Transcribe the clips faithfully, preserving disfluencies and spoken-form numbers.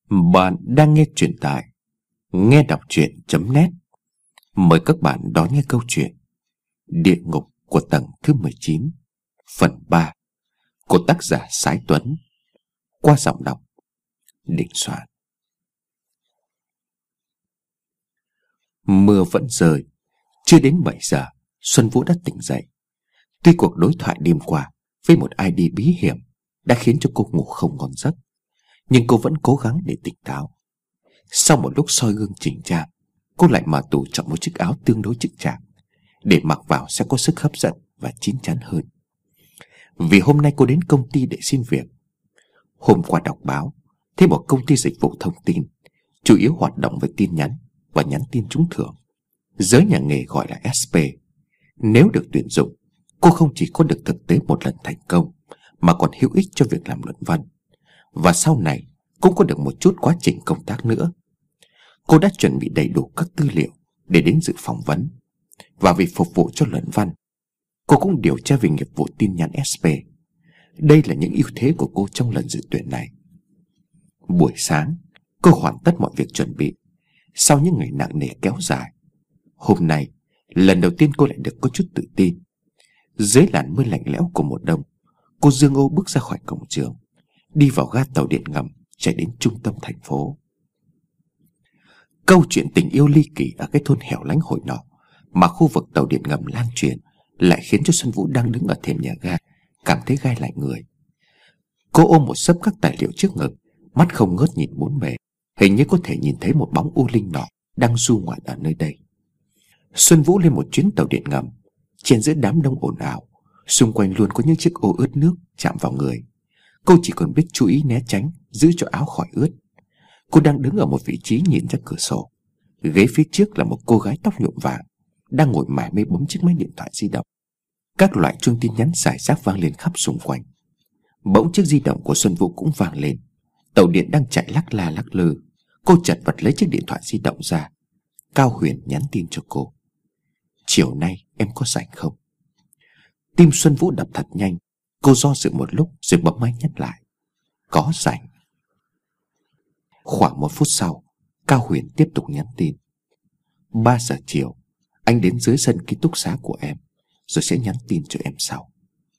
Bạn đang nghe truyện tại nghe đọc truyện chấm net. Mời các bạn đón nghe câu chuyện Địa ngục của tầng thứ mười chín, phần ba của tác giả Sái Tuấn, qua giọng đọc Đình Soạn. Mưa vẫn rơi. Chưa đến bảy giờ, Xuân Vũ đã tỉnh dậy. Tuy cuộc đối thoại đêm qua với một ai đi bí hiểm đã khiến cho cô ngủ không ngon giấc, nhưng cô vẫn cố gắng để tỉnh táo. Sau một lúc soi gương chỉnh trang, cô lại mở tủ chọn một chiếc áo tương đối chững chạc để mặc vào sẽ có sức hấp dẫn và chín chắn hơn. Vì hôm nay cô đến công ty để xin việc. Hôm qua đọc báo thấy một công ty dịch vụ thông tin chủ yếu hoạt động với tin nhắn và nhắn tin trúng thưởng, giới nhà nghề gọi là ét pê. Nếu được tuyển dụng, cô không chỉ có được thực tế một lần thành công mà còn hữu ích cho việc làm luận văn, và sau này cũng có được một chút quá trình công tác nữa. Cô đã chuẩn bị đầy đủ các tư liệu để đến dự phỏng vấn. Và vì phục vụ cho luận văn, cô cũng điều tra về nghiệp vụ tin nhắn ét pê. Đây là những ưu thế của cô trong lần dự tuyển này. Buổi sáng, cô hoàn tất mọi việc chuẩn bị. Sau những ngày nặng nề kéo dài, hôm nay lần đầu tiên cô lại được có chút tự tin. Dưới làn mưa lạnh lẽo của mùa đông, cô dương ô bước ra khỏi cổng trường, đi vào ga tàu điện ngầm chạy đến trung tâm thành phố. Câu chuyện tình yêu ly kỳ ở cái thôn hẻo lánh hồi nọ mà khu vực tàu điện ngầm lan truyền lại khiến cho Xuân Vũ đang đứng ở thềm nhà ga cảm thấy gai lại người. Cô ôm một xấp các tài liệu trước ngực, mắt không ngớt nhìn bốn bề, hình như có thể nhìn thấy một bóng u linh nọ đang du ngoạn ở nơi đây. Xuân Vũ lên một chuyến tàu điện ngầm, trên giữa đám đông ồn ào, xung quanh luôn có những chiếc ô ướt nước chạm vào người. Cô chỉ còn biết chú ý né tránh, giữ cho áo khỏi ướt. Cô đang đứng ở một vị trí nhìn ra cửa sổ. Ghế phía trước là một cô gái tóc nhuộm vàng đang ngồi mải mê bấm chiếc máy điện thoại di động. Các loại chuông tin nhắn rải rác vang lên khắp xung quanh. Bỗng chiếc di động của Xuân Vũ cũng vang lên. Tàu điện đang chạy lắc la lắc lư. Cô chật vật lấy chiếc điện thoại di động ra. Cao Huyền nhắn tin cho cô: "Chiều nay em có rảnh không?" Tim Xuân Vũ đập thật nhanh. Cô do dự một lúc rồi bấm máy nhắn lại: "Có rảnh." Khoảng một phút sau, Cao Huyền tiếp tục nhắn tin: Ba giờ chiều, anh đến dưới sân ký túc xá của em, rồi sẽ nhắn tin cho em sau."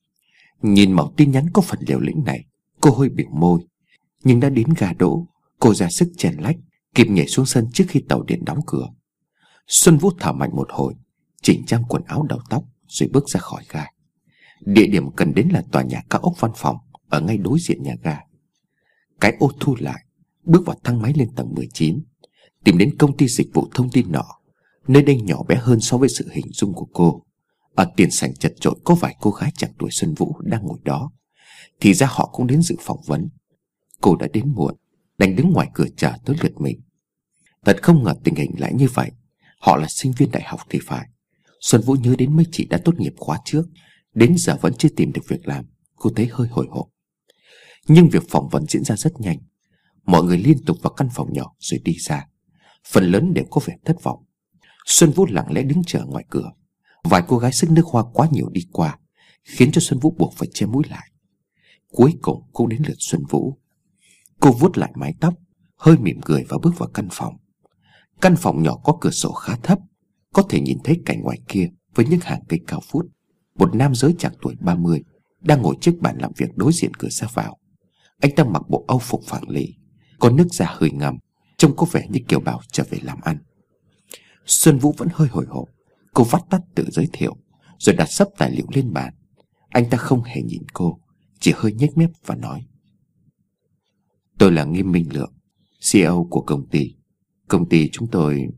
Nhìn mẫu tin nhắn có phần liều lĩnh này, cô hơi bỉm môi. Nhưng đã đến ga đỗ, cô ra sức chèn lách, kịp nhảy xuống sân trước khi tàu điện đóng cửa. Xuân Vũ thở mạnh một hồi, chỉnh trang quần áo đầu tóc rồi bước ra khỏi ga. Địa điểm cần đến là tòa nhà cao ốc văn phòng ở ngay đối diện nhà ga. Cái ô thu lại, bước vào thang máy lên tầng mười chín, tìm đến công ty dịch vụ thông tin nọ. Nơi đây nhỏ bé hơn so với sự hình dung của cô. Ở tiền sảnh chật chội có vài cô gái chạc tuổi Xuân Vũ đang ngồi đó. Thì ra họ cũng đến dự phỏng vấn. Cô đã đến muộn, đành đứng ngoài cửa chờ tới lượt mình. Thật không ngờ tình hình lại như vậy. Họ là sinh viên đại học thì phải. Xuân Vũ nhớ đến mấy chị đã tốt nghiệp khóa trước, đến giờ vẫn chưa tìm được việc làm. Cô thấy hơi hồi hộp. Nhưng việc phỏng vấn diễn ra rất nhanh. Mọi người liên tục vào căn phòng nhỏ rồi đi ra. Phần lớn đều có vẻ thất vọng. Xuân Vũ lặng lẽ đứng chờ ngoài cửa. Vài cô gái sức nước hoa quá nhiều đi qua, khiến cho Xuân Vũ buộc phải che mũi lại. Cuối cùng cũng đến lượt Xuân Vũ. Cô vuốt lại mái tóc, hơi mỉm cười và bước vào căn phòng. Căn phòng nhỏ có cửa sổ khá thấp, có thể nhìn thấy cảnh ngoài kia với những hàng cây cao vút. Một nam giới chạc tuổi ba mươi đang ngồi trước bàn làm việc đối diện cửa ra vào. Anh ta mặc bộ âu phục phẳng lì, có nước da hơi ngầm, trông có vẻ như kiều bào trở về làm ăn. Xuân Vũ vẫn hơi hồi hộp. Cô vắt tắt tự giới thiệu, rồi đặt sấp tài liệu lên bàn. Anh ta không hề nhìn cô, chỉ hơi nhếch mép và nói: "Tôi là Nghiêm Minh Lượng, xê e ô của công ty. Công ty chúng tôi..."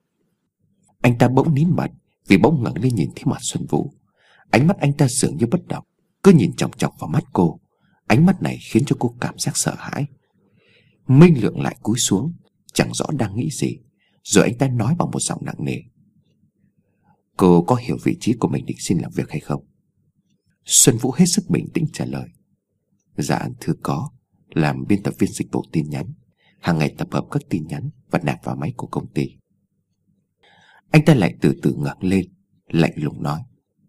Anh ta bỗng nín bặt vì bỗng ngẩng lên nhìn thấy mặt Xuân Vũ. Ánh mắt anh ta dường như bất động, cứ nhìn chòng chọc vào mắt cô. Ánh mắt này khiến cho cô cảm giác sợ hãi. Minh Lượng lại cúi xuống, chẳng rõ đang nghĩ gì. Rồi anh ta nói bằng một giọng nặng nề: "Cô có hiểu vị trí của mình định xin làm việc hay không?" Xuân Vũ hết sức bình tĩnh trả lời: "Dạ thưa có. Làm biên tập viên dịch vụ tin nhắn, hàng ngày tập hợp các tin nhắn và nạp vào máy của công ty." Anh ta lại từ từ ngẩng lên, lạnh lùng nói: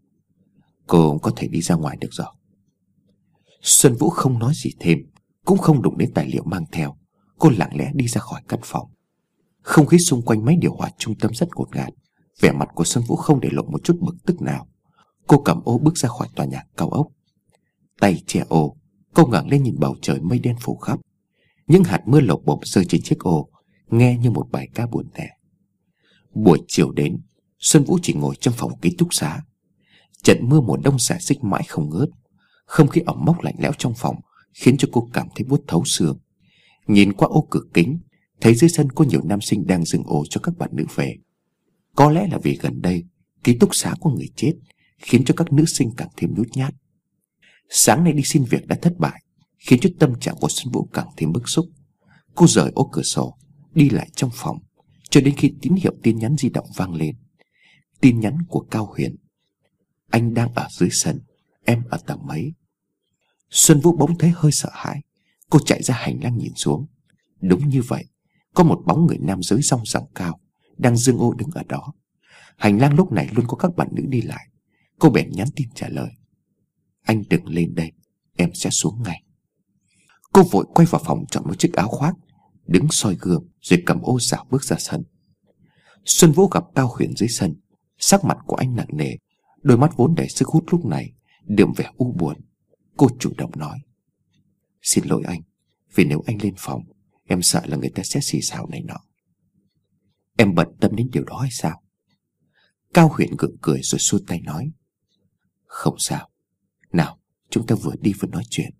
"Cô có thể đi ra ngoài được rồi." Xuân Vũ không nói gì thêm, cũng không đụng đến tài liệu mang theo. Cô lặng lẽ đi ra khỏi căn phòng. Không khí xung quanh máy điều hòa trung tâm rất ngột ngạt. Vẻ mặt của Xuân Vũ không để lộ một chút bực tức nào. Cô cầm ô bước ra khỏi tòa nhà cao ốc. Tay che ô, cô ngẩng lên nhìn bầu trời mây đen phủ khắp. Những hạt mưa lộc bộp rơi trên chiếc ô, nghe như một bài ca buồn tẻ. Buổi chiều đến, Xuân Vũ chỉ ngồi trong phòng ký túc xá. Trận mưa mùa đông rải rích mãi không ngớt. Không khí ẩm mốc lạnh lẽo trong phòng khiến cho cô cảm thấy buốt thấu xương. Nhìn qua ô cửa kính, thấy dưới sân có nhiều nam sinh đang dừng ô cho các bạn nữ về. Có lẽ là vì gần đây ký túc xá có người chết, khiến cho các nữ sinh càng thêm nhút nhát. Sáng nay đi xin việc đã thất bại, khiến cho tâm trạng của Xuân Vũ càng thêm bức xúc. Cô rời ô cửa sổ, đi lại trong phòng, cho đến khi tín hiệu tin nhắn di động vang lên. Tin nhắn của Cao Huyền: anh đang ở dưới sân, em ở tầng mấy? Xuân Vũ bỗng thấy hơi sợ hãi. Cô chạy ra hành lang nhìn xuống. Đúng như vậy, có một bóng người nam giới rong ròng cao đang dương ô đứng ở đó. Hành lang lúc này luôn có các bạn nữ đi lại. Cô bèn nhắn tin trả lời: anh đừng lên đây, em sẽ xuống ngay. Cô vội quay vào phòng chọn một chiếc áo khoác, đứng soi gương rồi cầm ô dạo bước ra sân. Xuân Vũ gặp Cao Huyền dưới sân. Sắc mặt của anh nặng nề, đôi mắt vốn đầy sức hút lúc này đượm vẻ u buồn. Cô chủ động nói: xin lỗi anh, vì nếu anh lên phòng, em sợ là người ta sẽ xì xào này nọ. Em bận tâm đến điều đó hay sao? Cao Huyền gượng cười rồi xua tay nói: không sao, nào chúng ta vừa đi vừa nói chuyện.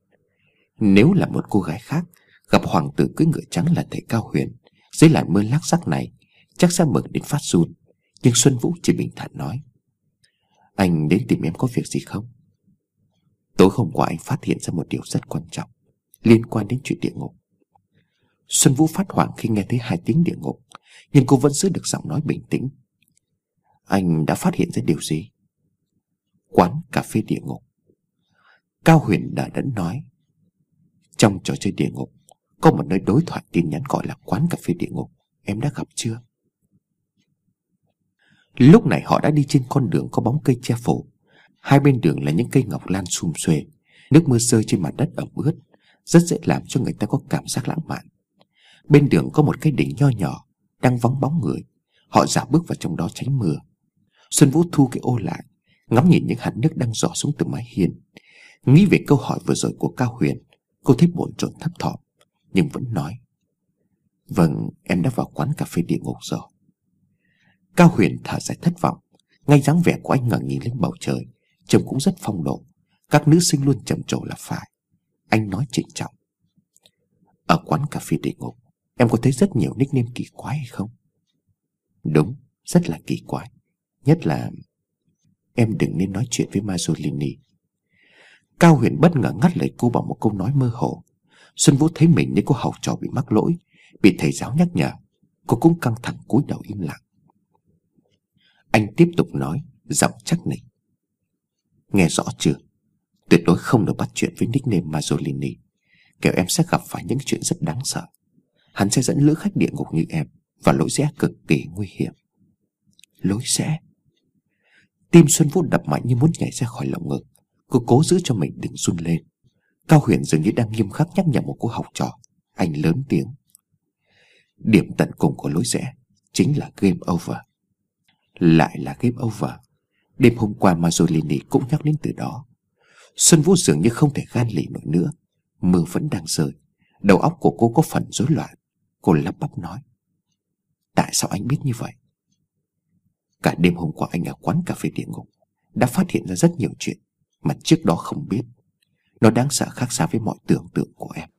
Nếu là một cô gái khác gặp hoàng tử cưỡi ngựa trắng là thầy Cao Huyền dưới làn mưa lác sắc này, chắc sẽ mừng đến phát run. Nhưng Xuân Vũ chỉ bình thản nói: anh đến tìm em có việc gì không? Tối hôm qua anh phát hiện ra một điều rất quan trọng liên quan đến chuyện địa ngục. Xuân Vũ phát hoảng khi nghe thấy hai tiếng địa ngục, nhưng cô vẫn giữ được giọng nói bình tĩnh. Anh đã phát hiện ra điều gì? Quán cà phê địa ngục. Cao Huyền đờ đẫn nói: trong trò chơi địa ngục có một nơi đối thoại tin nhắn gọi là quán cà phê địa ngục, em đã gặp chưa? Lúc này họ đã đi trên con đường có bóng cây che phủ. Hai bên đường là những cây ngọc lan sum xuê. Nước mưa rơi trên mặt đất ẩm ướt, rất dễ làm cho người ta có cảm giác lãng mạn. Bên đường có một cái đỉnh nho nhỏ đang vắng bóng người. Họ dạo bước vào trong đó tránh mưa. Xuân Vũ thu cái ô lại, ngắm nhìn những hạt nước đang rỏ xuống từ mái hiên. Nghĩ về câu hỏi vừa rồi của Cao Huyền, cô thấy bồn chồn thấp thỏm, nhưng vẫn nói: vâng, em đã vào quán cà phê địa ngục rồi. Cao Huyền thở dài thất vọng. Ngay dáng vẻ của anh ngẩng nhìn lên bầu trời trông cũng rất phong độ. Các nữ sinh luôn trầm trồ là phải. Anh nói trịnh trọng: ở quán cà phê địa ngục em có thấy rất nhiều nickname kỳ quái hay không? Đúng, rất là kỳ quái. Nhất là em đừng nên nói chuyện với Mazzolini. Cao Huyền bất ngờ ngắt lời cô bằng một câu nói mơ hồ. Xuân Vũ thấy mình như cô học trò bị mắc lỗi, bị thầy giáo nhắc nhở. Cô cũng căng thẳng cúi đầu im lặng. Anh tiếp tục nói, giọng chắc nịch: nghe rõ chưa? Tuyệt đối không được bắt chuyện với nickname Mazzolini, kẻo em sẽ gặp phải những chuyện rất đáng sợ. Hắn sẽ dẫn lữ khách địa ngục như em vào lối rẽ cực kỳ nguy hiểm. Lối rẽ? Tim Xuân Vũ đập mạnh như muốn nhảy ra khỏi lồng ngực. Cô cố giữ cho mình đừng run lên. Cao Huyền dường như đang nghiêm khắc nhắc nhở một cô học trò. Anh lớn tiếng: điểm tận cùng của lối rẽ chính là game over. Lại là game over. Đêm hôm qua Mazzolini cũng nhắc đến từ đó. Xuân Vũ dường như không thể gan lì nổi nữa. Mưa vẫn đang rơi. Đầu óc của cô có phần rối loạn. Cô lắp bắp nói: tại sao anh biết như vậy? Cả đêm hôm qua anh ở quán cà phê địa ngục đã phát hiện ra rất nhiều chuyện mà trước đó không biết. Nó đáng sợ khác xa với mọi tưởng tượng của em.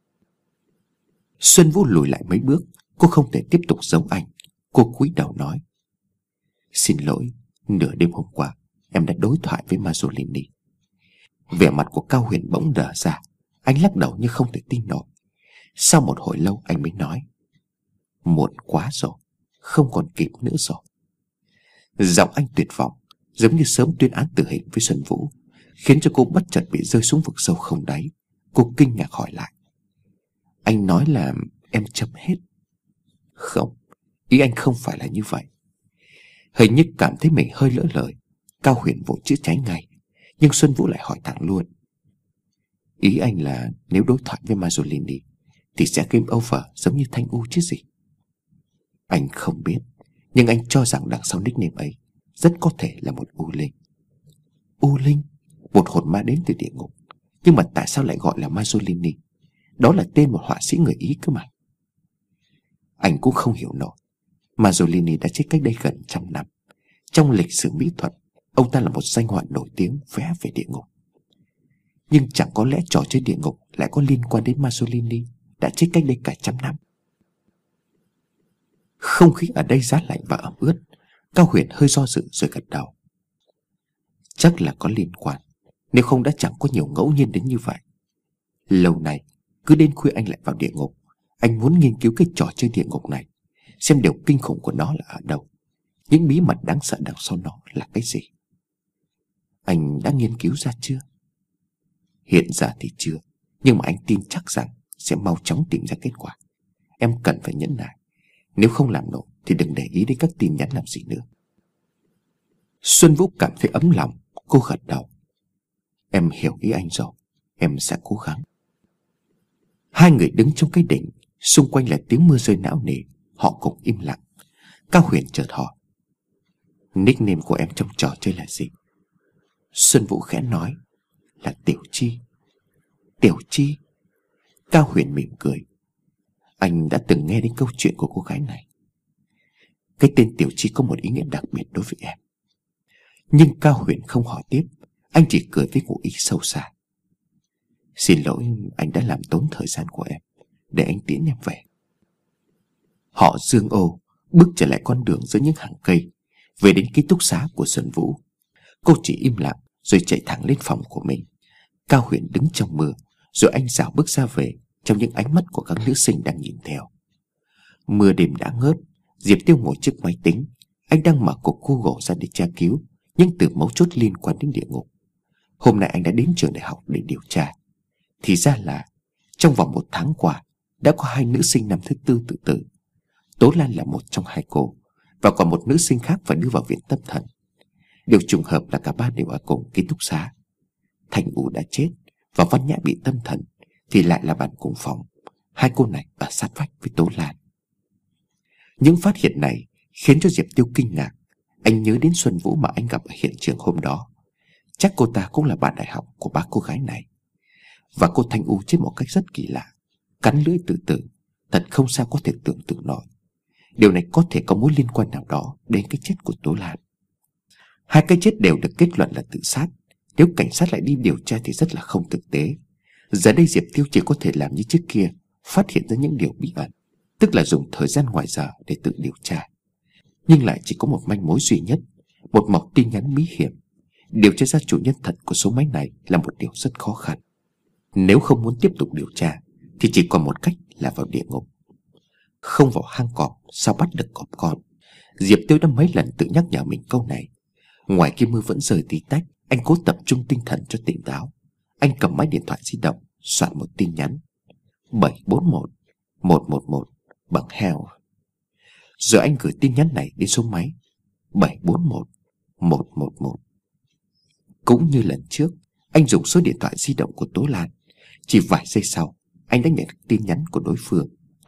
Xuân Vũ lùi lại mấy bước. Cô không thể tiếp tục giấu anh. Cô cúi đầu nói: xin lỗi, nửa đêm hôm qua em đã đối thoại với Mazzolini. Vẻ mặt của Cao Huyền bỗng đờ ra. Anh lắc đầu như không thể tin nổi. Sau một hồi lâu anh mới nói: muộn quá rồi, không còn kịp nữa rồi. Giọng anh tuyệt vọng, giống như sớm tuyên án tử hình với Xuân Vũ, khiến cho cô bất chợt bị rơi xuống vực sâu không đáy. Cô kinh ngạc hỏi lại: anh nói là em chấm hết? Không, ý anh không phải là như vậy. Hình như cảm thấy mình hơi lỡ lời, Cao Huyền vội chữa cháy ngay. Nhưng Xuân Vũ lại hỏi thẳng luôn: ý anh là nếu đối thoại với Mazzolini thì sẽ game over giống như Thanh U chứ gì. Anh không biết, nhưng anh cho rằng đằng sau nickname ấy rất có thể là một U Linh. U Linh, một hồn ma đến từ địa ngục. Nhưng mà tại sao lại gọi là Mazzolini? Đó là tên một họa sĩ người Ý cơ mà. Anh cũng không hiểu nổi. Mazzolini đã chết cách đây gần trăm năm. Trong lịch sử mỹ thuật, ông ta là một danh họa nổi tiếng vẽ về địa ngục. Nhưng chẳng có lẽ trò chơi địa ngục lại có liên quan đến Mazzolini đã chết cách đây cả trăm năm. Không khí ở đây giá lạnh và ẩm ướt. Cao Huyền hơi do dự rồi gật đầu. Chắc là có liên quan, nếu không đã chẳng có nhiều ngẫu nhiên đến như vậy. Lâu nay cứ đến khuya anh lại vào địa ngục. Anh muốn nghiên cứu cái trò chơi địa ngục này, xem điều kinh khủng của nó là ở đâu, những bí mật đáng sợ đằng sau nó là cái gì. Anh đã nghiên cứu ra chưa? Hiện giờ thì chưa, nhưng mà anh tin chắc rằng sẽ mau chóng tìm ra kết quả. Em cần phải nhẫn nại. Nếu không làm nổi thì đừng để ý đến các tin nhắn làm gì nữa. Xuân Vũ cảm thấy ấm lòng. Cô gật đầu. Em hiểu ý anh rồi, em sẽ cố gắng. Hai người đứng trong cái đỉnh, xung quanh là tiếng mưa rơi não nề. Họ cùng im lặng. Cao Huyền chợt hỏi, nickname của em trong trò chơi là gì? Xuân Vũ khẽ nói, là Tiểu Chi. Tiểu Chi? Cao Huyền mỉm cười. Anh đã từng nghe đến câu chuyện của cô gái này. Cái tên Tiểu Chi có một ý nghĩa đặc biệt đối với em. Nhưng Cao Huyền không hỏi tiếp. Anh chỉ cười với ngụ ý sâu xa. Xin lỗi anh đã làm tốn thời gian của em, để anh tiễn em về. Họ dương ô bước trở lại con đường giữa những hàng cây, về đến ký túc xá của Xuân Vũ. Cô chỉ im lặng rồi chạy thẳng lên phòng của mình. Cao Huyền đứng trong mưa, rồi anh dạo bước ra về trong những ánh mắt của các nữ sinh đang nhìn theo. Mưa đêm đã ngớt. Diệp Tiêu ngồi trước máy tính. Anh đang mở cục Google ra để tra cứu những từ mấu chốt liên quan đến địa ngục. Hôm nay anh đã đến trường đại học để điều tra. Thì ra là trong vòng một tháng qua đã có hai nữ sinh năm thứ tư tự tử. Tố Lan là một trong hai cô, và còn một nữ sinh khác phải đưa vào viện tâm thần. Điều trùng hợp là cả ba đều ở cùng ký túc xá. Thành U đã chết và Văn Nhã bị tâm thần thì lại là bạn cùng phòng. Hai cô này ở sát vách với Tố Lan. Những phát hiện này khiến cho Diệp Tiêu kinh ngạc. Anh nhớ đến Xuân Vũ mà anh gặp ở hiện trường hôm đó. Chắc cô ta cũng là bạn đại học của ba cô gái này. Và cô Thanh U chết một cách rất kỳ lạ, cắn lưỡi tự tử. Thật không sao có thể tưởng tượng nổi. Điều này có thể có mối liên quan nào đó đến cái chết của Tố Lan. Hai cái chết đều được kết luận là tự sát. Nếu cảnh sát lại đi điều tra thì rất là không thực tế. Giờ đây Diệp Tiêu chỉ có thể làm như trước kia, phát hiện ra những điều bí ẩn, tức là dùng thời gian ngoài giờ để tự điều tra. Nhưng lại chỉ có một manh mối duy nhất, một mẩu tin nhắn bí hiểm. Điều tra ra chủ nhân thật của số máy này là một điều rất khó khăn. Nếu không muốn tiếp tục điều tra thì chỉ còn một cách là vào địa ngục. Không vào hang cọp sao bắt được cọp con. Diệp Tiêu đã mấy lần tự nhắc nhở mình câu này. Ngoài kia mưa vẫn rơi tí tách, anh cố tập trung tinh thần cho tỉnh táo. Anh cầm máy điện thoại di động, soạn một tin nhắn: bảy bốn một một một một bằng hell. Rồi anh gửi tin nhắn này đến số máy bảy bốn một một một một. Cũng như lần trước, anh dùng số điện thoại di động của Tố Lan. Chỉ vài giây sau, anh đã nhận được tin nhắn của đối phương: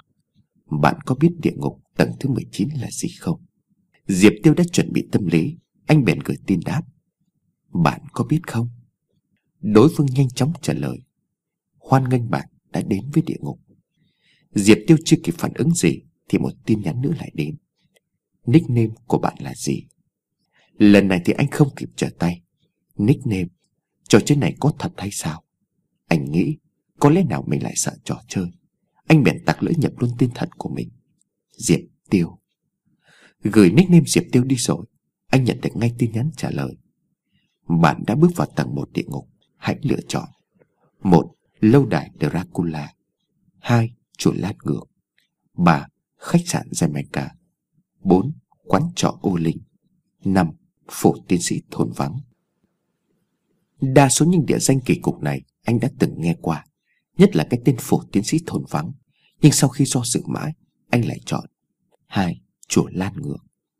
bạn có biết địa ngục tầng thứ mười chín là gì không? Diệp Tiêu đã chuẩn bị tâm lý. Anh bèn gửi tin đáp: bạn có biết không? Đối phương nhanh chóng trả lời: hoan nghênh bạn đã đến với địa ngục. Diệp Tiêu chưa kịp phản ứng gì thì một tin nhắn nữa lại đến: nickname của bạn là gì? Lần này thì anh không kịp trở tay. Nickname? Trò chơi này có thật hay sao? Anh nghĩ có lẽ nào mình lại sợ trò chơi. Anh bèn tặc lưỡi nhập luôn tên thật của mình: Diệp Tiêu. Gửi nickname Diệp Tiêu đi rồi, anh nhận được ngay tin nhắn trả lời: bạn đã bước vào tầng một địa ngục. Hãy lựa chọn: một. Lâu đài Dracula. Hai. Chùa Lát Ngược. Ba. Khách sạn Jamaica. Bốn. Quán trọ Ô Linh. Năm. Phổ tiến sĩ thôn vắng. Đa số những địa danh kỳ cục này anh đã từng nghe qua, nhất là cái tên Phổ tiến sĩ thôn vắng. Nhưng sau khi do dự mãi, anh lại chọn hai. Chùa Lan Ngược.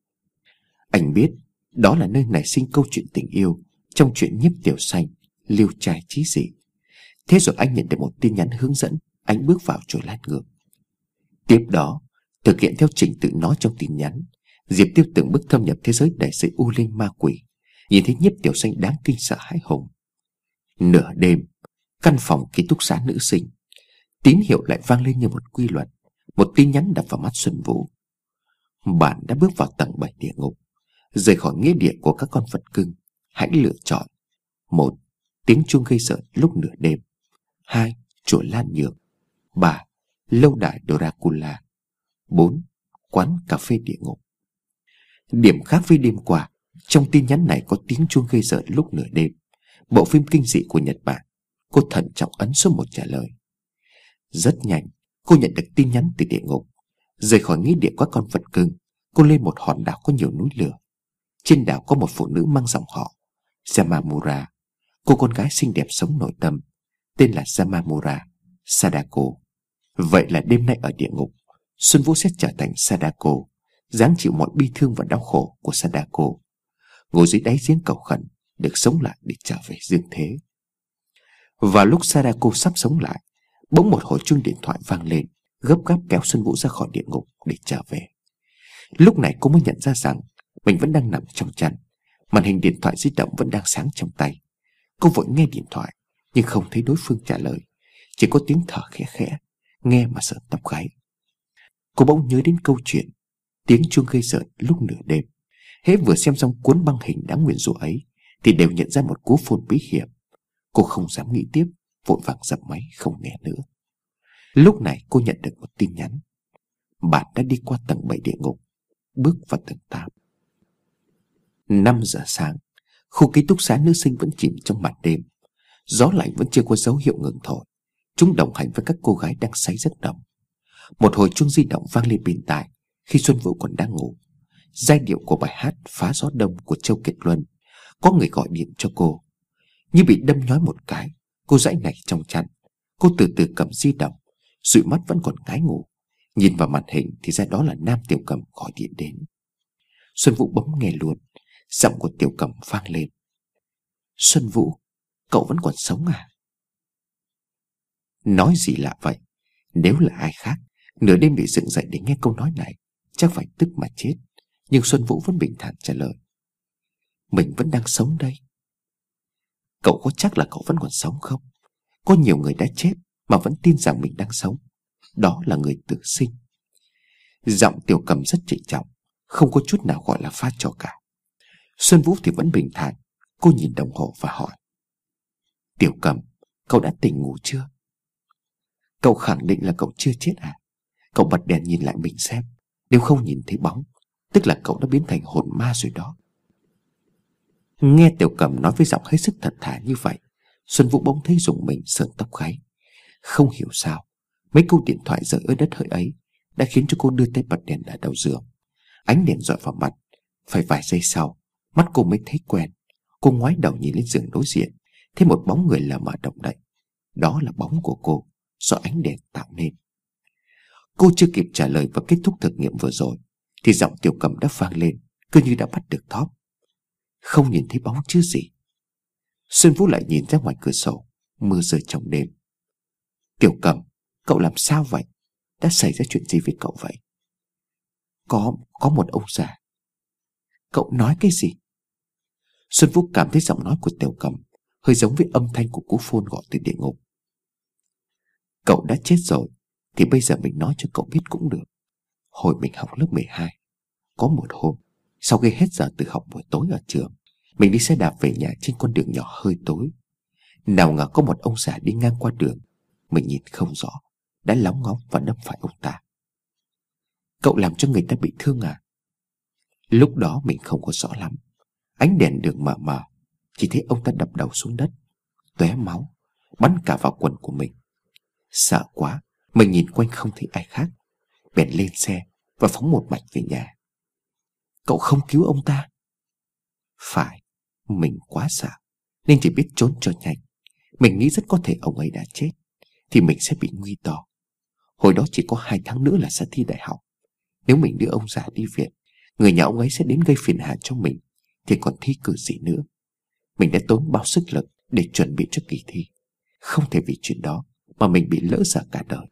Anh biết đó là nơi nảy sinh câu chuyện tình yêu trong truyện Nhiếp Tiểu Xanh, Liêu Trai Chí Dị. Thế rồi anh nhận được một tin nhắn hướng dẫn anh bước vào chùa Lan Ngược. Tiếp đó, thực hiện theo trình tự nói trong tin nhắn, Diệp Tiêu từng bước thâm nhập thế giới đầy sự u linh ma quỷ, nhìn thấy Nhiếp Tiểu Xanh đáng kinh sợ hãi hùng. Nửa đêm, căn phòng ký túc xá nữ sinh, tín hiệu lại vang lên như một quy luật. Một tin nhắn đập vào mắt Xuân Vũ. Bạn đã bước vào tầng bảy địa ngục, rời khỏi nghĩa địa của các con vật cưng. Hãy lựa chọn: một. Tiếng chuông gây sợ lúc nửa đêm. Hai. Chùa Lan Nhược. Ba. Lâu đài Dracula. Bốn. Quán cà phê địa ngục. Điểm khác với đêm qua, trong tin nhắn này có tiếng chuông gây sợ lúc nửa đêm, bộ phim kinh dị của Nhật Bản. Cô thận trọng ấn số một trả lời. Rất nhanh, cô nhận được tin nhắn từ địa ngục. Rời khỏi nghĩa địa các con vật cưng, cô lên một hòn đảo có nhiều núi lửa. Trên đảo có một phụ nữ mang dòng họ Yamamura. Cô con gái xinh đẹp sống nội tâm, tên là Yamamura Sadako. Vậy là đêm nay ở địa ngục, Xuân Vũ sẽ trở thành Sadako, gánh chịu mọi bi thương và đau khổ của Sadako, ngồi dưới đáy giếng cầu khẩn được sống lại để trở về dương thế. Và lúc Sadako sắp sống lại, bỗng một hồi chuông điện thoại vang lên, gấp gáp kéo Xuân Vũ ra khỏi địa ngục để trở về. Lúc này cô mới nhận ra rằng mình vẫn đang nằm trong chăn. Màn hình điện thoại di động vẫn đang sáng trong tay. Cô vội nghe điện thoại, nhưng không thấy đối phương trả lời, chỉ có tiếng thở khẽ khẽ, nghe mà sởn tóc gáy. Cô bỗng nhớ đến câu chuyện tiếng chuông gây sợ lúc nửa đêm. Hễ vừa xem xong cuốn băng hình đáng nguyền rủa ấy thì đều nhận ra một cú phone bí hiểm. Cô không dám nghĩ tiếp, vội vàng dập máy không nghe nữa. Lúc này cô nhận được một tin nhắn: bạn đã đi qua tầng bảy địa ngục, bước vào tầng tám. Năm giờ sáng, khu ký túc xá nữ sinh vẫn chìm trong màn đêm. Gió lạnh vẫn chưa có dấu hiệu ngừng thổi. Chúng đồng hành với các cô gái đang say giấc nồng. Một hồi chuông di động vang lên bên tai khi Xuân Vũ còn đang ngủ. Giai điệu của bài hát Phá Gió Đông của Châu Kiệt Luân. Có người gọi điện cho cô. Như bị đâm nhói một cái, cô giãy nảy trong chăn. Cô từ từ cầm di động, dụi mắt vẫn còn ngái ngủ. Nhìn vào màn hình thì ra đó là Nam Tiểu Cầm gọi điện đến. Xuân Vũ bấm nghe luôn. Giọng của Tiểu Cầm vang lên: Xuân Vũ, cậu vẫn còn sống à? Nói gì lạ vậy? Nếu là ai khác, nửa đêm bị dựng dậy để nghe câu nói này, chắc phải tức mà chết. Nhưng Xuân Vũ vẫn bình thản trả lời: mình vẫn đang sống đây. Cậu có chắc là cậu vẫn còn sống không? Có nhiều người đã chết mà vẫn tin rằng mình đang sống. Đó là người tử sinh. Giọng Tiểu Cầm rất trịnh trọng, không có chút nào gọi là pha trò cả. Xuân Vũ thì vẫn bình thản. Cô nhìn đồng hồ và hỏi: Tiểu Cầm, cậu đã tỉnh ngủ chưa? Cậu khẳng định là cậu chưa chết à? Cậu bật đèn nhìn lại mình xem. Nếu không nhìn thấy bóng, tức là cậu đã biến thành hồn ma rồi đó. Nghe Tiểu Cầm nói với giọng hết sức thật thà như vậy, Xuân Vũ bỗng thấy rùng mình sởn tóc gáy. Không hiểu sao, mấy câu điện thoại rơi ơi đất hỡi ấy đã khiến cho cô đưa tay bật đèn ở đầu giường. Ánh đèn dọi vào mặt. Phải vài giây sau, mắt cô mới thấy quen. Cô ngoái đầu nhìn lên giường đối diện, thấy một bóng người lờ mờ động đậy. Đó là bóng của cô, do ánh đèn tạo nên. Cô chưa kịp trả lời và kết thúc thực nghiệm vừa rồi thì giọng Tiểu Cầm đã vang lên, cứ như đã bắt được thóp: không nhìn thấy bóng chứ gì. Xuân Vũ lại nhìn ra ngoài cửa sổ. Mưa rơi trong đêm. Tiểu Cầm, cậu làm sao vậy? Đã xảy ra chuyện gì với cậu vậy? Có, có một ông già. Cậu nói cái gì? Xuân Vũ cảm thấy giọng nói của Tiểu Cầm hơi giống với âm thanh của cú phone gọi từ địa ngục. Cậu đã chết rồi thì bây giờ mình nói cho cậu biết cũng được. Hồi mình học lớp mười hai, có một hôm, sau khi hết giờ tự học buổi tối ở trường, mình đi xe đạp về nhà trên con đường nhỏ hơi tối. Nào ngờ có một ông già đi ngang qua đường. Mình nhìn không rõ, đã lóng ngóng và đâm phải ông ta. Cậu làm cho người ta bị thương à? Lúc đó mình không có rõ lắm. Ánh đèn đường mờ mờ, chỉ thấy ông ta đập đầu xuống đất, tóe máu, bắn cả vào quần của mình. Sợ quá, mình nhìn quanh không thấy ai khác, bèn lên xe và phóng một mạch về nhà. Cậu không cứu ông ta? Phải, mình quá sợ nên chỉ biết trốn cho nhanh. Mình nghĩ rất có thể ông ấy đã chết thì mình sẽ bị nguy to. Hồi đó chỉ có hai tháng nữa là sẽ thi đại học. Nếu mình đưa ông già đi viện, người nhà ông ấy sẽ đến gây phiền hà cho mình, thì còn thi cử gì nữa. Mình đã tốn bao sức lực để chuẩn bị cho kỳ thi. Không thể vì chuyện đó mà mình bị lỡ dở cả đời.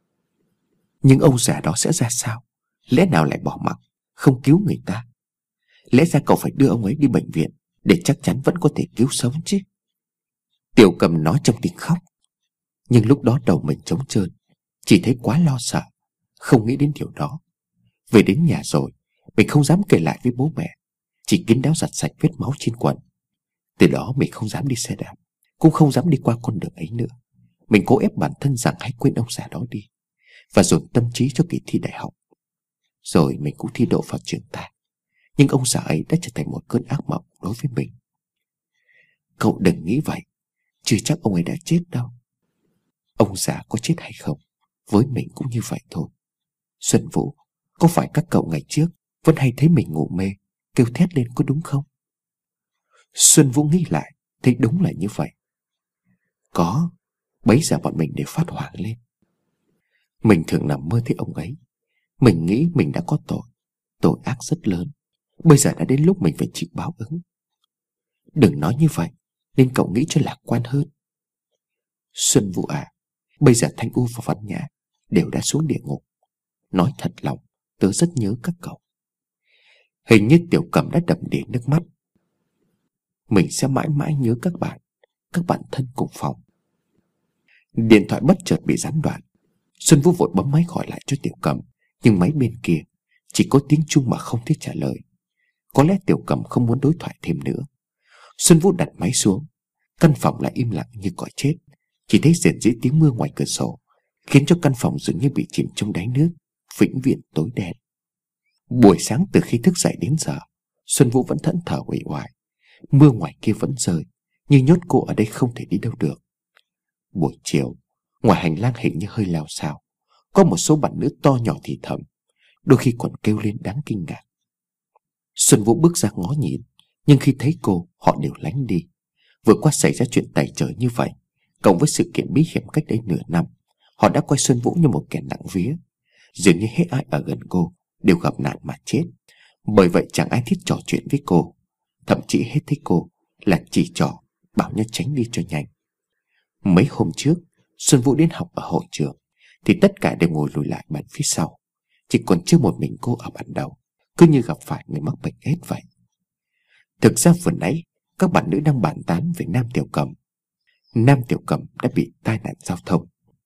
Nhưng ông già đó sẽ ra sao? Lẽ nào lại bỏ mặc, không cứu người ta? Lẽ ra cậu phải đưa ông ấy đi bệnh viện để chắc chắn vẫn có thể cứu sống chứ. Tiểu Cầm nói trong tiếng khóc. Nhưng lúc đó đầu mình trống trơn, chỉ thấy quá lo sợ, không nghĩ đến điều đó. Về đến nhà rồi, mình không dám kể lại với bố mẹ, chỉ kín đáo giặt sạch vết máu trên quần. Từ đó mình không dám đi xe đạp, cũng không dám đi qua con đường ấy nữa. Mình cố ép bản thân rằng hãy quên ông già đó đi, và dồn tâm trí cho kỳ thi đại học. Rồi mình cũng thi đỗ vào trường ta. Nhưng ông già ấy đã trở thành một cơn ác mộng đối với mình. Cậu đừng nghĩ vậy, chưa chắc ông ấy đã chết đâu. Ông già có chết hay không, với mình cũng như vậy thôi. Xuân Vũ, có phải các cậu ngày trước vẫn hay thấy mình ngủ mê, kêu thét lên có đúng không? Xuân Vũ nghĩ lại, thấy đúng là như vậy. Có, bấy giờ bọn mình đều phát hoảng lên. Mình thường nằm mơ thấy ông ấy. Mình nghĩ mình đã có tội, tội ác rất lớn. Bây giờ đã đến lúc mình phải chịu báo ứng. Đừng nói như vậy, nên cậu nghĩ cho lạc quan hơn. Xuân Vũ à, bây giờ Thanh U và Văn Nhã đều đã xuống địa ngục. Nói thật lòng, tớ rất nhớ các cậu. Hình như Tiểu Cầm đã đầm đìa nước mắt. Mình sẽ mãi mãi nhớ các bạn, các bạn thân cùng phòng. Điện thoại bất chợt bị gián đoạn. Xuân Vũ vội bấm máy gọi lại cho Tiểu Cầm, nhưng máy bên kia chỉ có tiếng chuông mà không thấy trả lời. Có lẽ Tiểu Cầm không muốn đối thoại thêm nữa. Xuân Vũ đặt máy xuống. Căn phòng lại im lặng như cõi chết. Chỉ thấy rền rĩ tiếng mưa ngoài cửa sổ, khiến cho căn phòng dường như bị chìm trong đáy nước, vĩnh viễn tối đen. Buổi sáng từ khi thức dậy đến giờ, Xuân Vũ vẫn thẫn thờ uể oải. Mưa ngoài kia vẫn rơi, nhưng nhốt cô ở đây không thể đi đâu được. Buổi chiều, ngoài hành lang hình như hơi lao xao, có một số bạn nữ to nhỏ thì thầm, đôi khi còn kêu lên đáng kinh ngạc. Xuân Vũ bước ra ngó nhìn, nhưng khi thấy cô, họ đều lánh đi. Vừa qua xảy ra chuyện tày trời như vậy, cộng với sự kiện bí hiểm cách đây nửa năm, họ đã coi Xuân Vũ như một kẻ nặng vía. Dường như hết ai ở gần cô đều gặp nạn mà chết. Bởi vậy chẳng ai thích trò chuyện với cô. Thậm chí hết thấy cô là chỉ trò, bảo nhau tránh đi cho nhanh. Mấy hôm trước, Xuân Vũ đến học ở hội trường, thì tất cả đều ngồi lùi lại bàn phía sau. Chỉ còn chưa một mình cô ở bàn đầu, cứ như gặp phải người mắc bệnh hết vậy. Thực ra vừa nãy các bạn nữ đang bàn tán về Nam Tiểu Cầm. Nam Tiểu Cầm đã bị tai nạn giao thông.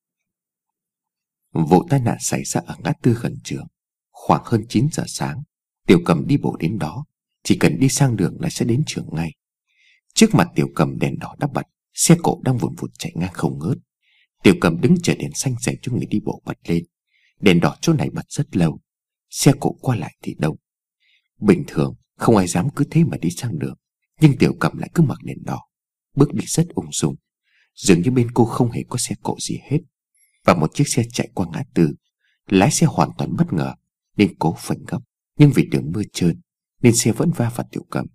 Vụ tai nạn xảy ra ở ngã tư gần trường. Khoảng hơn chín giờ sáng, Tiểu Cầm đi bộ đến đó, chỉ cần đi sang đường là sẽ đến trường ngay. Trước mặt Tiểu Cầm đèn đỏ đã bật, xe cộ đang vùn vụt chạy ngang không ngớt. Tiểu Cầm đứng chờ đèn xanh dành cho người đi bộ bật lên. Đèn đỏ chỗ này bật rất lâu, xe cộ qua lại thì đông. Bình thường không ai dám cứ thế mà đi sang đường, nhưng Tiểu Cầm lại cứ mặc đèn đỏ, bước đi rất ung dung, dường như bên cô không hề có xe cộ gì hết. Và một chiếc xe chạy qua ngã tư. Lái xe hoàn toàn bất ngờ nên cố phanh gấp, nhưng vì đường mưa trơn nên xe vẫn va vào Tiểu Cầm.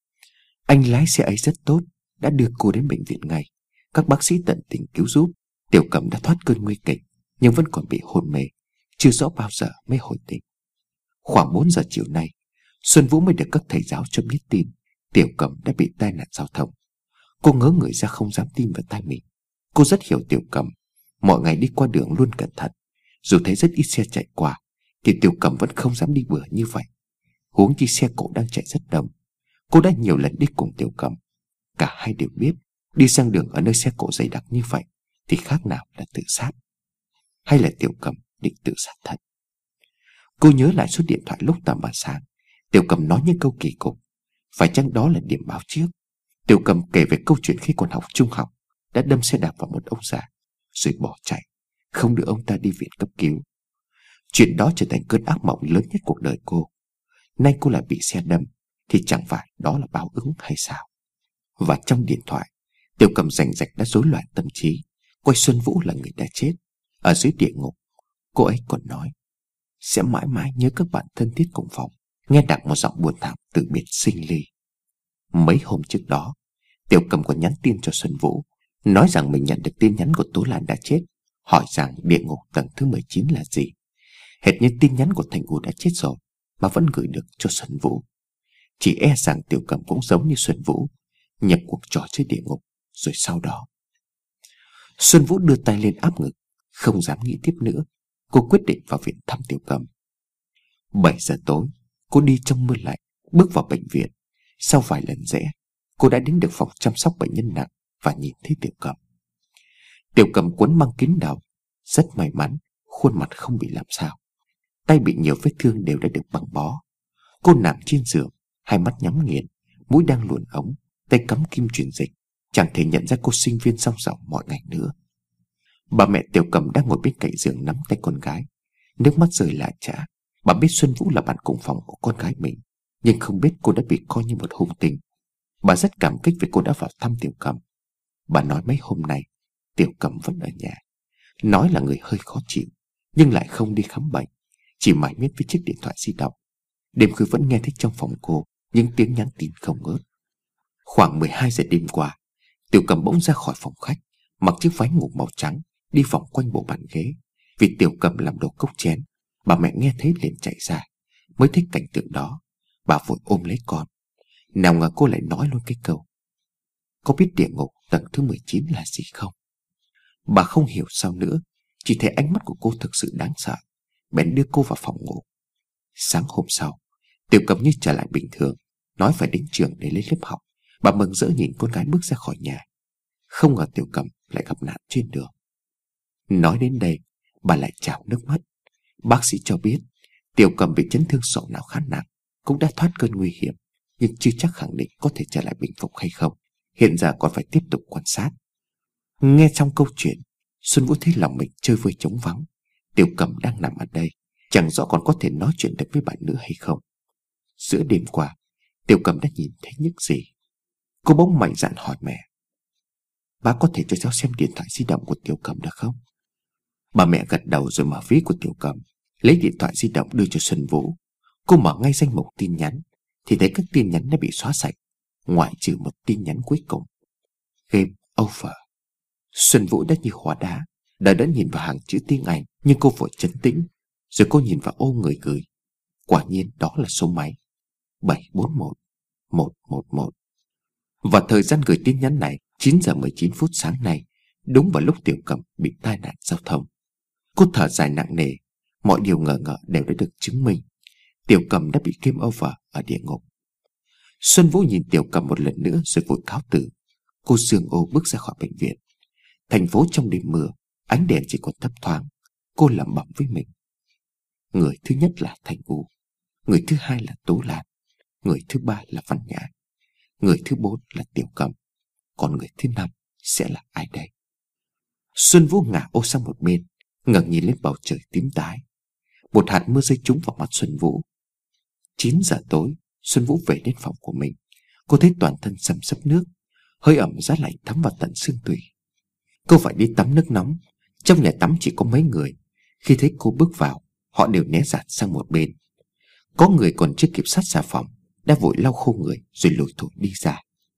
Anh lái xe ấy rất tốt, đã đưa cô đến bệnh viện ngay. Các bác sĩ tận tình cứu giúp. Tiểu Cầm đã thoát cơn nguy kịch, nhưng vẫn còn bị hôn mê, chưa rõ bao giờ mới hồi tỉnh. Khoảng bốn giờ chiều nay, Xuân Vũ mới được các thầy giáo cho biết tin Tiểu Cầm đã bị tai nạn giao thông. Cô ngớ người ra không dám tin vào tai mình. Cô rất hiểu Tiểu Cầm. Mọi ngày đi qua đường luôn cẩn thận. Dù thấy rất ít xe chạy qua, thì Tiểu Cầm vẫn không dám đi bừa như vậy. Huống chi xe cộ đang chạy rất đông. Cô đã nhiều lần đi cùng Tiểu Cầm. Cả hai đều biết đi sang đường ở nơi xe cộ dày đặc như vậy thì khác nào là tự sát. Hay là Tiểu Cầm định tự sát thật? Cô nhớ lại số điện thoại lúc tầm bà sáng. Tiểu Cầm nói những câu kỳ cục. Phải chăng đó là điểm báo trước? Tiểu Cầm kể về câu chuyện khi còn học trung học đã đâm xe đạp vào một ông già rồi bỏ chạy, không đưa ông ta đi viện cấp cứu. Chuyện đó trở thành cơn ác mộng lớn nhất cuộc đời cô. Nay cô lại bị xe đâm, thì chẳng phải đó là báo ứng hay sao? Và trong điện thoại, Tiểu Cầm rành rạch đã rối loạn tâm trí, coi Xuân Vũ là người đã chết. Ở dưới địa ngục, cô ấy còn nói sẽ mãi mãi nhớ các bạn thân thiết cùng phòng. Nghe đọc một giọng buồn thảm từ biệt sinh ly. Mấy hôm trước đó, Tiểu Cầm còn nhắn tin cho Xuân Vũ, nói rằng mình nhận được tin nhắn của Tố Lan đã chết, hỏi rằng địa ngục tầng thứ mười chín là gì. Hệt như tin nhắn của Thành U đã chết rồi mà vẫn gửi được cho Xuân Vũ. Chỉ e rằng Tiểu Cầm cũng giống như Xuân Vũ, nhập cuộc trò chơi địa ngục. Rồi sau đó Xuân Vũ đưa tay lên áp ngực, không dám nghĩ tiếp nữa. Cô quyết định vào viện thăm Tiểu Cầm. Bảy giờ tối, cô đi trong mưa lạnh bước vào bệnh viện. Sau vài lần rẽ, cô đã đến được phòng chăm sóc bệnh nhân nặng và nhìn thấy Tiểu Cầm. Tiểu Cầm quấn băng kín đầu. Rất may mắn, khuôn mặt không bị làm sao. Tay bị nhiều vết thương đều đã được băng bó. Cô nằm trên giường, hai mắt nhắm nghiền, mũi đang luồn ống, tay cắm kim truyền dịch. Chẳng thể nhận ra cô sinh viên song song mọi ngày nữa. Bà mẹ Tiểu Cầm đang ngồi bên cạnh giường nắm tay con gái, nước mắt rơi lã chã. Bà biết Xuân Vũ là bạn cùng phòng của con gái mình, nhưng không biết cô đã bị coi như một hung tinh. Bà rất cảm kích vì cô đã vào thăm Tiểu Cầm. Bà nói mấy hôm nay Tiểu Cầm vẫn ở nhà, nói là người hơi khó chịu, nhưng lại không đi khám bệnh, chỉ mải miết với chiếc điện thoại di động. Đêm khuya vẫn nghe thấy trong phòng cô những tiếng nhắn tin không ngớt. Khoảng mười hai giờ đêm qua, Tiểu Cầm bỗng ra khỏi phòng khách, mặc chiếc váy ngủ màu trắng, đi vòng quanh bộ bàn ghế. Vì Tiểu Cầm làm đổ cốc chén, bà mẹ nghe thấy liền chạy ra. Mới thấy cảnh tượng đó, bà vội ôm lấy con. Nào ngờ cô lại nói luôn cái câu: "Có biết địa ngục tầng thứ mười chín là gì không?" Bà không hiểu sao nữa, chỉ thấy ánh mắt của cô thực sự đáng sợ, bèn đưa cô vào phòng ngủ. Sáng hôm sau, Tiểu Cầm như trở lại bình thường, nói phải đến trường để lấy lớp học. Bà mừng rỡ nhìn con gái bước ra khỏi nhà. Không ngờ Tiểu Cầm lại gặp nạn trên đường. Nói đến đây, bà lại trào nước mắt. Bác sĩ cho biết Tiểu Cầm bị chấn thương sọ não khá nặng, cũng đã thoát cơn nguy hiểm, nhưng chưa chắc khẳng định có thể trở lại bình phục hay không. Hiện giờ còn phải tiếp tục quan sát. Nghe xong câu chuyện, Xuân Vũ thấy lòng mình chơi vơi trống vắng. Tiểu Cầm đang nằm ở đây, chẳng rõ còn có thể nói chuyện được với bạn nữa hay không. Giữa đêm qua, Tiểu Cầm đã nhìn thấy những gì? Cô bỗng mạnh dạn hỏi mẹ: "Bác có thể cho cháu xem điện thoại di động của Tiểu Cầm được không?" Bà mẹ gật đầu rồi mở ví của Tiểu Cầm, lấy điện thoại di động đưa cho Xuân Vũ. Cô mở ngay danh mục tin nhắn thì thấy các tin nhắn đã bị xóa sạch, ngoại trừ một tin nhắn cuối cùng: "Game over." Xuân Vũ đã như hóa đá, đã đã nhìn vào hàng chữ tiếng Anh, nhưng cô vội trấn tĩnh. Rồi cô nhìn vào ô người gửi. Quả nhiên đó là số máy bảy bốn một một một một. Và thời gian gửi tin nhắn này chín giờ mười chín phút sáng nay, đúng vào lúc Tiểu Cầm bị tai nạn giao thông. Cô thở dài nặng nề. Mọi điều ngờ ngợ đều đã được chứng minh. Tiểu Cầm đã bị game over ở địa ngục. Xuân Vũ nhìn Tiểu Cầm một lần nữa rồi vội cáo từ. Cô sương ô bước ra khỏi bệnh viện. Thành phố trong đêm mưa, ánh đèn chỉ còn thấp thoáng. Cô lẩm bẩm với mình: người thứ nhất là Thanh U, người thứ hai là Tố Lan, người thứ ba là Văn Nhã, người thứ bốn là Tiểu Cầm, còn người thứ năm sẽ là ai đây? Xuân Vũ ngả ô sang một bên, ngẩng nhìn lên bầu trời tím tái. Một hạt mưa rơi trúng vào mắt Xuân Vũ. Chín giờ tối, Xuân Vũ về đến phòng của mình. Cô thấy toàn thân sầm sấp nước, hơi ẩm giá lạnh thấm vào tận xương tủy. Cô phải đi tắm nước nóng. Trong nhà tắm chỉ có mấy người. Khi thấy cô bước vào, họ đều né dạt sang một bên. Có người còn chưa kịp sát xà phòng, đã vội lau khô người rồi lủi thủi đi ra.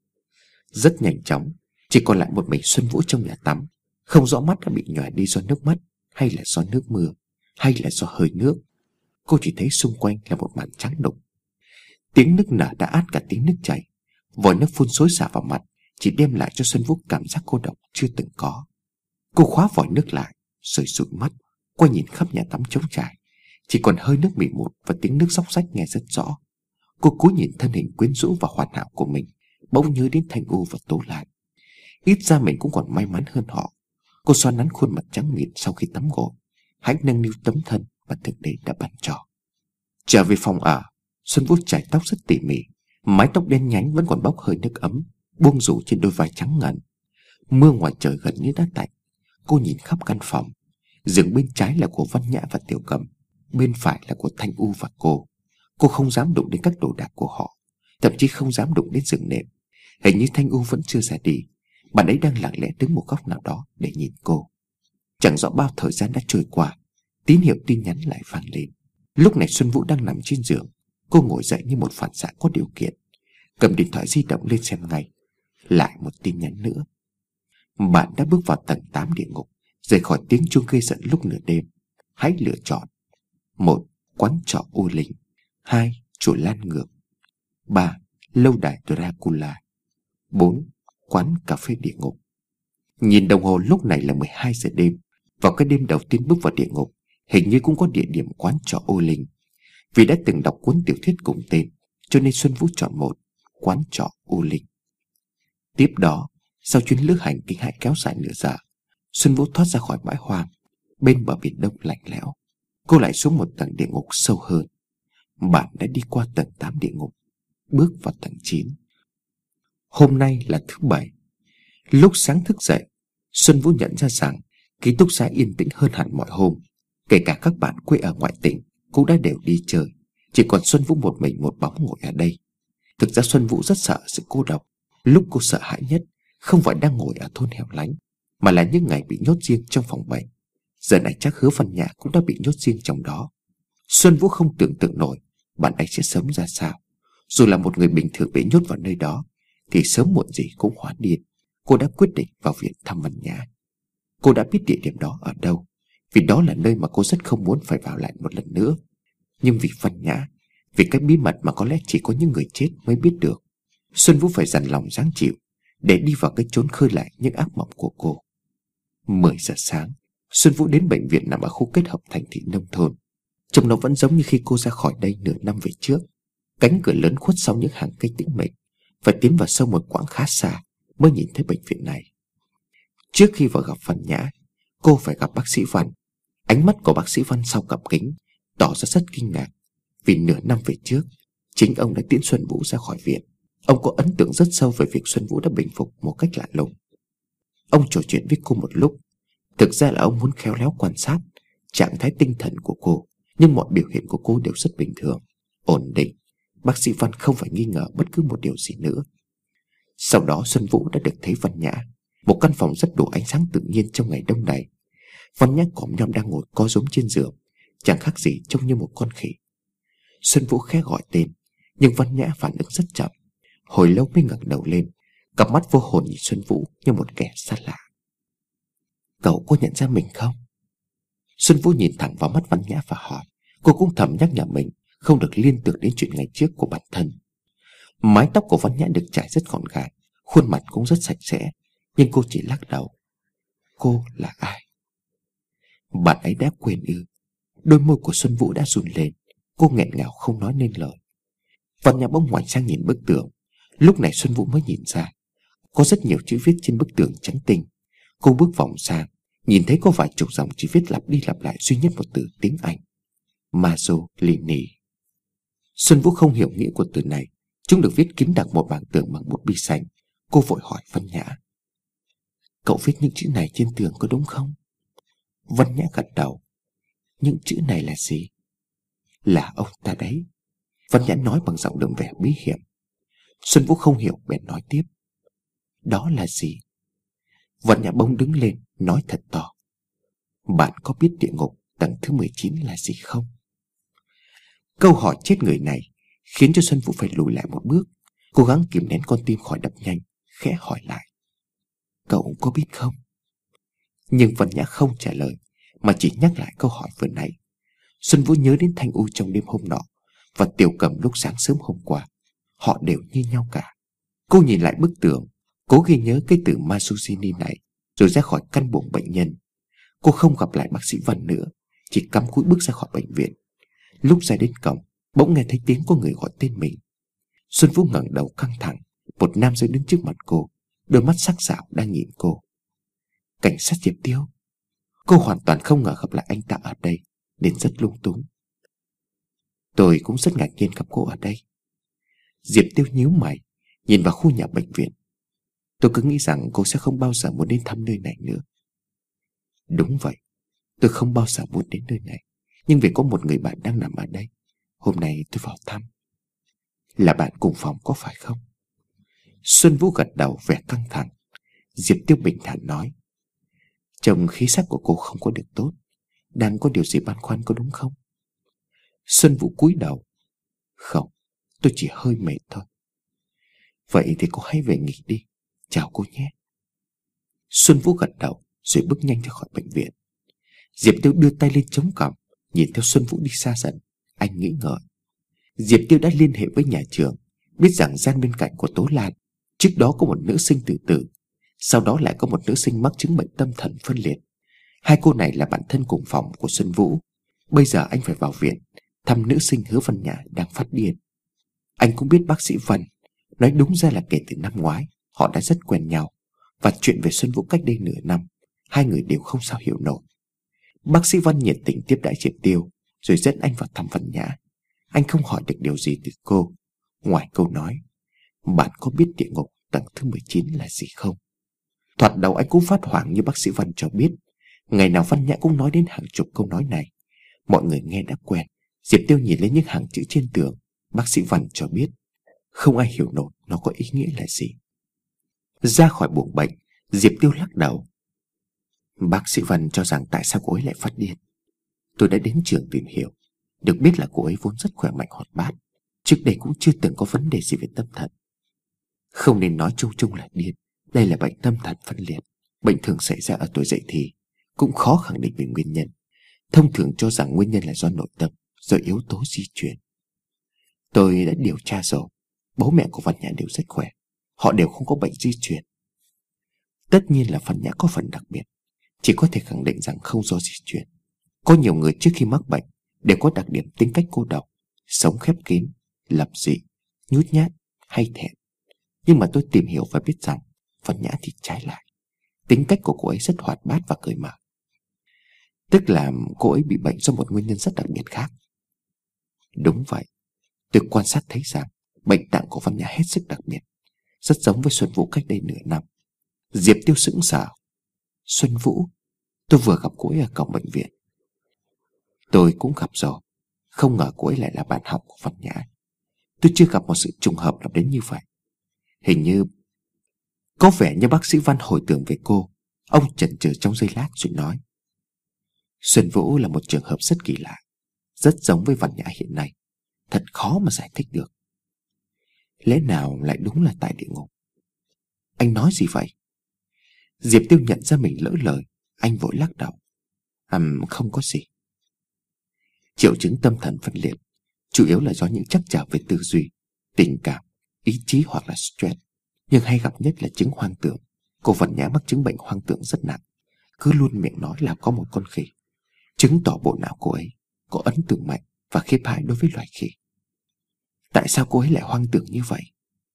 Rất nhanh chóng, chỉ còn lại một mình Xuân Vũ trong nhà tắm. Không rõ mắt đã bị nhòe đi do nước mắt, hay là do nước mưa, hay là do hơi nước. Cô chỉ thấy xung quanh là một màn trắng đục. Tiếng nước nở đã át cả tiếng nước chảy. Vòi nước phun xối xả vào mặt chỉ đem lại cho Xuân Vũ cảm giác cô độc chưa từng có. Cô khóa vòi nước lại rồi dụi mắt, quay nhìn khắp nhà tắm trống trải. Chỉ còn hơi nước mịn mụt và tiếng nước xóc xách nghe rất rõ. Cô cúi nhìn thân hình quyến rũ và hoàn hảo của mình, bỗng nhớ đến Thanh U và Tố Lan. Ít ra mình cũng còn may mắn hơn họ. Cô xoa nắn khuôn mặt trắng mịn sau khi tắm gội, hãy nâng niu tấm thân mà Thượng Đế đã ban cho. Trở về phòng ở, Xuân Vũ chải tóc rất tỉ mỉ. Mái tóc đen nhánh vẫn còn bốc hơi nước ấm, buông rủ trên đôi vai trắng ngần. Mưa ngoài trời gần như đã tạnh. Cô nhìn khắp căn phòng. Giường bên trái là của Văn Nhã và Tiểu Cầm, bên phải là của Thanh U và cô. Cô không dám đụng đến các đồ đạc của họ, thậm chí không dám đụng đến giường nệm. Hình như Thanh U vẫn chưa ra đi. Bạn ấy đang lặng lẽ đứng một góc nào đó để nhìn cô. Chẳng rõ bao thời gian đã trôi qua, tín hiệu tin nhắn lại vang lên. Lúc này Xuân Vũ đang nằm trên giường. Cô ngồi dậy như một phản xạ có điều kiện, cầm điện thoại di động lên xem ngay. Lại một tin nhắn nữa: bạn đã bước vào tầng tám địa ngục, rời khỏi tiếng chuông gây giận lúc nửa đêm. Hãy lựa chọn: một. Quán trọ U Linh. Hai. Chùa Lan Ngược. Ba. Lâu đài Dracula. Bốn. Quán cà phê địa ngục. Nhìn đồng hồ lúc này là mười hai giờ đêm. Vào cái đêm đầu tiên bước vào địa ngục, hình như cũng có địa điểm quán trọ Ô Linh. Vì đã từng đọc cuốn tiểu thuyết cùng tên, cho nên Xuân Vũ chọn một, quán trọ Ô Linh. Tiếp đó, sau chuyến lữ hành kinh hãi kéo dài nửa giờ, Xuân Vũ thoát ra khỏi bãi hoang. Bên bờ biển đông lạnh lẽo, cô lại xuống một tầng địa ngục sâu hơn. Bạn đã đi qua tầng tám địa ngục, bước vào tầng chín. Hôm nay là thứ bảy. Lúc sáng thức dậy, Xuân Vũ nhận ra rằng ký túc xá yên tĩnh hơn hẳn mọi hôm. Kể cả các bạn quê ở ngoại tỉnh cũng đã đều đi chơi, chỉ còn Xuân Vũ một mình một bóng ngồi ở đây. Thực ra Xuân Vũ rất sợ sự cô độc. Lúc cô sợ hãi nhất không phải đang ngồi ở thôn hẻo lánh, mà là những ngày bị nhốt riêng trong phòng bệnh. Giờ này chắc Hứa Văn Nhã cũng đã bị nhốt riêng trong đó. Xuân Vũ không tưởng tượng nổi bạn ấy sẽ sống ra sao. Dù là một người bình thường bị nhốt vào nơi đó thì sớm muộn gì cũng hóa điên. Cô đã quyết định vào viện thăm Văn Nhã. Cô đã biết địa điểm đó ở đâu, vì đó là nơi mà cô rất không muốn phải vào lại một lần nữa. Nhưng vì Văn Nhã, vì cái bí mật mà có lẽ chỉ có những người chết mới biết được, Xuân Vũ phải dằn lòng dáng chịu để đi vào cái chốn khơi lại những ác mộng của cô. Mười giờ sáng, Xuân Vũ đến bệnh viện nằm ở khu kết hợp thành thị nông thôn. Trông nó vẫn giống như khi cô ra khỏi đây nửa năm về trước. Cánh cửa lớn khuất sau những hàng cây tĩnh mịch, phải tiến vào sâu một quãng khá xa mới nhìn thấy bệnh viện này. Trước khi vào gặp Văn Nhã, cô phải gặp bác sĩ Văn. Ánh mắt của bác sĩ Văn sau cặp kính tỏ ra rất kinh ngạc, vì nửa năm về trước chính ông đã tiễn Xuân Vũ ra khỏi viện. Ông có ấn tượng rất sâu về việc Xuân Vũ đã bình phục một cách lạ lùng. Ông trò chuyện với cô một lúc. Thực ra là ông muốn khéo léo quan sát trạng thái tinh thần của cô, nhưng mọi biểu hiện của cô đều rất bình thường, ổn định. Bác sĩ Văn không phải nghi ngờ bất cứ một điều gì nữa. Sau đó Xuân Vũ đã được thấy Văn Nhã. Một căn phòng rất đủ ánh sáng tự nhiên trong ngày đông này. Văn Nhã cõm nhom đang ngồi co rúm trên giường, chẳng khác gì trông như một con khỉ. Xuân Vũ khẽ gọi tên, nhưng Văn Nhã phản ứng rất chậm. Hồi lâu mới ngẩng đầu lên, cặp mắt vô hồn nhìn Xuân Vũ như một kẻ xa lạ. Cậu có nhận ra mình không? Xuân Vũ nhìn thẳng vào mắt Văn Nhã và hỏi. Cô cũng thầm nhắc nhở mình không được liên tưởng đến chuyện ngày trước của bản thân. Mái tóc của Văn Nhã được chải rất gọn gàng, khuôn mặt cũng rất sạch sẽ, nhưng cô chỉ lắc đầu. Cô là ai? Bạn ấy đã quên ư? Đôi môi của Xuân Vũ đã run lên. Cô nghẹn ngào không nói nên lời. Văn Nhã bỗng ngoảnh sang nhìn bức tường. Lúc này Xuân Vũ mới nhìn ra có rất nhiều chữ viết trên bức tường trắng tinh. Cô bước vòng sang, nhìn thấy có vài chục dòng chữ viết lặp đi lặp lại duy nhất một từ tiếng Anh: Mazzolini. Xuân Vũ không hiểu nghĩa của từ này. Chúng được viết kín đặc một bảng tường bằng bút bi xanh. Cô vội hỏi Văn Nhã. Cậu viết những chữ này trên tường có đúng không? Văn Nhã gật đầu. Những chữ này là gì? Là ông ta đấy, Văn Nhã nói bằng giọng đượm vẻ bí hiểm. Xuân Vũ không hiểu bèn nói tiếp. Đó là gì? Văn Nhã bỗng đứng lên nói thật to. Bạn có biết địa ngục tầng thứ mười chín là gì không? Câu hỏi chết người này khiến cho Xuân Vũ phải lùi lại một bước, cố gắng kìm nén con tim khỏi đập nhanh, khẽ hỏi lại. Cậu có biết không? Nhưng Văn Nhã không trả lời, mà chỉ nhắc lại câu hỏi vừa nãy. Xuân Vũ nhớ đến Thanh U trong đêm hôm nọ và Tiểu Cầm lúc sáng sớm hôm qua. Họ đều như nhau cả. Cô nhìn lại bức tường, cố ghi nhớ cái từ Mazzolini này, rồi ra khỏi căn buồng bệnh nhân. Cô không gặp lại bác sĩ Văn nữa, chỉ cắm cúi bước ra khỏi bệnh viện. Lúc ra đến cổng, bỗng nghe thấy tiếng có người gọi tên mình. Xuân Vũ ngẩng đầu căng thẳng. Một nam giới đứng trước mặt cô, đôi mắt sắc sảo đang nhìn cô. Cảnh sát Diệp Tiêu. Cô hoàn toàn không ngờ gặp lại anh ta ở đây, nên rất lung túng. Tôi cũng rất ngạc nhiên gặp cô ở đây. Diệp Tiêu nhíu mày, nhìn vào khu nhà bệnh viện. Tôi cứ nghĩ rằng cô sẽ không bao giờ muốn đến thăm nơi này nữa. Đúng vậy, tôi không bao giờ muốn đến nơi này, nhưng vì có một người bạn đang nằm ở đây, hôm nay tôi vào thăm. Là bạn cùng phòng có phải không? Xuân Vũ gật đầu vẻ căng thẳng. Diệp Tiêu bình thản nói. Trông khí sắc của cô không có được tốt, đang có điều gì băn khoăn có đúng không? Xuân Vũ cúi đầu. Không, tôi chỉ hơi mệt thôi. Vậy thì cô hãy về nghỉ đi. Chào cô nhé. Xuân Vũ gật đầu rồi bước nhanh ra khỏi bệnh viện. Diệp Tiêu đưa tay lên chống cằm, nhìn theo Xuân Vũ đi xa dần. Anh nghĩ ngợi. Diệp Tiêu đã liên hệ với nhà trường, biết rằng gian bên cạnh của Tố Lan trước đó có một nữ sinh tự tử. Sau đó lại có một nữ sinh mắc chứng bệnh tâm thần phân liệt. Hai cô này là bạn thân cùng phòng của Xuân Vũ. Bây giờ anh phải vào viện thăm nữ sinh Hứa Văn Nhã đang phát điên. Anh cũng biết bác sĩ Vân. Nói đúng ra là kể từ năm ngoái họ đã rất quen nhau, và chuyện về Xuân Vũ cách đây nửa năm hai người đều không sao hiểu nổi. Bác sĩ Văn nhiệt tình tiếp đãi Diệp Tiêu, rồi dẫn anh vào thăm Văn Nhã. Anh không hỏi được điều gì từ cô, ngoài câu nói: "Bạn có biết địa ngục tầng thứ mười chín là gì không?" Thoạt đầu anh cũng phát hoảng như bác sĩ Văn cho biết. Ngày nào Văn Nhã cũng nói đến hàng chục câu nói này. Mọi người nghe đã quen. Diệp Tiêu nhìn lên những hàng chữ trên tường. Bác sĩ Văn cho biết không ai hiểu nổi nó có ý nghĩa là gì. Ra khỏi buồng bệnh, Diệp Tiêu lắc đầu. Bác sĩ Văn cho rằng tại sao cô ấy lại phát điên. Tôi đã đến trường tìm hiểu, được biết là cô ấy vốn rất khỏe mạnh hoạt bát, trước đây cũng chưa từng có vấn đề gì về tâm thần. Không nên nói chung chung là điên. Đây là bệnh tâm thần phân liệt, bệnh thường xảy ra ở tuổi dậy thì, cũng khó khẳng định về nguyên nhân. Thông thường cho rằng nguyên nhân là do nội tâm, do yếu tố di truyền. Tôi đã điều tra rồi, bố mẹ của Văn Nhã đều rất khỏe, họ đều không có bệnh di truyền. Tất nhiên là Văn Nhã có phần đặc biệt, chỉ có thể khẳng định rằng không do di truyền. Có nhiều người trước khi mắc bệnh đều có đặc điểm tính cách cô độc, sống khép kín, lập dị, nhút nhát hay thẹn. Nhưng mà tôi tìm hiểu và biết rằng Văn Nhã thì trái lại. Tính cách của cô ấy rất hoạt bát và cởi mở. Tức là cô ấy bị bệnh do một nguyên nhân rất đặc biệt khác. Đúng vậy. Tôi quan sát thấy rằng bệnh tạng của Văn Nhã hết sức đặc biệt, rất giống với Xuân Vũ cách đây nửa năm. Diệp Tiêu sững sờ. Xuân Vũ? Tôi vừa gặp cô ấy ở cổng bệnh viện. Tôi cũng gặp rồi. Không ngờ cô ấy lại là bạn học của Văn Nhã. Tôi chưa gặp một sự trùng hợp nào đến như vậy. Hình như có vẻ như bác sĩ Văn hồi tưởng về cô. Ông chần chừ trong giây lát rồi nói: Xuân Vũ là một trường hợp rất kỳ lạ, rất giống với Văn Nhã hiện nay. Thật khó mà giải thích được. Lẽ nào lại đúng là tại địa ngục? Anh nói gì vậy? Diệp Tiêu nhận ra mình lỡ lời. Anh vội lắc đầu. À, không có gì. Triệu chứng tâm thần phân liệt chủ yếu là do những trắc trở về tư duy, tình cảm, ý chí hoặc là stress. Nhưng hay gặp nhất là chứng hoang tưởng. Cô Văn Nhã mắc chứng bệnh hoang tưởng rất nặng, cứ luôn miệng nói là có một con khỉ, chứng tỏ bộ não cô ấy có ấn tượng mạnh và khiếp hãi đối với loài khỉ. Tại sao cô ấy lại hoang tưởng như vậy?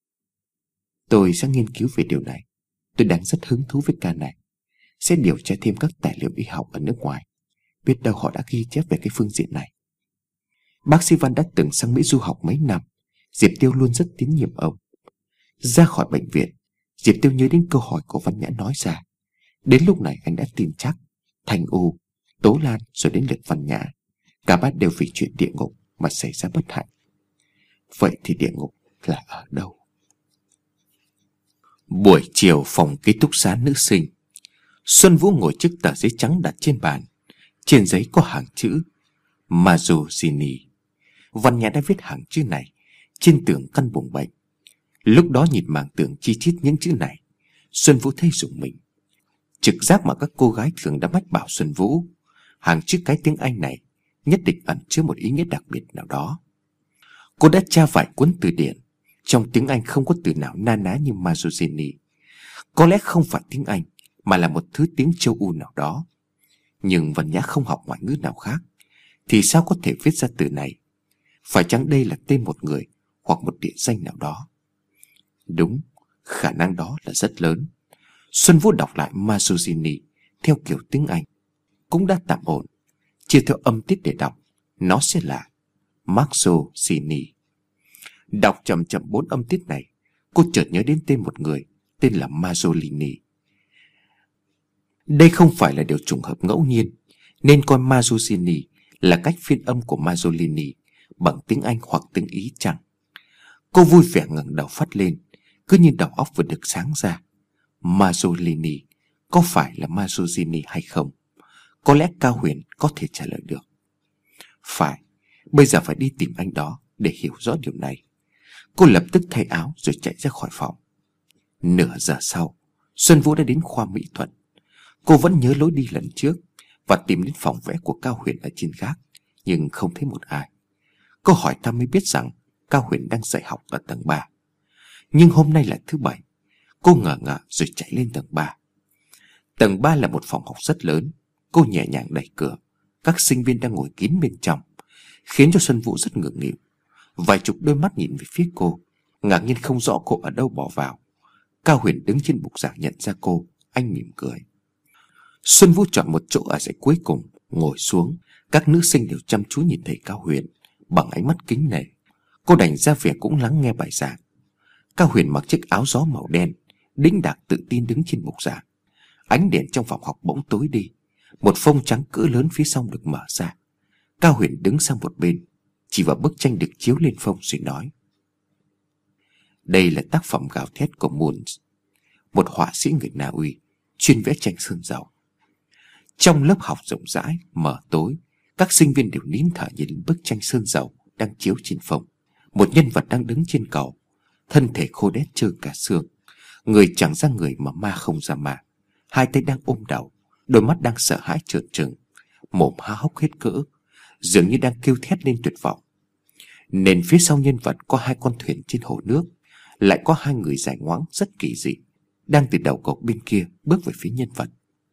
Tôi sẽ nghiên cứu về điều này. Tôi đang rất hứng thú với ca này. Sẽ điều tra thêm các tài liệu y học ở nước ngoài. Biết đâu họ đã ghi chép về cái phương diện này. Bác sĩ Văn đã từng sang Mỹ du học mấy năm. Diệp Tiêu luôn rất tín nhiệm ông. Ra khỏi bệnh viện, Diệp Tiêu nhớ đến câu hỏi của Văn Nhã nói ra. Đến lúc này anh đã tin chắc Thành U, Tố Lan rồi đến lượt Văn Nhã, cả ba đều vì chuyện địa ngục mà xảy ra bất hạnh. Vậy thì địa ngục là ở đâu? Buổi chiều phòng ký túc xá nữ sinh. Xuân Vũ ngồi trước tờ giấy trắng đặt trên bàn. Trên giấy có hàng chữ Mazuzini. Văn Nhã đã viết hàng chữ này trên tường căn buồng bệnh. Lúc đó nhìn mảng tường chi chít những chữ này, Xuân Vũ thấy rùng mình. Trực giác mà các cô gái thường đã mách bảo Xuân Vũ, hàng chữ cái tiếng Anh này nhất định ẩn chứa một ý nghĩa đặc biệt nào đó. Cô đã tra vài cuốn từ điển. Trong tiếng Anh không có từ nào na ná như Mazuzini. Có lẽ không phải tiếng Anh, mà là một thứ tiếng châu Âu nào đó. Nhưng Văn Nhã không học ngoại ngữ nào khác, thì sao có thể viết ra từ này? Phải chăng đây là tên một người hoặc một địa danh nào đó? Đúng, khả năng đó là rất lớn. Xuân Vũ đọc lại Mazuzini theo kiểu tiếng Anh cũng đã tạm ổn. Chia theo âm tiết để đọc, nó sẽ là Mazuzini. Đọc chậm chậm bốn âm tiết này, cô chợt nhớ đến tên một người tên là Mazzolini. Đây không phải là điều trùng hợp ngẫu nhiên, nên coi Mazzolini là cách phiên âm của Mazzolini bằng tiếng Anh hoặc tiếng Ý chăng? Cô vui vẻ ngẩng đầu phát lên, cứ như đầu óc vừa được sáng ra. Mazzolini có phải là Mazzolini hay không? Có lẽ Cao Huyền có thể trả lời được. Phải, bây giờ phải đi tìm anh đó để hiểu rõ điều này. Cô lập tức thay áo rồi chạy ra khỏi phòng. Nửa giờ sau, Xuân Vũ đã đến khoa mỹ thuật. Cô vẫn nhớ lối đi lần trước và tìm đến phòng vẽ của Cao Huyền ở trên gác, nhưng không thấy một ai. Cô hỏi thăm mới biết rằng Cao Huyền đang dạy học ở tầng ba. Nhưng hôm nay là thứ bảy, Cô ngờ ngợ rồi chạy lên tầng ba. Tầng ba là một phòng học rất lớn. Cô nhẹ nhàng đẩy cửa. Các sinh viên đang ngồi kín bên trong, khiến cho Xuân Vũ rất ngượng nghịu. Vài chục đôi mắt nhìn về phía cô, ngạc nhiên không rõ cô ở đâu bỏ vào. Cao Huyền đứng trên bục giảng nhận ra cô. Anh mỉm cười. Xuân Vũ chọn một chỗ ở dãy cuối cùng, ngồi xuống. Các nữ sinh đều chăm chú nhìn thấy Cao Huyền bằng ánh mắt kính nể. Cô đành ra vẻ cũng lắng nghe bài giảng. Cao Huyền mặc chiếc áo gió màu đen, đĩnh đạc tự tin đứng trên bục giảng. Ánh đèn trong phòng học bỗng tối đi. Một phông trắng cỡ lớn phía sau được mở ra. Cao Huyền đứng sang một bên, chỉ vào bức tranh được chiếu lên phông rồi nói: "Đây là tác phẩm Gào Thét của Munch, một họa sĩ người Na Uy chuyên vẽ tranh sơn dầu." Trong lớp học rộng rãi, mờ tối, các sinh viên đều nín thở nhìn bức tranh sơn dầu đang chiếu trên phông. Một nhân vật đang đứng trên cầu, thân thể khô đét trơ cả xương, người chẳng ra người mà ma không ra ma. Hai tay đang ôm đầu, đôi mắt đang sợ hãi trợn trừng, mồm há hốc hết cỡ, dường như đang kêu thét lên tuyệt vọng. Nên phía sau nhân vật có hai con thuyền trên hồ nước, lại có hai người dài ngoáng rất kỳ dị, đang từ đầu cầu bên kia bước về phía nhân vật.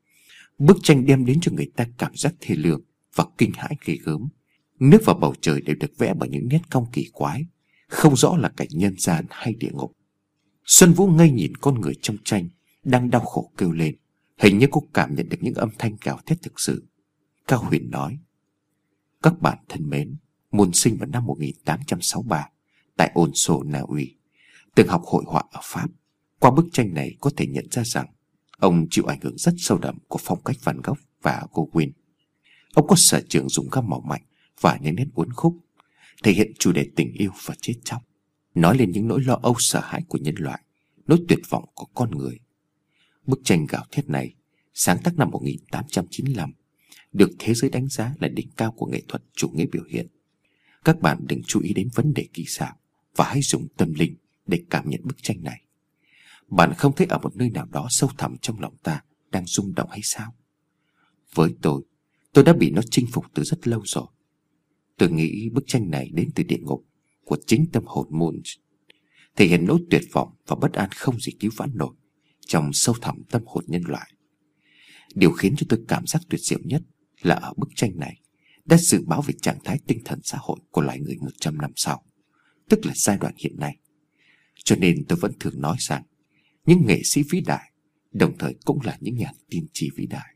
Bức tranh đem đến cho người ta cảm giác thê lương và kinh hãi ghê gớm. Nước và bầu trời đều được vẽ bằng những nét cong kỳ quái, không rõ là cảnh nhân gian hay địa ngục. Xuân Vũ ngây nhìn con người trong tranh đang đau khổ kêu lên. Hình như cô cảm nhận được những âm thanh gào thét thực sự. Cao Huyền nói: "Các bạn thân mến, Munch sinh vào năm một nghìn tám trăm sáu mươi ba tại Onslow, Na Uy, từng học hội họa ở Pháp. Qua bức tranh này có thể nhận ra rằng ông chịu ảnh hưởng rất sâu đậm của phong cách Van Gogh và Gauguin. Ông có sở trường dùng gam màu mạnh và những nét uốn khúc, thể hiện chủ đề tình yêu và chết chóc, nói lên những nỗi lo âu sợ hãi của nhân loại, nỗi tuyệt vọng của con người. Bức tranh Gào Thét này sáng tác năm một nghìn tám trăm chín mươi lăm, được thế giới đánh giá là đỉnh cao của nghệ thuật chủ nghĩa biểu hiện. Các bạn đừng chú ý đến vấn đề kỹ xảo và hãy dùng tâm linh để cảm nhận bức tranh này. Bạn không thấy ở một nơi nào đó sâu thẳm trong lòng ta đang rung động hay sao? Với tôi, tôi đã bị nó chinh phục từ rất lâu rồi. Tôi nghĩ bức tranh này đến từ địa ngục của chính tâm hồn Munch, thể hiện nỗi tuyệt vọng và bất an không gì cứu vãn nổi trong sâu thẳm tâm hồn nhân loại. Điều khiến cho tôi cảm giác tuyệt diệu nhất là ở bức tranh này đã dự báo về trạng thái tinh thần xã hội của loài người một trăm năm sau, tức là giai đoạn hiện nay. Cho nên tôi vẫn thường nói rằng những nghệ sĩ vĩ đại đồng thời cũng là những nhà tiên tri vĩ đại.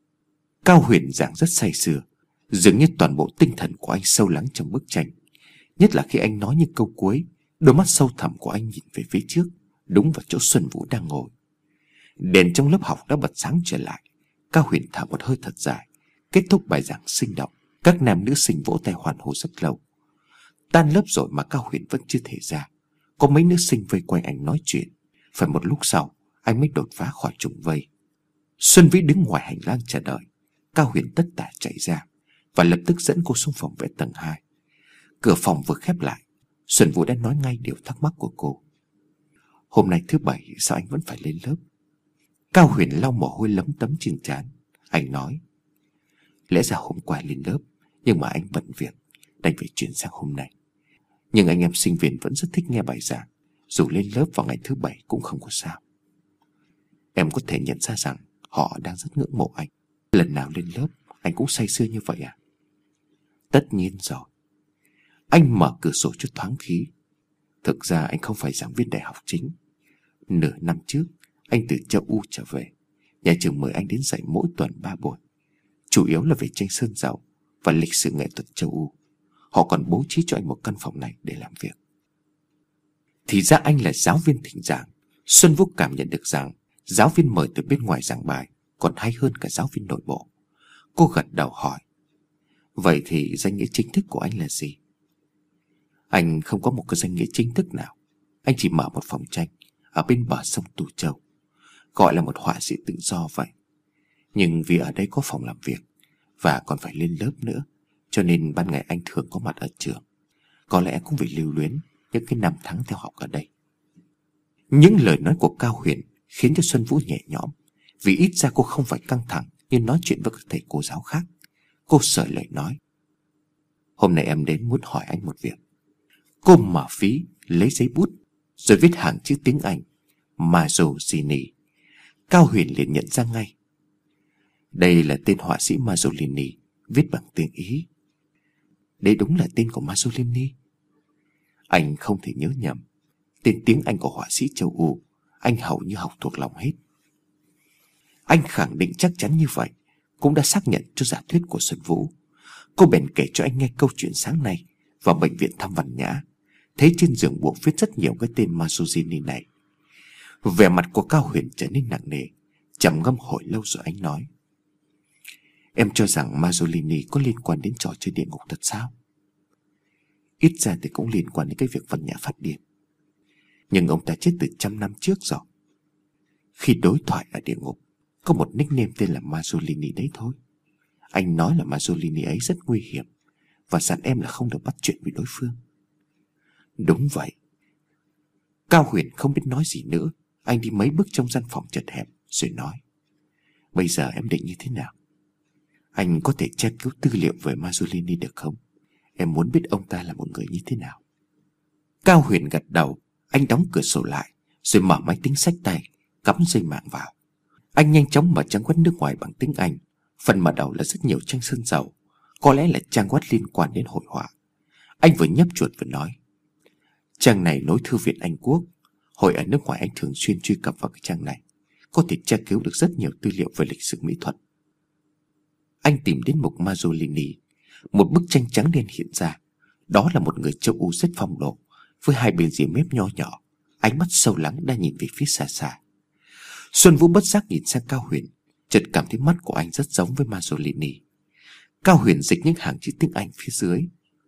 Cao Huyền giảng rất say sưa, dường như toàn bộ tinh thần của anh sâu lắng trong bức tranh. Nhất là khi anh nói những câu cuối, đôi mắt sâu thẳm của anh nhìn về phía trước, đúng vào chỗ Xuân Vũ đang ngồi. Đèn trong lớp học đã bật sáng trở lại. Cao Huyền thở một hơi thật dài, kết thúc bài giảng sinh động. Các nam nữ sinh vỗ tay hoan hô rất lâu. Tan lớp rồi mà Cao Huyền vẫn chưa thể ra. Có mấy nữ sinh vây quanh anh nói chuyện. Phải một lúc sau anh mới đột phá khỏi trùng vây. Xuân Vĩ đứng ngoài hành lang chờ đợi. Cao Huyền tất tả chạy ra và lập tức dẫn cô xuống phòng vẽ tầng hai. Cửa phòng vừa khép lại, Xuân Vũ đã nói ngay điều thắc mắc của cô. Hôm nay thứ bảy sao anh vẫn phải lên lớp? Cao Huyền lau mồ hôi lấm tấm trên trán. Anh nói: Lẽ ra hôm qua lên lớp, nhưng mà anh bận việc, đành phải chuyển sang hôm nay. Nhưng anh em sinh viên vẫn rất thích nghe bài giảng, dù lên lớp vào ngày thứ bảy cũng không có sao. Em có thể nhận ra rằng họ đang rất ngưỡng mộ anh. Lần nào lên lớp anh cũng say sưa như vậy à? Tất nhiên rồi. Anh mở cửa sổ chút thoáng khí. Thực ra anh không phải giảng viên đại học chính. Nửa năm trước anh từ châu Âu trở về. Nhà trường mời anh đến dạy mỗi tuần ba buổi, chủ yếu là về tranh sơn dầu và lịch sử nghệ thuật châu Âu. Họ còn bố trí cho anh một căn phòng này để làm việc. Thì ra anh là giáo viên thỉnh giảng. Xuân Vũ cảm nhận được rằng giáo viên mời từ bên ngoài giảng bài còn hay hơn cả giáo viên nội bộ. Cô gật đầu hỏi: Vậy thì danh nghĩa chính thức của anh là gì? Anh không có một cái danh nghĩa chính thức nào. Anh chỉ mở một phòng tranh ở bên bờ sông Tù Châu, gọi là một họa sĩ tự do vậy. Nhưng vì ở đây có phòng làm việc và còn phải lên lớp nữa, cho nên ban ngày anh thường có mặt ở trường. Có lẽ cũng vì lưu luyến những cái năm tháng theo học ở đây. Những lời nói của Cao Huyền khiến cho Xuân Vũ nhẹ nhõm, vì ít ra cô không phải căng thẳng như nói chuyện với các thầy cô giáo khác. Cô sởi lời nói: Hôm nay em đến muốn hỏi anh một việc. Cô mở ví lấy giấy bút rồi viết hàng chữ tiếng Anh, Mazzolini. Cao Huyền liền nhận ra ngay. Đây là tên họa sĩ Mazzolini viết bằng tiếng Ý. Đây đúng là tên của Mazzolini. Anh không thể nhớ nhầm. Tên tiếng Anh của họa sĩ châu Âu anh hầu như học thuộc lòng hết. Anh khẳng định chắc chắn như vậy cũng đã xác nhận cho giả thuyết của Xuân Vũ. Cô bèn kể cho anh nghe câu chuyện sáng nay vào bệnh viện thăm Văn Nhã, thấy trên giường buộc viết rất nhiều cái tên Mazzolini này. Vẻ mặt của Cao Huyền trở nên nặng nề, trầm ngâm hồi lâu rồi anh nói: Em cho rằng Mazzolini có liên quan đến trò chơi địa ngục thật sao? Ít ra thì cũng liên quan đến cái việc Văn Nhã phát điên. Nhưng ông ta chết từ trăm năm trước rồi. Khi đối thoại ở địa ngục có một nickname tên là Mazzolini đấy thôi. Anh nói là Mazzolini ấy rất nguy hiểm và dặn em là không được bắt chuyện với đối phương. Đúng vậy. Cao Huyền không biết nói gì nữa. Anh đi mấy bước trong gian phòng chật hẹp rồi nói: Bây giờ em định như thế nào? Anh có thể tra cứu tư liệu về Mazzolini được không? Em muốn biết ông ta là một người như thế nào. Cao Huyền gật đầu. Anh đóng cửa sổ lại rồi mở máy tính xách tay, cắm dây mạng vào. Anh nhanh chóng mở trang web nước ngoài bằng tiếng Anh. Phần mở đầu là rất nhiều tranh sơn dầu, có lẽ là trang web liên quan đến hội họa. Anh vừa nhấp chuột vừa nói: Trang này nối thư viện Anh Quốc. Hồi ở nước ngoài anh thường xuyên truy cập vào cái trang này, có thể tra cứu được rất nhiều tư liệu về lịch sử mỹ thuật. Anh tìm đến mục Mazzolini. Một bức tranh trắng đen hiện ra. Đó là một người châu Âu rất phong độ, với hai bên rìa mép nho nhỏ, ánh mắt sâu lắng đang nhìn về phía xa xa. Xuân Vũ bất giác nhìn sang Cao Huyền, chợt cảm thấy mắt của anh rất giống với Mazzolini. Cao Huyền dịch những hàng chữ tiếng Anh phía dưới.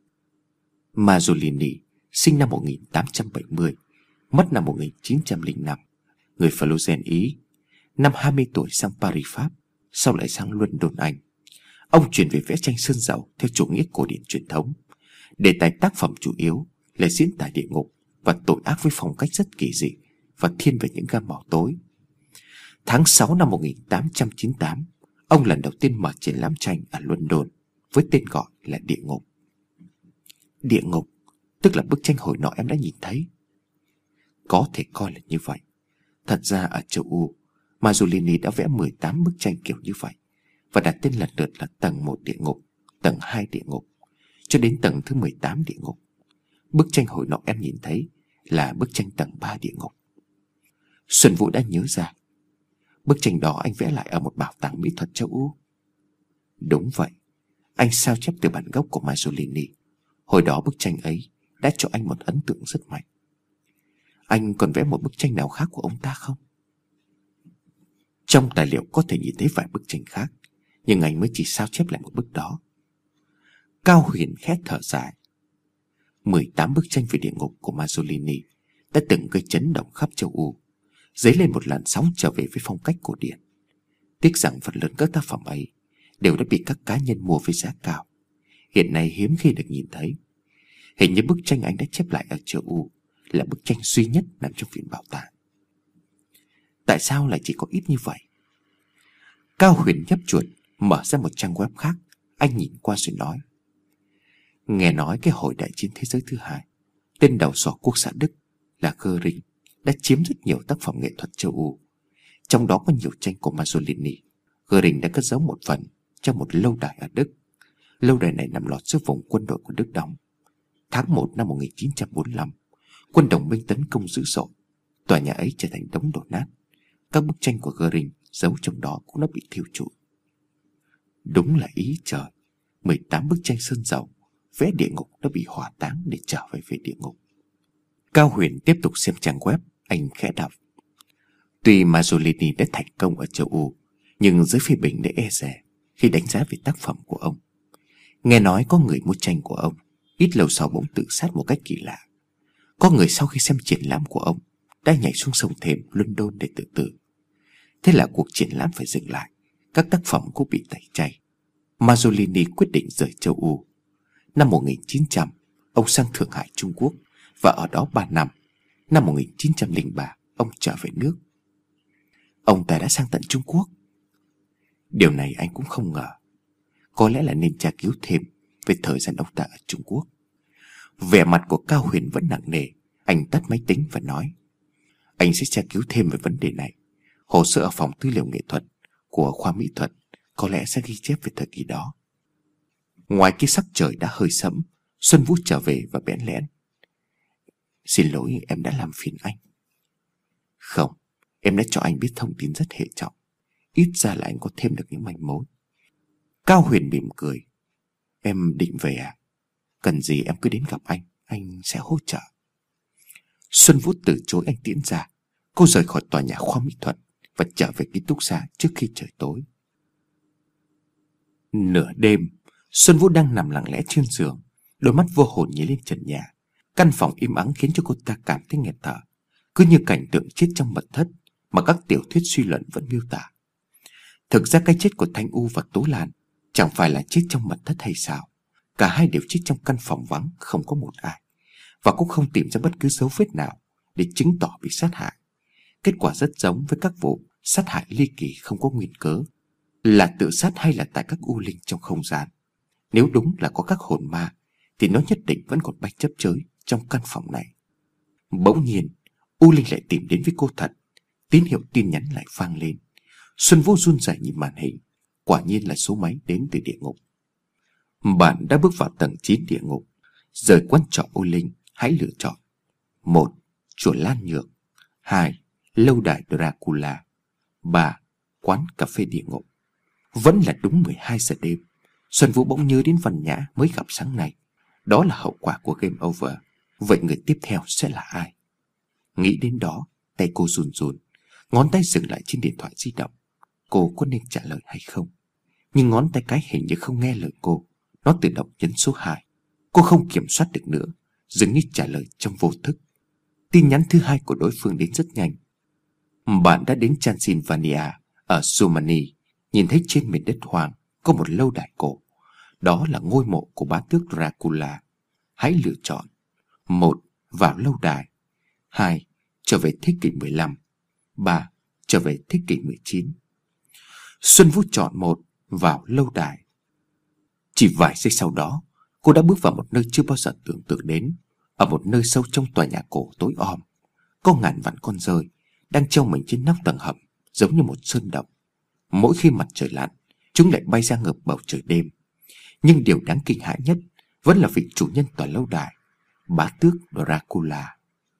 Mazzolini sinh năm một nghìn tám trăm bảy mươi, mất năm một nghìn chín trăm lẻ năm, người Phalogen Ý. Năm hai mươi tuổi sang Paris Pháp, sau lại sang London Anh. Ông chuyển về vẽ tranh sơn dầu theo chủ nghĩa cổ điển truyền thống. Đề tài tác phẩm chủ yếu là diễn tả địa ngục và tội ác với phong cách rất kỳ dị và thiên về những gam màu tối. Tháng sáu năm một nghìn tám trăm chín mươi tám, ông lần đầu tiên mở triển lãm tranh ở London với tên gọi là Địa Ngục. Địa ngục tức là bức tranh hồi nọ em đã nhìn thấy. Có thể coi là như vậy. Thật ra ở châu Âu, Mazzolini đã vẽ mười tám bức tranh kiểu như vậy và đặt tên lần lượt là tầng một địa ngục, tầng hai địa ngục, cho đến tầng thứ mười tám địa ngục. Bức tranh hồi nọ em nhìn thấy là bức tranh tầng ba địa ngục. Xuân Vũ đã nhớ ra. Bức tranh đó anh vẽ lại ở một bảo tàng mỹ thuật châu Âu. Đúng vậy. Anh sao chép từ bản gốc của Mazzolini. Hồi đó bức tranh ấy đã cho anh một ấn tượng rất mạnh. Anh còn vẽ một bức tranh nào khác của ông ta không? Trong tài liệu có thể nhìn thấy vài bức tranh khác, nhưng anh mới chỉ sao chép lại một bức đó. Cao Huyền khẽ thở dài. mười tám bức tranh về địa ngục của Mazzolini đã từng gây chấn động khắp châu Âu, dấy lên một làn sóng trở về với phong cách cổ điển. Tiếc rằng phần lớn các tác phẩm ấy đều đã bị các cá nhân mua với giá cao, hiện nay hiếm khi được nhìn thấy. Hình như bức tranh anh đã chép lại ở châu Âu là bức tranh duy nhất nằm trong viện bảo tàng. Tại sao lại chỉ có ít như vậy? Cao Huyền nhấp chuột, mở ra một trang web khác. Anh nhìn qua rồi nói: Nghe nói cái hồi đại chiến thế giới thứ hai, tên đầu sỏ quốc xã Đức là Göring đã chiếm rất nhiều tác phẩm nghệ thuật châu Âu, trong đó có nhiều tranh của Mazzolini. Göring đã cất giấu một phần trong một lâu đài ở Đức. Lâu đài này nằm lọt giữa vùng quân đội của Đức đóng. Tháng một năm một nghìn chín trăm bốn mươi lăm, quân đồng minh tấn công dữ dội. Tòa nhà ấy trở thành đống đổ nát. Các bức tranh của Göring giấu trong đó cũng đã bị thiêu trụi. Đúng là ý trời. mười tám bức tranh sơn dầu vẽ địa ngục đã bị hỏa táng để trở về về địa ngục. Cao Huyền tiếp tục xem trang web. Anh khẽ đọc: Tuy Mazzolini đã thành công ở châu Âu, nhưng giới phê bình đã e dè khi đánh giá về tác phẩm của ông. Nghe nói có người mua tranh của ông, ít lâu sau bỗng tự sát một cách kỳ lạ. Có người sau khi xem triển lãm của ông đã nhảy xuống sông Thềm London để tự tử. Thế là cuộc triển lãm phải dừng lại, các tác phẩm cũng bị tẩy chay. Mazzolini quyết định rời châu Âu. Năm một nghìn chín trăm, ông sang Thượng Hải, Trung Quốc và ở đó ba năm. Năm một nghìn chín trăm lẻ ba, ông trở về nước. Ông ta đã sang tận Trung Quốc. Điều này anh cũng không ngờ. Có lẽ là nên tra cứu thêm về thời gian ông ta ở Trung Quốc. Vẻ mặt của Cao Huyền vẫn nặng nề. Anh tắt máy tính và nói: Anh sẽ tra cứu thêm về vấn đề này. Hồ sơ ở phòng tư liệu nghệ thuật của khoa mỹ thuật có lẽ sẽ ghi chép về thời kỳ đó. Ngoài kia sắc trời đã hơi sẫm, Xuân Vũ trở về và bẽn lẽn: Xin lỗi, em đã làm phiền anh. Không, em đã cho anh biết thông tin rất hệ trọng. Ít ra là anh có thêm được những manh mối. Cao Huyền mỉm cười: Em định về à? Cần gì em cứ đến gặp anh, anh sẽ hỗ trợ. Xuân Vũ từ chối anh tiễn ra. Cô rời khỏi tòa nhà khoa mỹ thuật và trở về ký túc xá trước khi trời tối. Nửa đêm, Xuân Vũ đang nằm lặng lẽ trên giường, đôi mắt vô hồn nhìn lên trần nhà. Căn phòng im ắng khiến cho cô ta cảm thấy nghẹt thở, cứ như cảnh tượng chết trong mật thất mà các tiểu thuyết suy luận vẫn miêu tả. Thực ra cái chết của Thanh U và Tố Lan chẳng phải là chết trong mật thất hay sao? Cả hai đều chết trong căn phòng vắng, không có một ai, và cũng không tìm ra bất cứ dấu vết nào để chứng tỏ bị sát hại. Kết quả rất giống với các vụ sát hại ly kỳ không có nguyên cớ, là tự sát hay là tại các u linh trong không gian. Nếu đúng là có các hồn ma thì nó nhất định vẫn còn bay chấp chới trong căn phòng này. Bỗng nhiên, u linh lại tìm đến với cô thật. Tín hiệu tin nhắn lại vang lên. Xuân Vũ run rẩy nhìn màn hình. Quả nhiên là số máy đến từ địa ngục. Bạn đã bước vào tầng chín địa ngục. Rời quán trọ u linh, hãy lựa chọn: một. Chùa Lan Nhược. Hai. Lâu đài Dracula. Ba. Quán cà phê địa ngục. Vẫn là đúng mười hai giờ đêm. Xuân Vũ bỗng nhớ đến Văn Nhã mới gặp sáng nay. Đó là hậu quả của game over. Vậy người tiếp theo sẽ là ai? Nghĩ đến đó, tay cô run run, ngón tay dừng lại trên điện thoại di động. Cô có nên trả lời hay không? Nhưng ngón tay cái hình như không nghe lời cô. Nó tự động nhấn số hai. Cô không kiểm soát được nữa, dường như trả lời trong vô thức. Tin nhắn thứ hai của đối phương đến rất nhanh. Bạn đã đến Transylvania ở Sumani. Nhìn thấy trên miền đất hoang có một lâu đài cổ. Đó là ngôi mộ của bá tước Dracula. Hãy lựa chọn: một. Vào lâu đài. Hai. Trở về thế kỷ mười lăm. Ba. Trở về thế kỷ mười chín. Xuân Vũ chọn một. Vào lâu đài. Chỉ vài giây sau đó, cô đã bước vào một nơi chưa bao giờ tưởng tượng đến. Ở một nơi sâu trong tòa nhà cổ tối om, có ngàn vạn con dơi đang treo mình trên nóc tầng hầm, giống như một sơn động. Mỗi khi mặt trời lặn, chúng lại bay ra ngược bầu trời đêm. Nhưng điều đáng kinh hãi nhất vẫn là vị chủ nhân tòa lâu đài, bá tước Dracula.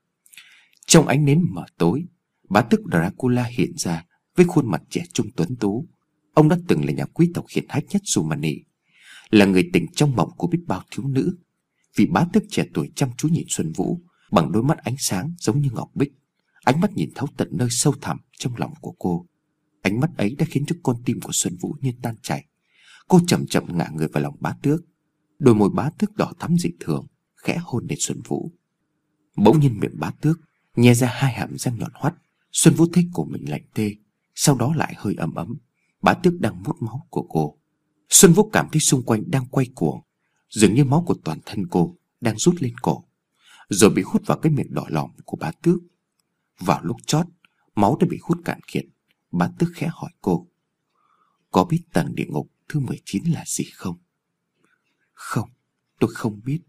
Trong ánh nến mờ tối, bá tước Dracula hiện ra với khuôn mặt trẻ trung tuấn tú. Ông đã từng là nhà quý tộc hiển hách nhất Sumani, là người tình trong mộng của biết bao thiếu nữ. Vị bá tước trẻ tuổi chăm chú nhìn Xuân Vũ bằng đôi mắt ánh sáng giống như ngọc bích. Ánh mắt nhìn thấu tận nơi sâu thẳm trong lòng của cô. Ánh mắt ấy đã khiến cho con tim của Xuân Vũ như tan chảy. Cô chậm chậm ngả người vào lòng bá tước. Đôi môi bá tước đỏ thắm dị thường khẽ hôn lên Xuân Vũ. Bỗng nhiên miệng bá tước nhe ra hai hàm răng nhọn hoắt. Xuân Vũ thấy cổ mình lạnh tê, sau đó lại hơi ấm ấm. Bá tước đang mút máu của cô. Xuân Vũ cảm thấy xung quanh đang quay cuồng, dường như máu của toàn thân cô đang rút lên cổ, rồi bị hút vào cái miệng đỏ lòm của bá tước. Vào lúc chót, máu đã bị hút cạn kiệt. Bá tước khẽ hỏi cô: Có biết tầng địa ngục thứ mười chín là gì không? Không, tôi không biết.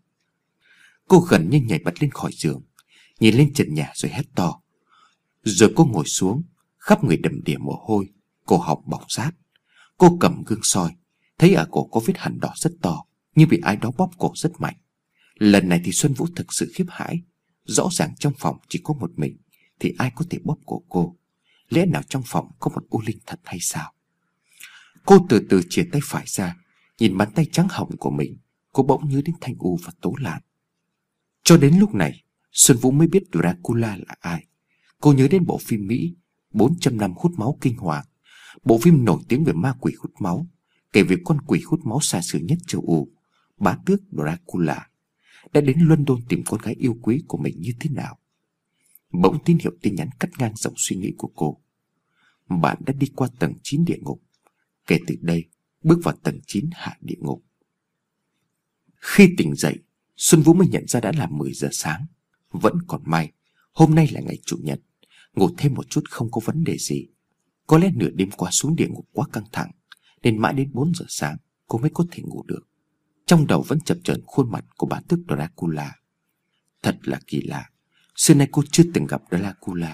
Cô gần như nhảy bật lên khỏi giường, nhìn lên trần nhà rồi hét to. Rồi cô ngồi xuống, khắp người đầm đìa mồ hôi, cổ họng bỏng rát. Cô cầm gương soi, thấy ở cổ có vết hằn đỏ rất to, như bị ai đó bóp cổ rất mạnh. Lần này thì Xuân Vũ thực sự khiếp hãi. Rõ ràng trong phòng chỉ có một mình, thì ai có thể bóp cổ cô? Lẽ nào trong phòng có một u linh thật hay sao? Cô từ từ chìa tay phải ra, nhìn bàn tay trắng hồng của mình. Cô bỗng nhớ đến Thanh U và Tố Lan. Cho đến lúc này, Xuân Vũ mới biết Dracula là ai. Cô nhớ đến bộ phim Mỹ bốn trăm năm hút máu kinh hoàng, bộ phim nổi tiếng về ma quỷ hút máu, kể về con quỷ hút máu xa xứ nhất châu Âu, bá tước Dracula đã đến London tìm con gái yêu quý của mình như thế nào. Bỗng tín hiệu tin nhắn cắt ngang dòng suy nghĩ của cô. Bạn đã đi qua tầng chín địa ngục. Kể từ đây, bước vào tầng chín hạ địa ngục. Khi tỉnh dậy, Xuân Vũ mới nhận ra đã là mười giờ sáng. Vẫn còn may, hôm nay là ngày chủ nhật, ngủ thêm một chút không có vấn đề gì. Có lẽ nửa đêm qua xuống địa ngục quá căng thẳng, nên mãi đến bốn giờ sáng cô mới có thể ngủ được. Trong đầu vẫn chập chờn khuôn mặt của bá tước Dracula. Thật là kỳ lạ, xưa nay cô chưa từng gặp Dracula,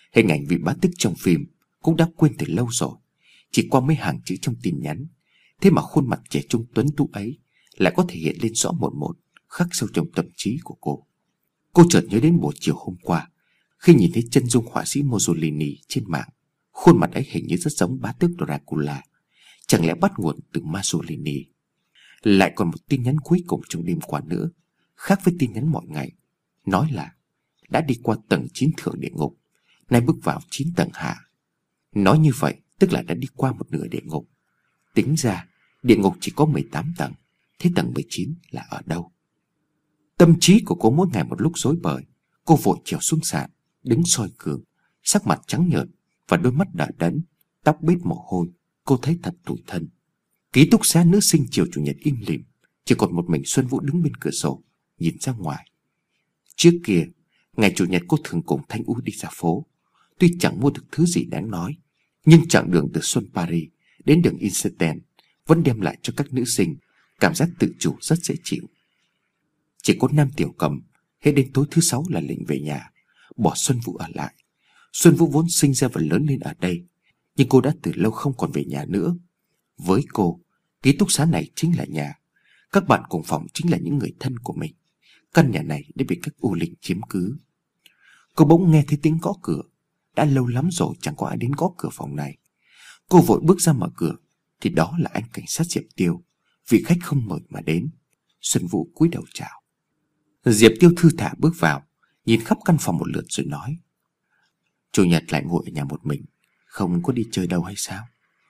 Hình ảnh vị bá tước trong phim cũng đã quên từ lâu rồi, chỉ qua mấy hàng chữ trong tin nhắn. Thế mà khuôn mặt trẻ trung tuấn tú ấy lại có thể hiện lên rõ một một, khắc sâu trong tâm trí của cô. Cô chợt nhớ đến buổi chiều hôm qua, khi nhìn thấy chân dung họa sĩ Mussolini trên mạng. Khuôn mặt ấy hình như rất giống bá tước Dracula. Chẳng lẽ bắt nguồn từ Mussolini? Lại còn một tin nhắn cuối cùng trong đêm qua nữa, khác với tin nhắn mọi ngày, nói là đã đi qua tầng chín thượng địa ngục, nay bước vào chín tầng hạ. Nói như vậy tức là đã đi qua một nửa địa ngục. Tính ra địa ngục chỉ có mười tám tầng, thế tầng mười chín là ở đâu? Tâm trí của cô mỗi ngày một lúc rối bời. Cô vội trèo xuống sàn, đứng soi gương, sắc mặt trắng nhợt và đôi mắt đờ đẫn, tóc bết mồ hôi. Cô thấy thật tủi thân. Ký túc xá nữ sinh chiều chủ nhật im lìm, chỉ còn một mình Xuân Vũ đứng bên cửa sổ nhìn ra ngoài. Trước kia, ngày chủ nhật cô thường cùng Thanh U đi ra phố. Tuy chẳng mua được thứ gì đáng nói, nhưng chặng đường từ Xuân Paris đến đường Incertain vẫn đem lại cho các nữ sinh cảm giác tự chủ rất dễ chịu. Chỉ có Nam Tiểu Cầm hết đến tối thứ sáu là lệnh về nhà, bỏ Xuân Vũ ở lại. Xuân Vũ vốn sinh ra và lớn lên ở đây, nhưng cô đã từ lâu không còn về nhà nữa. Với cô, ký túc xá này chính là nhà. Các bạn cùng phòng chính là những người thân của mình. Căn nhà này đã bị các u linh chiếm cứ. Cô bỗng nghe thấy tiếng gõ cửa. Đã lâu lắm rồi chẳng có ai đến gõ cửa phòng này. Cô vội bước ra mở cửa, thì đó là anh cảnh sát Diệp Tiêu, vị khách không mời mà đến. Xuân Vũ cúi đầu chào. Diệp Tiêu thư thả bước vào, nhìn khắp căn phòng một lượt rồi nói: Chủ nhật lại ngồi ở nhà một mình, không có đi chơi đâu hay sao?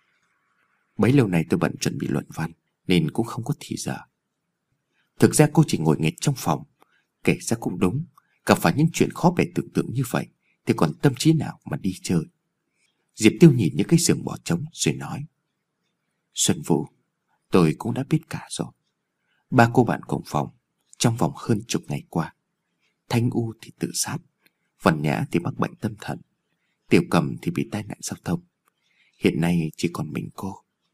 Bấy lâu nay tôi bận chuẩn bị luận văn nên cũng không có thì giờ. Thực ra cô chỉ ngồi nghệt trong phòng. Kể ra cũng đúng, gặp phải những chuyện khó bề tưởng tượng như vậy thì còn tâm trí nào mà đi chơi. Diệp Tiêu nhìn những cái giường bỏ trống rồi nói: Xuân Vũ, tôi cũng đã biết cả rồi. Ba cô bạn cùng phòng trong vòng hơn chục ngày qua, Thanh U thì tự sát, Vân Nhã thì mắc bệnh tâm thần, Tiểu Cầm thì bị tai nạn giao thông. Hiện nay chỉ còn mình cô.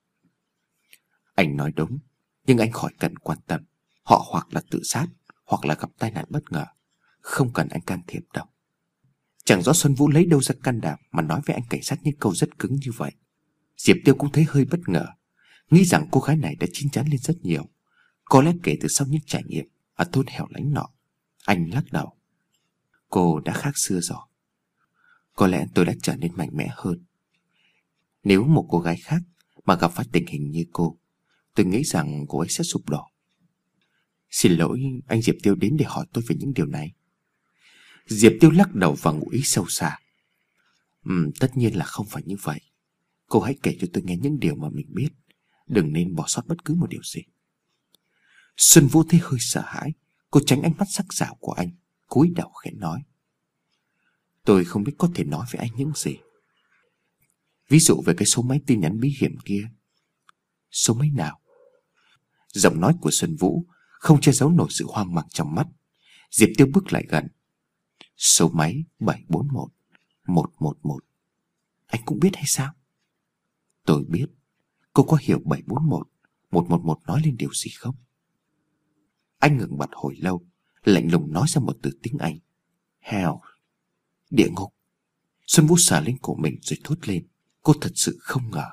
Anh nói đúng, nhưng anh khỏi cần quan tâm. Họ hoặc là tự sát, hoặc là gặp tai nạn bất ngờ. Không cần anh can thiệp đâu. Chẳng rõ Xuân Vũ lấy đâu ra can đảm mà nói với anh cảnh sát những câu rất cứng như vậy. Diệp Tiêu cũng thấy hơi bất ngờ, nghĩ rằng cô gái này đã chín chắn lên rất nhiều. Có lẽ kể từ sau những trải nghiệm ở thôn hẻo lánh nọ. Anh lắc đầu: Cô đã khác xưa rồi. Có lẽ tôi đã trở nên mạnh mẽ hơn. Nếu một cô gái khác mà gặp phải tình hình như cô, tôi nghĩ rằng cô ấy sẽ sụp đổ. Xin lỗi, anh Diệp Tiêu đến để hỏi tôi về những điều này. Diệp Tiêu lắc đầu và ngụ ý sâu xa. Ừm, tất nhiên là không phải như vậy. Cô hãy kể cho tôi nghe những điều mà mình biết, đừng nên bỏ sót bất cứ một điều gì. Xuân Vũ thấy hơi sợ hãi. Cô tránh ánh mắt sắc sảo của anh, cúi đầu khẽ nói: Tôi không biết có thể nói với anh những gì. Ví dụ về cái số máy tin nhắn bí hiểm kia. Số máy nào? Giọng nói của Xuân Vũ không che giấu nổi sự hoang mang trong mắt. Diệp Tiêu bước lại gần. Số máy bảy bốn một một một một. Anh cũng biết hay sao? Tôi biết. Cô có hiểu bảy bốn một một một một nói lên điều gì không? Anh ngừng bặt hồi lâu, lạnh lùng nói ra một từ tiếng Anh: Hell. Địa ngục. Xuân Vũ sờ lên cổ mình rồi thốt lên. Cô thật sự không ngờ.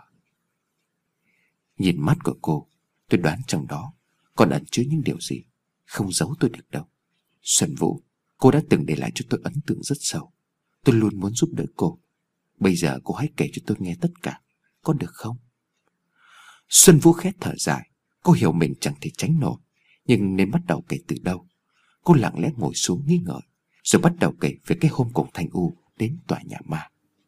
Nhìn mắt của cô, tôi đoán trong đó còn ẩn chứa những điều gì không giấu tôi được đâu. Xuân Vũ, cô đã từng để lại cho tôi ấn tượng rất sâu. Tôi luôn muốn giúp đỡ cô. Bây giờ cô hãy kể cho tôi nghe tất cả, có được không? Xuân Vũ khẽ thở dài. Cô hiểu mình chẳng thể tránh nổi, nhưng nên bắt đầu kể từ đâu? Cô lặng lẽ ngồi xuống nghĩ ngợi, rồi bắt đầu kể về cái hôm cùng Thanh U đến tòa nhà ma.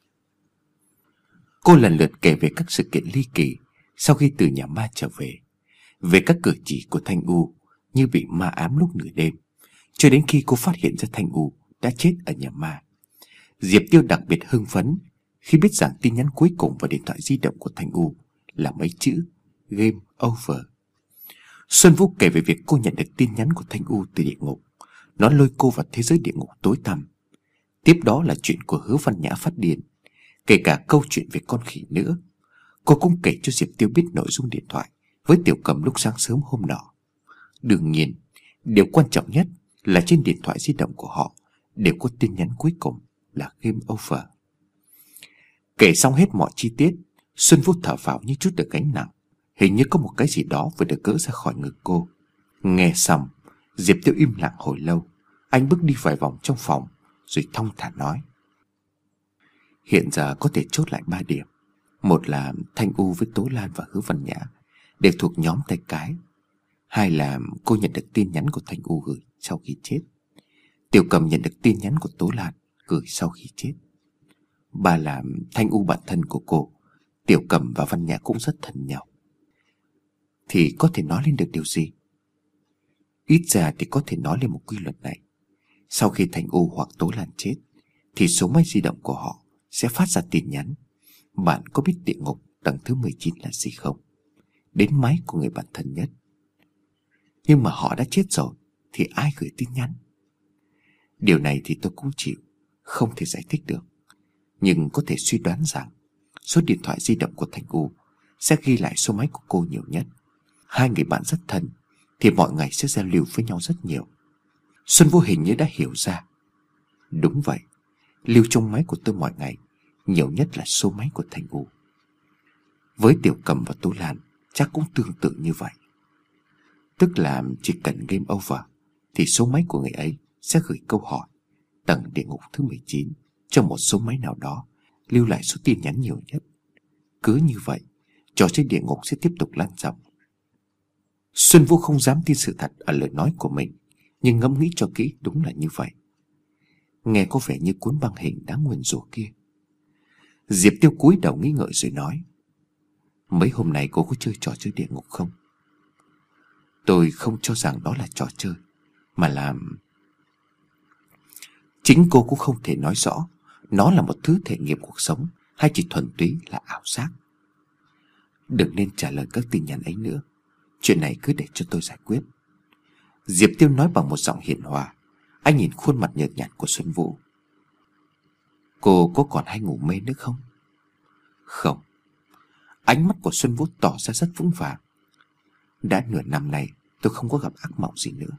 Cô lần lượt kể về các sự kiện ly kỳ sau khi từ nhà ma trở về, về các cử chỉ của Thanh U như bị ma ám lúc nửa đêm, cho đến khi cô phát hiện ra Thanh U đã chết ở nhà ma. Diệp Tiêu đặc biệt hưng phấn khi biết rằng tin nhắn cuối cùng vào điện thoại di động của Thanh U là mấy chữ Game Over. Xuân Vũ kể về việc cô nhận được tin nhắn của Thanh U từ địa ngục. Nó lôi cô vào thế giới địa ngục tối tăm. Tiếp đó là chuyện của Hứa Văn Nhã phát điên, kể cả câu chuyện về con khỉ nữa. Cô cũng kể cho Diệp Tiêu biết nội dung điện thoại với Tiểu Cầm lúc sáng sớm hôm nọ. Đương nhiên, điều quan trọng nhất là trên điện thoại di động của họ đều có tin nhắn cuối cùng là Game Over. Kể xong hết mọi chi tiết, Xuân Vũ thở phào như chút được gánh nặng. Hình như có một cái gì đó vừa được gỡ ra khỏi ngực cô. Nghe xong, Diệp Tiêu im lặng hồi lâu. Anh bước đi vài vòng trong phòng rồi thong thả nói: Hiện giờ có thể chốt lại ba điểm. Một là Thanh U với Tố Lan và Hứa Văn Nhã đều thuộc nhóm tay cái. Hai là cô nhận được tin nhắn của Thanh U gửi sau khi chết. Tiểu Cầm nhận được tin nhắn của Tố Lan gửi sau khi chết. Ba là Thanh U bạn thân của cô, Tiểu Cầm và Văn Nhã cũng rất thân nhau. Thì có thể nói lên được điều gì? Ít ra thì có thể nói lên một quy luật này: sau khi Thanh U hoặc Tố Lan chết thì số máy di động của họ sẽ phát ra tin nhắn. Bạn có biết địa ngục tầng thứ mười chín là gì không? Đến máy của người bạn thân nhất. Nhưng mà họ đã chết rồi thì ai gửi tin nhắn? Điều này thì tôi cũng chịu, không thể giải thích được. Nhưng có thể suy đoán rằng số điện thoại di động của Thanh U sẽ ghi lại số máy của cô nhiều nhất. Hai người bạn rất thân thì mọi ngày sẽ giao lưu với nhau rất nhiều. Xuân Vũ hình như đã hiểu ra. Đúng vậy, lưu trong máy của tôi mọi ngày nhiều nhất là số máy của Thanh U. Với Tiểu Cầm và Tố Lan chắc cũng tương tự như vậy. Tức là chỉ cần game over thì số máy của người ấy sẽ gửi câu hỏi tầng địa ngục thứ mười chín cho một số máy nào đó, lưu lại số tin nhắn nhiều nhất. Cứ như vậy, trò chơi địa ngục sẽ tiếp tục lan rộng. Xuân Vũ không dám tin sự thật ở lời nói của mình, nhưng ngẫm nghĩ cho kỹ đúng là như vậy. Nghe có vẻ như cuốn băng hình đáng nguyền rủa kia. Diệp Tiêu cúi đầu nghĩ ngợi rồi nói: Mấy hôm nay cô có chơi trò chơi địa ngục không? Tôi không cho rằng đó là trò chơi, mà là... Chính cô cũng không thể nói rõ nó là một thứ thể nghiệm cuộc sống hay chỉ thuần túy là ảo giác. Đừng nên trả lời các tin nhắn ấy nữa. Chuyện này cứ để cho tôi giải quyết. Diệp Tiêu nói bằng một giọng hiền hòa. Anh nhìn khuôn mặt nhợt nhạt của Xuân Vũ. Cô có còn hay ngủ mê nữa không? Không. Ánh mắt của Xuân Vũ tỏ ra rất vững vàng. Đã nửa năm nay tôi không có gặp ác mộng gì nữa.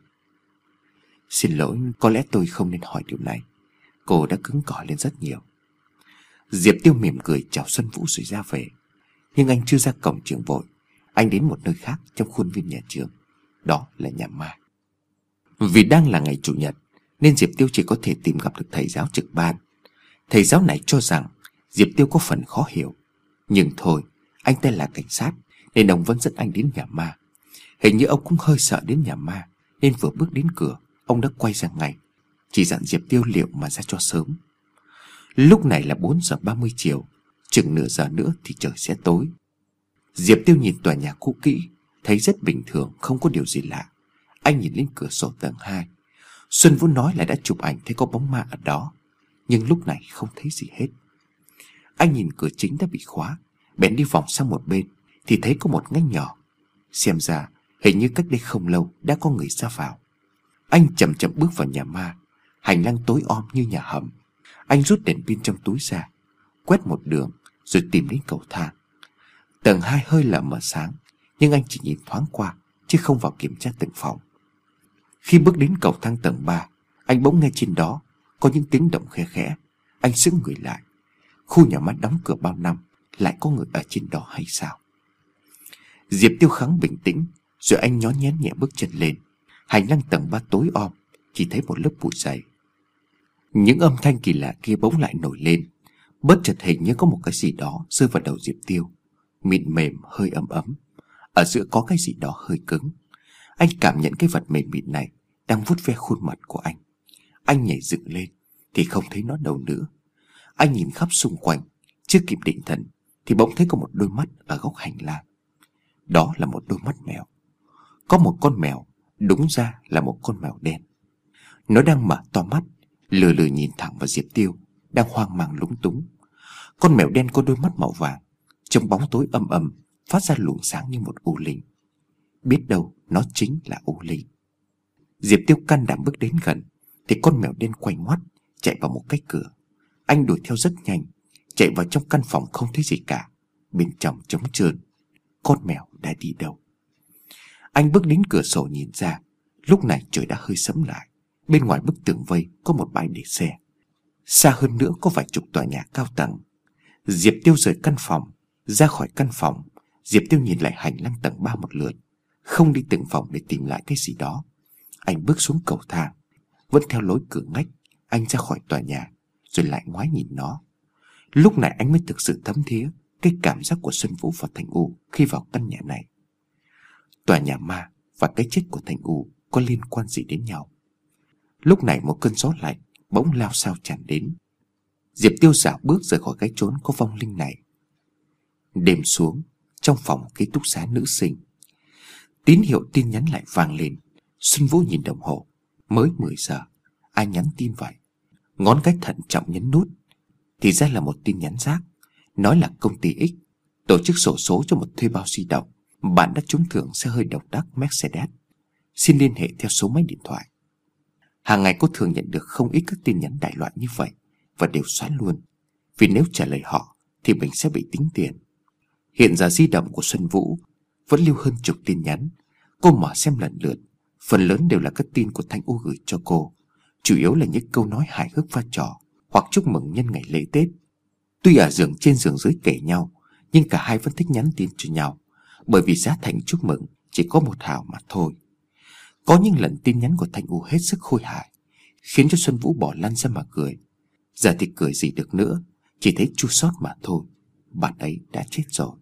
Xin lỗi, có lẽ tôi không nên hỏi điều này. Cô đã cứng cỏi lên rất nhiều. Diệp Tiêu mỉm cười chào Xuân Vũ rồi ra về. Nhưng anh chưa ra cổng trường vội. Anh đến một nơi khác trong khuôn viên nhà trường. Đó là nhà ma. Vì đang là ngày chủ nhật nên Diệp Tiêu chỉ có thể tìm gặp được thầy giáo trực ban. Thầy giáo này cho rằng Diệp Tiêu có phần khó hiểu. Nhưng thôi, anh ta là cảnh sát nên ông vẫn dẫn anh đến nhà ma. Hình như ông cũng hơi sợ đến nhà ma, nên vừa bước đến cửa ông đã quay ra ngay, chỉ dặn Diệp Tiêu liệu mà ra cho sớm. Lúc này là bốn giờ ba mươi chiều, chừng nửa giờ nữa thì trời sẽ tối. Diệp Tiêu nhìn tòa nhà cũ kỹ, thấy rất bình thường, không có điều gì lạ. Anh nhìn lên cửa sổ tầng hai. Xuân Vũ nói là đã chụp ảnh thấy có bóng ma ở đó, nhưng lúc này không thấy gì hết. Anh nhìn cửa chính đã bị khóa, bèn đi vòng sang một bên thì thấy có một ngách nhỏ. Xem ra hình như cách đây không lâu đã có người ra vào. Anh chậm chậm bước vào nhà ma. Hành lang tối om như nhà hầm. Anh rút đèn pin trong túi ra, quét một đường rồi tìm đến cầu thang. Tầng hai hơi lờ mờ sáng, nhưng anh chỉ nhìn thoáng qua chứ không vào kiểm tra từng phòng. Khi bước đến cầu thang tầng ba, anh bỗng nghe trên đó có những tiếng động khe khẽ. Anh sững người lại. Khu nhà ma đóng cửa bao năm, lại có người ở trên đó hay sao? Diệp Tiêu kháng bình tĩnh, rồi anh nhón nhén nhẹ bước chân lên. Hành lang tầng ba tối om, chỉ thấy một lớp bụi dày. Những âm thanh kỳ lạ kia bỗng lại nổi lên. Bất chợt hình như có một cái gì đó rơi vào đầu Diệp Tiêu. Mịn mềm, hơi ấm ấm. Ở giữa có cái gì đó hơi cứng. Anh cảm nhận cái vật mềm mịn này đang vuốt ve khuôn mặt của anh. Anh nhảy dựng lên thì không thấy nó đâu nữa. Anh nhìn khắp xung quanh, chưa kịp định thần thì bỗng thấy có một đôi mắt ở góc hành lang. Đó là một đôi mắt mèo. Có một con mèo, đúng ra là một con mèo đen. Nó đang mở to mắt, lừ lừ nhìn thẳng vào Diệp Tiêu, đang hoang mang lúng túng. Con mèo đen có đôi mắt màu vàng, trong bóng tối âm ầm phát ra luồng sáng như một u linh. Biết đâu nó chính là u linh. Diệp Tiêu can đảm bước đến gần thì con mèo đen quay ngoắt chạy vào một cái cửa. Anh đuổi theo rất nhanh, chạy vào trong căn phòng không thấy gì cả. Bên trong trống trơn. Con mèo đã đi đâu? Anh bước đến cửa sổ nhìn ra. Lúc này trời đã hơi sẫm lại. Bên ngoài bức tường vây có một bãi để xe. Xa hơn nữa có vài chục tòa nhà cao tầng. Diệp Tiêu rời căn phòng. Ra khỏi căn phòng, Diệp Tiêu nhìn lại hành lang tầng ba một lượt, không đi từng phòng để tìm lại cái gì đó. Anh bước xuống cầu thang, vẫn theo lối cửa ngách. Anh ra khỏi tòa nhà, rồi lại ngoái nhìn nó. Lúc này anh mới thực sự thấm thía cái cảm giác của Xuân Vũ và Thành U khi vào căn nhà này. Tòa nhà ma và cái chết của Thành U có liên quan gì đến nhau? Lúc này một cơn gió lạnh bỗng lao sao tràn đến. Diệp Tiêu dạo bước rời khỏi cái chốn có vong linh này. Đêm xuống, trong phòng ký túc xá nữ sinh, tín hiệu tin nhắn lại vang lên. Xuân Vũ nhìn đồng hồ, mới mười giờ. Ai nhắn tin vậy? Ngón cái thận trọng nhấn nút. Thì ra là một tin nhắn rác, nói là công ty X tổ chức xổ số cho một thuê bao di động. Bạn đã trúng thưởng xe hơi độc đắc Mercedes. Xin liên hệ theo số máy điện thoại. Hàng ngày cô thường nhận được không ít các tin nhắn đại loại như vậy, và đều xóa luôn, vì nếu trả lời họ thì mình sẽ bị tính tiền. Hiện giờ di động của Xuân Vũ vẫn lưu hơn chục tin nhắn. Cô mở xem lần lượt, phần lớn đều là các tin của Thanh U gửi cho cô, chủ yếu là những câu nói hài hước pha trò hoặc chúc mừng nhân ngày lễ Tết. Tuy ở giường trên giường dưới kể nhau, nhưng cả hai vẫn thích nhắn tin cho nhau, bởi vì giá thành chúc mừng chỉ có một hào mà thôi. Có những lần tin nhắn của Thanh U hết sức khôi hài, khiến cho Xuân Vũ bỏ lăn ra mà cười. Giờ thì cười gì được nữa, chỉ thấy chua xót mà thôi. Bạn ấy đã chết rồi.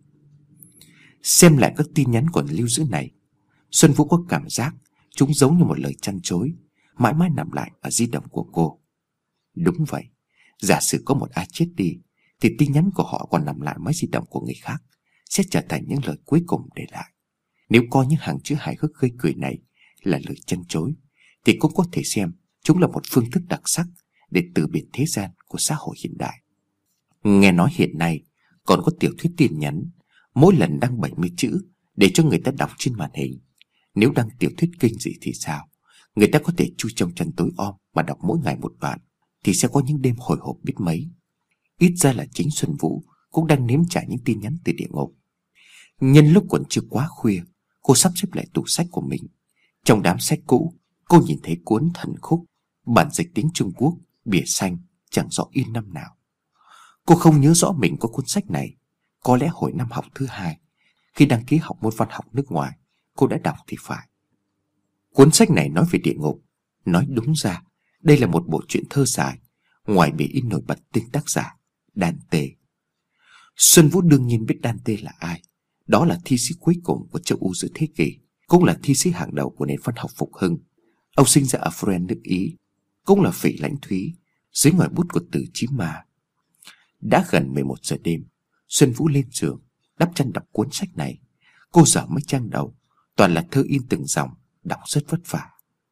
Xem lại các tin nhắn còn lưu giữ này, Xuân Vũ có cảm giác chúng giống như một lời chăn chối, mãi mãi nằm lại ở di động của cô. Đúng vậy, giả sử có một ai chết đi, thì tin nhắn của họ còn nằm lại máy di động của người khác sẽ trở thành những lời cuối cùng để lại. Nếu coi những hàng chữ hài hước gây cười này là lời chăn chối, thì cũng có thể xem chúng là một phương thức đặc sắc để từ biệt thế gian của xã hội hiện đại. Nghe nói hiện nay còn có tiểu thuyết tin nhắn, mỗi lần đăng bảy mươi chữ để cho người ta đọc trên màn hình. Nếu đăng tiểu thuyết kinh dị thì sao? Người ta có thể chui trong chăn tối om mà đọc mỗi ngày một đoạn, thì sẽ có những đêm hồi hộp biết mấy. Ít ra là chính Xuân Vũ cũng đang nếm trải những tin nhắn từ địa ngục. Nhân lúc còn chưa quá khuya, cô sắp xếp lại tủ sách của mình. Trong đám sách cũ, cô nhìn thấy cuốn Thần Khúc, bản dịch tiếng Trung Quốc, bìa xanh, chẳng rõ in năm nào. Cô không nhớ rõ mình có cuốn sách này. Có lẽ hồi năm học thứ hai, khi đăng ký học môn văn học nước ngoài, cô đã đọc thì phải. Cuốn sách này nói về địa ngục. Nói đúng ra, đây là một bộ truyện thơ dài. Ngoài bìa in nổi bật tên tác giả Dante. Xuân Vũ đương nhiên biết Dante là ai. Đó là thi sĩ cuối cùng của châu Âu giữa thế kỷ, cũng là thi sĩ hàng đầu của nền văn học phục hưng. Ông sinh ra ở Florence, nước Ý, cũng là phỉ lãnh thúy dưới ngòi bút của từ chí ma. Đã gần mười một giờ đêm, Xuân Vũ lên giường, đắp chăn đọc cuốn sách này. Cô dở mấy trang đầu, toàn là thơ in từng dòng, đọc rất vất vả.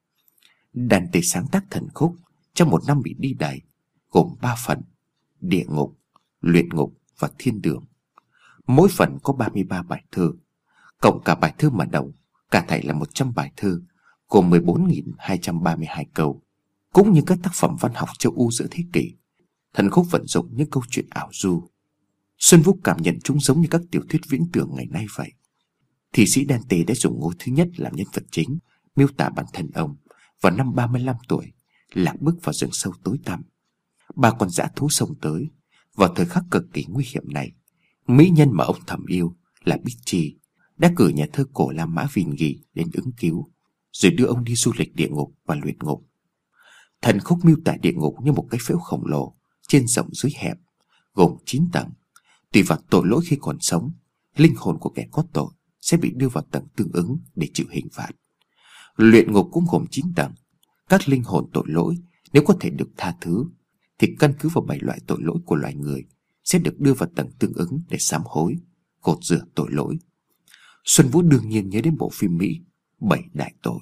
Dante sáng tác Thần Khúc trong một năm bị đi đầy, gồm ba phần: địa ngục, luyện ngục và thiên đường. Mỗi phần có ba mươi ba bài thơ, cộng cả bài thơ mở đầu, cả thảy là một trăm bài thơ, gồm mười bốn nghìn hai trăm ba mươi hai câu. Cũng như các tác phẩm văn học châu Âu giữa thế kỷ, Thần Khúc vận dụng những câu chuyện ảo du. Xuân Vũ cảm nhận chúng giống như các tiểu thuyết viễn tưởng ngày nay vậy. Thi sĩ Dante đã dùng ngôi thứ nhất làm nhân vật chính, miêu tả bản thân ông vào năm ba mươi lăm tuổi, lạc bước vào rừng sâu tối tăm. Ba con dã thú xông tới. Vào thời khắc cực kỳ nguy hiểm này, mỹ nhân mà ông thầm yêu là Bitchy đã cử nhà thơ cổ La Mã Vinci đến ứng cứu, rồi đưa ông đi du lịch địa ngục và luyện ngục. Thần Khúc miêu tả địa ngục như một cái phễu khổng lồ, trên rộng dưới hẹp, gồm chín tầng. Tùy vào tội lỗi khi còn sống, linh hồn của kẻ có tội sẽ bị đưa vào tầng tương ứng để chịu hình phạt. Luyện ngục cũng gồm chín tầng. Các linh hồn tội lỗi nếu có thể được tha thứ, thì căn cứ vào bảy loại tội lỗi của loài người sẽ được đưa vào tầng tương ứng để sám hối, gột rửa tội lỗi. Xuân Vũ đương nhiên nhớ đến bộ phim Mỹ Bảy Đại Tội.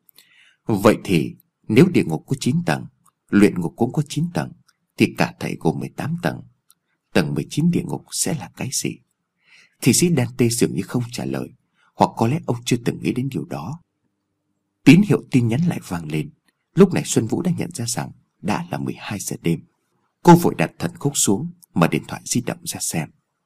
Vậy thì nếu địa ngục có chín tầng, luyện ngục cũng có chín tầng, thì cả thảy gồm mười tám tầng. Tầng mười chín địa ngục sẽ là cái gì? Thi sĩ Dante dường như không trả lời, hoặc có lẽ ông chưa từng nghĩ đến điều đó. Tín hiệu tin nhắn lại vang lên. Lúc này Xuân Vũ đã nhận ra rằng đã là mười hai giờ đêm. Cô vội đặt Thần Khúc xuống, mở điện thoại di động ra xem.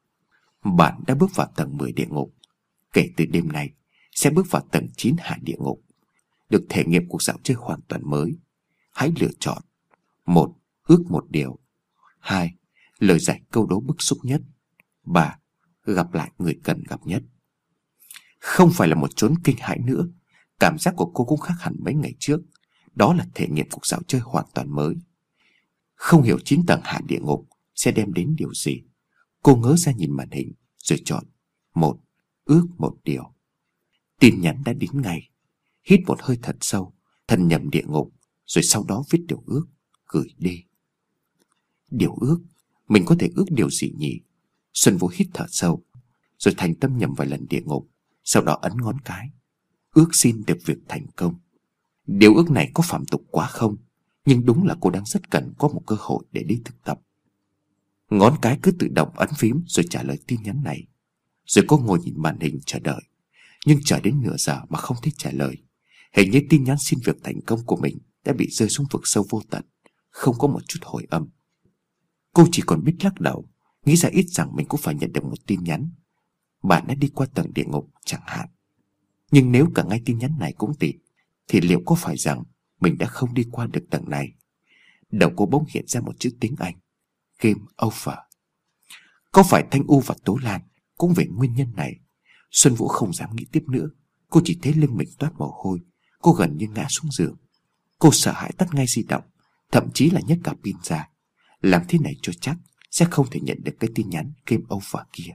Bạn đã bước vào tầng mười địa ngục. Kể từ đêm nay sẽ bước vào tầng chín hạ địa ngục, được thể nghiệm cuộc dạo chơi hoàn toàn mới. Hãy lựa chọn: một. Ước một điều. Hai. Lời giải câu đố bức xúc nhất: bà gặp lại người cần gặp nhất. Không phải là một chốn kinh hãi nữa. Cảm giác của cô cũng khác hẳn mấy ngày trước. Đó là thể nghiệm cuộc dạo chơi hoàn toàn mới. Không hiểu chín tầng hạ địa ngục sẽ đem đến điều gì. Cô ngớ ra nhìn màn hình rồi chọn một, ước một điều. Tin nhắn đã đến ngay. Hít một hơi thật sâu, thần nhầm địa ngục, rồi sau đó viết điều ước, gửi đi. Điều ước? Mình có thể ước điều gì nhỉ? Xuân Vũ hít thở sâu, rồi thành tâm nhầm vài lần địa ngục, sau đó ấn ngón cái. Ước xin được việc thành công. Điều ước này có phạm tục quá không? Nhưng đúng là cô đang rất cần có một cơ hội để đi thực tập. Ngón cái cứ tự động ấn phím rồi trả lời tin nhắn này. Rồi cô ngồi nhìn màn hình chờ đợi. Nhưng chờ đến nửa giờ mà không thấy trả lời. Hình như tin nhắn xin việc thành công của mình đã bị rơi xuống vực sâu vô tận, không có một chút hồi âm. Cô chỉ còn biết lắc đầu, nghĩ ra ít rằng mình cũng phải nhận được một tin nhắn. Bạn đã đi qua tầng địa ngục chẳng hạn. Nhưng nếu cả ngay tin nhắn này cũng tịt, thì liệu có phải rằng mình đã không đi qua được tầng này? Đầu cô bỗng hiện ra một chữ tiếng Anh: Game over. Có phải Thanh U và Tố Lan cũng về nguyên nhân này? Xuân Vũ không dám nghĩ tiếp nữa. Cô chỉ thấy lưng mình toát mồ hôi. Cô gần như ngã xuống giường. Cô sợ hãi tắt ngay di động, thậm chí là nhấc cả pin ra. Làm thế này cho chắc sẽ không thể nhận được cái tin nhắn game over kia.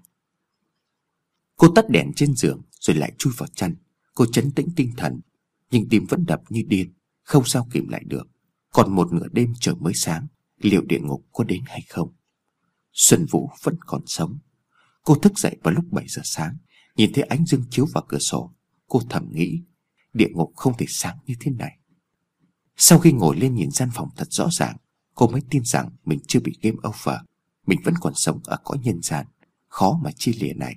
Cô tắt đèn trên giường rồi lại chui vào chăn. Cô trấn tĩnh tinh thần, nhưng tim vẫn đập như điên, không sao kìm lại được. Còn một nửa đêm trời mới sáng, liệu địa ngục có đến hay không? Xuân Vũ vẫn còn sống. Cô thức dậy vào lúc bảy giờ sáng, nhìn thấy ánh dương chiếu vào cửa sổ. Cô thầm nghĩ, địa ngục không thể sáng như thế này. Sau khi ngồi lên nhìn gian phòng thật rõ ràng, cô mới tin rằng mình chưa bị game over. Mình vẫn còn sống ở cõi nhân gian, khó mà chia lìa này.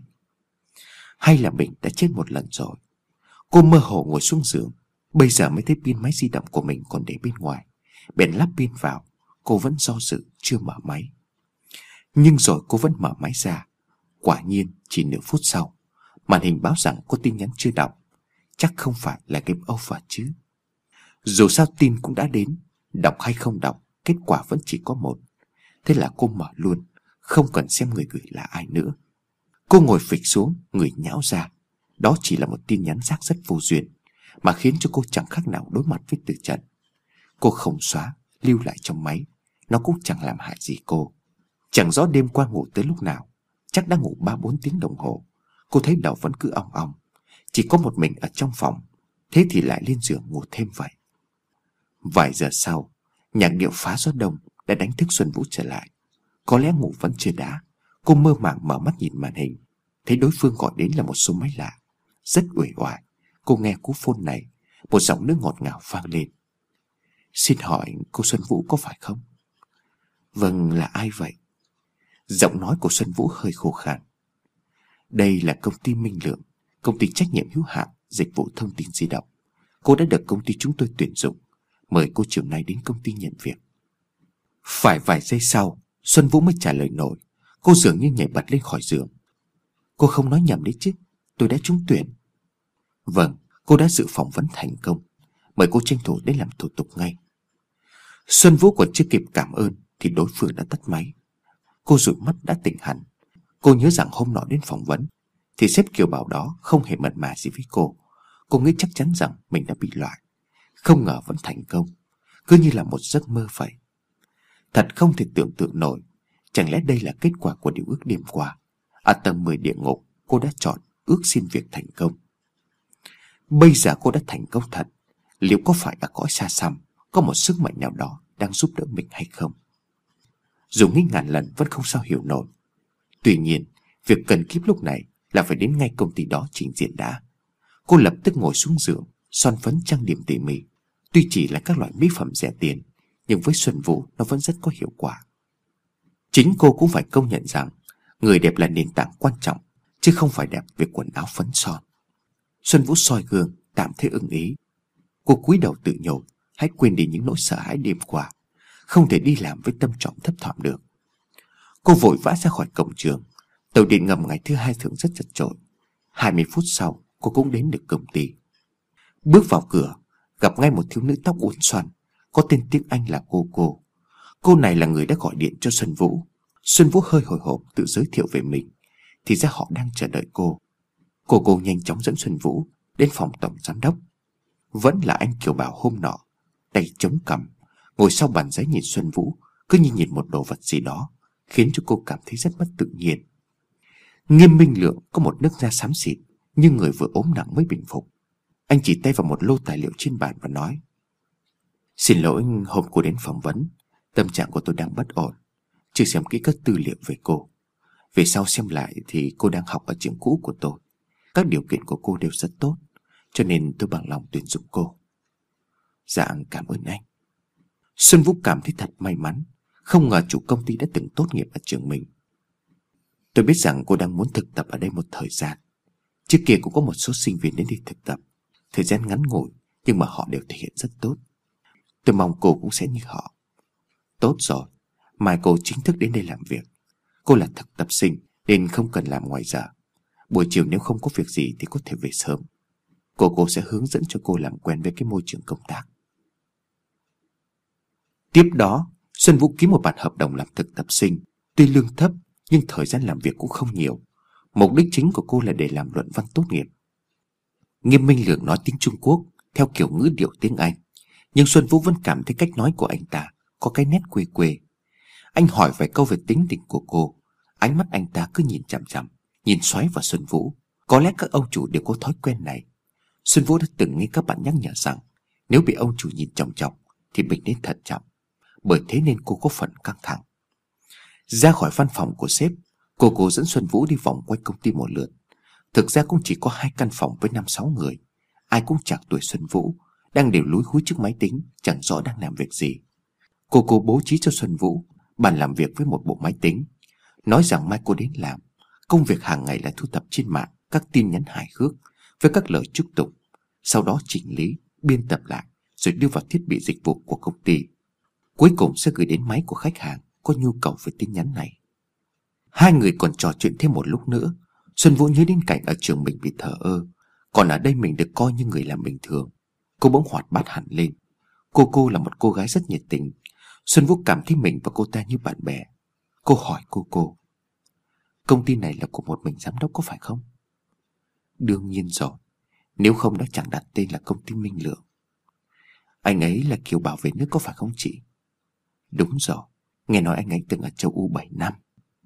Hay là mình đã chết một lần rồi? Cô mơ hồ ngồi xuống giường, bây giờ mới thấy pin máy di động của mình còn để bên ngoài. Bèn lắp pin vào. Cô vẫn do dự chưa mở máy. Nhưng rồi cô vẫn mở máy ra. Quả nhiên chỉ nửa phút sau, màn hình báo rằng có tin nhắn chưa đọc. Chắc không phải là game over chứ. Dù sao tin cũng đã đến, đọc hay không đọc, kết quả vẫn chỉ có một. Thế là cô mở luôn, không cần xem người gửi là ai nữa. Cô ngồi phịch xuống, người nhão ra. Đó chỉ là một tin nhắn rác rất vô duyên, mà khiến cho cô chẳng khác nào đối mặt với tử trận. Cô không xóa, lưu lại trong máy. Nó cũng chẳng làm hại gì cô. Chẳng rõ đêm qua ngủ tới lúc nào. Chắc đã ngủ ba bốn tiếng đồng hồ. Cô thấy đầu vẫn cứ ong ong. Chỉ có một mình ở trong phòng. Thế thì lại lên giường ngủ thêm vậy. Vài giờ sau, nhạc điệu phá gió đông đã đánh thức Xuân Vũ trở lại. Có lẽ ngủ vẫn chưa đã. Cô mơ màng mở mắt nhìn màn hình, thấy đối phương gọi đến là một số máy lạ. Rất uể oải. Cô nghe cú phone này, một giọng nước ngọt ngào vang lên. Xin hỏi cô Xuân Vũ có phải không? Vâng, là ai vậy? Giọng nói của Xuân Vũ hơi khô khan. Đây là công ty Minh Lượng, công ty trách nhiệm hữu hạn dịch vụ thông tin di động. Cô đã được công ty chúng tôi tuyển dụng. Mời cô chiều nay đến công ty nhận việc. Phải vài giây sau, Xuân Vũ mới trả lời nổi. Cô dường như nhảy bật lên khỏi giường. Cô không nói nhầm đấy chứ, tôi đã trúng tuyển. Vâng, cô đã dự phỏng vấn thành công. Mời cô tranh thủ đến làm thủ tục ngay. Xuân Vũ còn chưa kịp cảm ơn thì đối phương đã tắt máy. Cô dụi mắt đã tỉnh hẳn. Cô nhớ rằng hôm nọ đến phỏng vấn thì sếp Kiều bảo đó không hề mặn mà gì với cô. Cô nghĩ chắc chắn rằng mình đã bị loại. Không ngờ vẫn thành công, cứ như là một giấc mơ vậy. Thật không thể tưởng tượng nổi. Chẳng lẽ đây là kết quả của điều ước đêm qua? Ở tầng mười địa ngục, cô đã chọn ước xin việc thành công. Bây giờ cô đã thành công thật. Liệu có phải ở cõi xa xăm có một sức mạnh nào đó đang giúp đỡ mình hay không? Dù nghĩ ngàn lần vẫn không sao hiểu nổi. Tuy nhiên, việc cần kíp lúc này là phải đến ngay công ty đó trình diện đã. Cô lập tức ngồi xuống giường, son phấn trang điểm tỉ mỉ. Tuy chỉ là các loại mỹ phẩm rẻ tiền, nhưng với Xuân Vũ nó vẫn rất có hiệu quả. Chính cô cũng phải công nhận rằng người đẹp là nền tảng quan trọng, chứ không phải đẹp về quần áo phấn son. Xuân Vũ soi gương, tạm thấy ưng ý. Cô cúi đầu tự nhủ, hãy quên đi những nỗi sợ hãi đêm qua. Không thể đi làm với tâm trạng thấp thỏm được. Cô vội vã ra khỏi cổng trường. Tàu điện ngầm ngày thứ hai thường rất chật chội. Hai mươi phút sau, cô cũng đến được công ty. Bước vào cửa, gặp ngay một thiếu nữ tóc uốn xoăn, có tên tiếng Anh là cô cô. Cô này là người đã gọi điện cho Xuân Vũ. Xuân Vũ hơi hồi hộp tự giới thiệu về mình, thì ra họ đang chờ đợi cô. Cô cô nhanh chóng dẫn Xuân Vũ đến phòng tổng giám đốc. Vẫn là anh Kiều Bảo hôm nọ, tay chống cằm, ngồi sau bàn giấy nhìn Xuân Vũ, cứ như nhìn một đồ vật gì đó, khiến cho cô cảm thấy rất mất tự nhiên. Nghiêm Minh Lượng có một nước da xám xịt, như người vừa ốm nặng mới bình phục. Anh chỉ tay vào một lô tài liệu trên bàn và nói: "Xin lỗi, hôm cô đến phỏng vấn, tâm trạng của tôi đang bất ổn, chưa xem kỹ các tư liệu về cô. Về sau xem lại thì cô đang học ở trường cũ của tôi. Các điều kiện của cô đều rất tốt, cho nên tôi bằng lòng tuyển dụng cô." "Dạ, cảm ơn anh." Xuân Vũ cảm thấy thật may mắn, không ngờ chủ công ty đã từng tốt nghiệp ở trường mình. "Tôi biết rằng cô đang muốn thực tập ở đây một thời gian. Trước kia cũng có một số sinh viên đến đây thực tập, thời gian ngắn ngủi, nhưng mà họ đều thể hiện rất tốt. Tôi mong cô cũng sẽ như họ." "Tốt rồi, mai cô chính thức đến đây làm việc. Cô là thực tập sinh nên không cần làm ngoài giờ. Buổi chiều nếu không có việc gì thì có thể về sớm. Cô cô sẽ hướng dẫn cho cô làm quen với cái môi trường công tác." Tiếp đó, Xuân Vũ ký một bản hợp đồng làm thực tập sinh. Tuy lương thấp nhưng thời gian làm việc cũng không nhiều. Mục đích chính của cô là để làm luận văn tốt nghiệp. Nghiêm Minh Lượng nói tiếng Trung Quốc theo kiểu ngữ điệu tiếng Anh, nhưng Xuân Vũ vẫn cảm thấy cách nói của anh ta có cái nét quê quê. Anh hỏi vài câu về tính tình của cô, ánh mắt anh ta cứ nhìn chằm chằm, nhìn xoáy vào Xuân Vũ. Có lẽ các ông chủ đều có thói quen này. Xuân Vũ đã từng nghe các bạn nhắc nhở rằng nếu bị ông chủ nhìn chòng chọc thì mình nên thận trọng, bởi thế nên cô có phần căng thẳng. Ra khỏi văn phòng của sếp, cô cô dẫn Xuân Vũ đi vòng quanh công ty một lượt. Thực ra cũng chỉ có hai căn phòng với năm sáu người, ai cũng chạc tuổi Xuân Vũ, đang đều lúi húi trước máy tính, chẳng rõ đang làm việc gì. Cô cô bố trí cho Xuân Vũ bàn làm việc với một bộ máy tính, nói rằng mai cô đến làm. Công việc hàng ngày là thu thập trên mạng các tin nhắn hài hước với các lời chúc tụng, sau đó chỉnh lý, biên tập lại rồi đưa vào thiết bị dịch vụ của công ty. Cuối cùng sẽ gửi đến máy của khách hàng có nhu cầu về tin nhắn này. Hai người còn trò chuyện thêm một lúc nữa. Xuân Vũ nhớ đến cảnh ở trường mình bị thờ ơ, còn ở đây mình được coi như người làm bình thường. Cô bỗng hoạt bát hẳn lên. Cô cô là một cô gái rất nhiệt tình. Xuân Vũ cảm thấy mình và cô ta như bạn bè. Cô hỏi cô cô: "Công ty này là của một mình giám đốc có phải không?" "Đương nhiên rồi, nếu không đã chẳng đặt tên là công ty Minh Lượng." "Anh ấy là Kiều Bảo về nước có phải không chị?" "Đúng rồi, nghe nói anh ấy từng ở châu Âu bảy năm."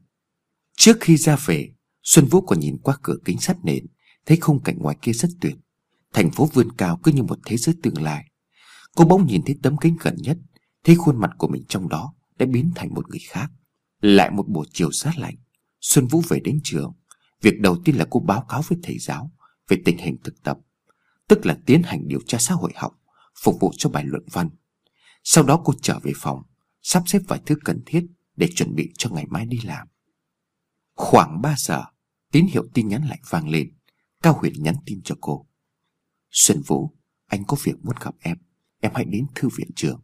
Trước khi ra về, Xuân Vũ còn nhìn qua cửa kính sắt nền, thấy khung cảnh ngoài kia rất tuyệt. Thành phố vươn cao cứ như một thế giới tương lai. Cô bỗng nhìn thấy tấm kính gần nhất, thấy khuôn mặt của mình trong đó đã biến thành một người khác. Lại một buổi chiều sát lạnh, Xuân Vũ về đến trường. Việc đầu tiên là cô báo cáo với thầy giáo về tình hình thực tập, tức là tiến hành điều tra xã hội học, phục vụ cho bài luận văn. Sau đó cô trở về phòng, sắp xếp vài thứ cần thiết để chuẩn bị cho ngày mai đi làm. Khoảng ba giờ, tín hiệu tin nhắn lại vang lên. Cao Huyền nhắn tin cho cô: "Xuân Vũ, anh có việc muốn gặp em, em hãy đến thư viện trường."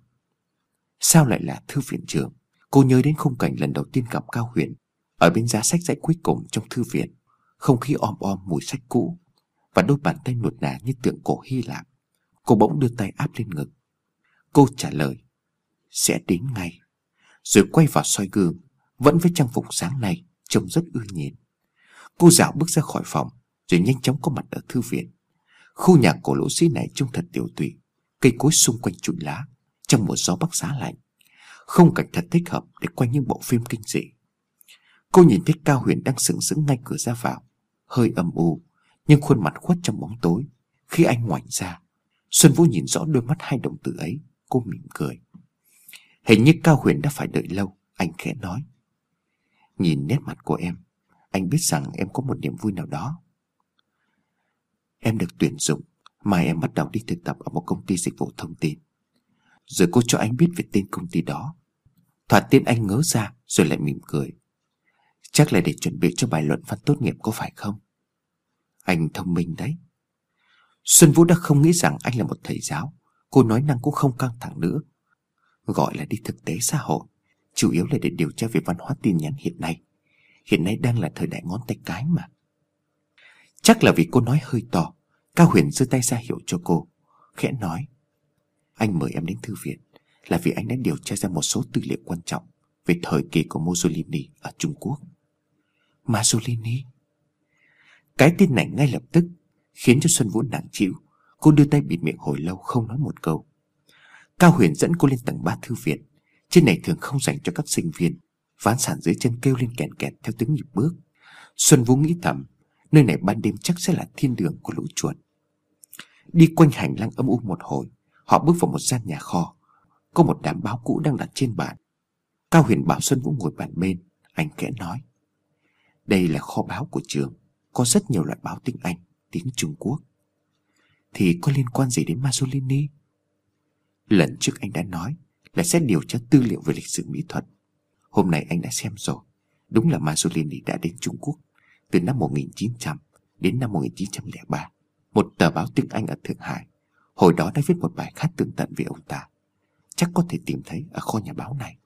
Sao lại là thư viện trường? Cô nhớ đến khung cảnh lần đầu tiên gặp Cao Huyền ở bên giá sách dãy cuối cùng trong thư viện. Không khí om om mùi sách cũ và đôi bàn tay nuột nà như tượng cổ Hy Lạp. Cô bỗng đưa tay áp lên ngực. Cô trả lời: "Sẽ đến ngay." Rồi quay vào soi gương, vẫn với trang phục sáng nay trông rất ưa nhìn. Cô dạo bước ra khỏi phòng, rồi nhanh chóng có mặt ở thư viện. Khu nhà cổ lỗ sĩ này trông thật tiểu tụy, cây cối xung quanh trụi lá trong một gió bắc giá lạnh. Không cảnh thật thích hợp để quay những bộ phim kinh dị. Cô nhìn thấy Cao Huyền đang sừng sững ngay cửa ra vào, hơi âm u nhưng khuôn mặt khuất trong bóng tối. Khi anh ngoảnh ra, Xuân Vũ nhìn rõ đôi mắt hai đồng tử ấy. Cô mỉm cười. Hình như Cao Huyền đã phải đợi lâu. Anh khẽ nói: "Nhìn nét mặt của em, anh biết rằng em có một niềm vui nào đó. Em được tuyển dụng, mai em bắt đầu đi thực tập ở một công ty dịch vụ thông tin." Rồi cô cho anh biết về tên công ty đó. Thoạt tiên anh ngớ ra rồi lại mỉm cười. "Chắc là để chuẩn bị cho bài luận văn tốt nghiệp có phải không?" Anh thông minh đấy. Xuân Vũ đã không nghĩ rằng anh là một thầy giáo. Cô nói năng cũng không căng thẳng nữa. Gọi là đi thực tế xã hội, chủ yếu là để điều tra về văn hóa tin nhắn hiện nay. Hiện nay đang là thời đại ngón tay cái mà. Chắc là vì cô nói hơi to, Cao Huyền giơ tay ra hiệu cho cô, khẽ nói: "Anh mời em đến thư viện là vì anh đã điều tra ra một số tư liệu quan trọng về thời kỳ của Mussolini ở Trung Quốc. Mussolini? Cái tên này ngay lập tức khiến cho Xuân Vũ nặng chịu. Cô đưa tay bịt miệng hồi lâu không nói một câu. Cao Huyền dẫn cô lên tầng ba thư viện. Trên này thường không dành cho các sinh viên. Ván sàn dưới chân kêu lên kèn kẹt theo tiếng nhịp bước. Xuân Vũ nghĩ thầm, nơi này ban đêm chắc sẽ là thiên đường của lũ chuột. Đi quanh hành lang âm u một hồi, họ bước vào một gian nhà kho. Có một đám báo cũ đang đặt trên bàn. Cao Huyền bảo Xuân Vũ ngồi bàn bên. Anh khẽ nói, đây là kho báo của trường, có rất nhiều loại báo tiếng Anh, tiếng Trung Quốc. Thì có liên quan gì đến Mussolini? Lần trước anh đã nói là sẽ điều tra tư liệu về lịch sử mỹ thuật. Hôm nay anh đã xem rồi. Đúng là Mussolini đã đến Trung Quốc từ năm một nghìn chín trăm đến năm một nghìn chín trăm lẻ ba. Một tờ báo tiếng Anh ở Thượng Hải hồi đó đã viết một bài khá tường tận về ông ta. Chắc có thể tìm thấy ở kho nhà báo này.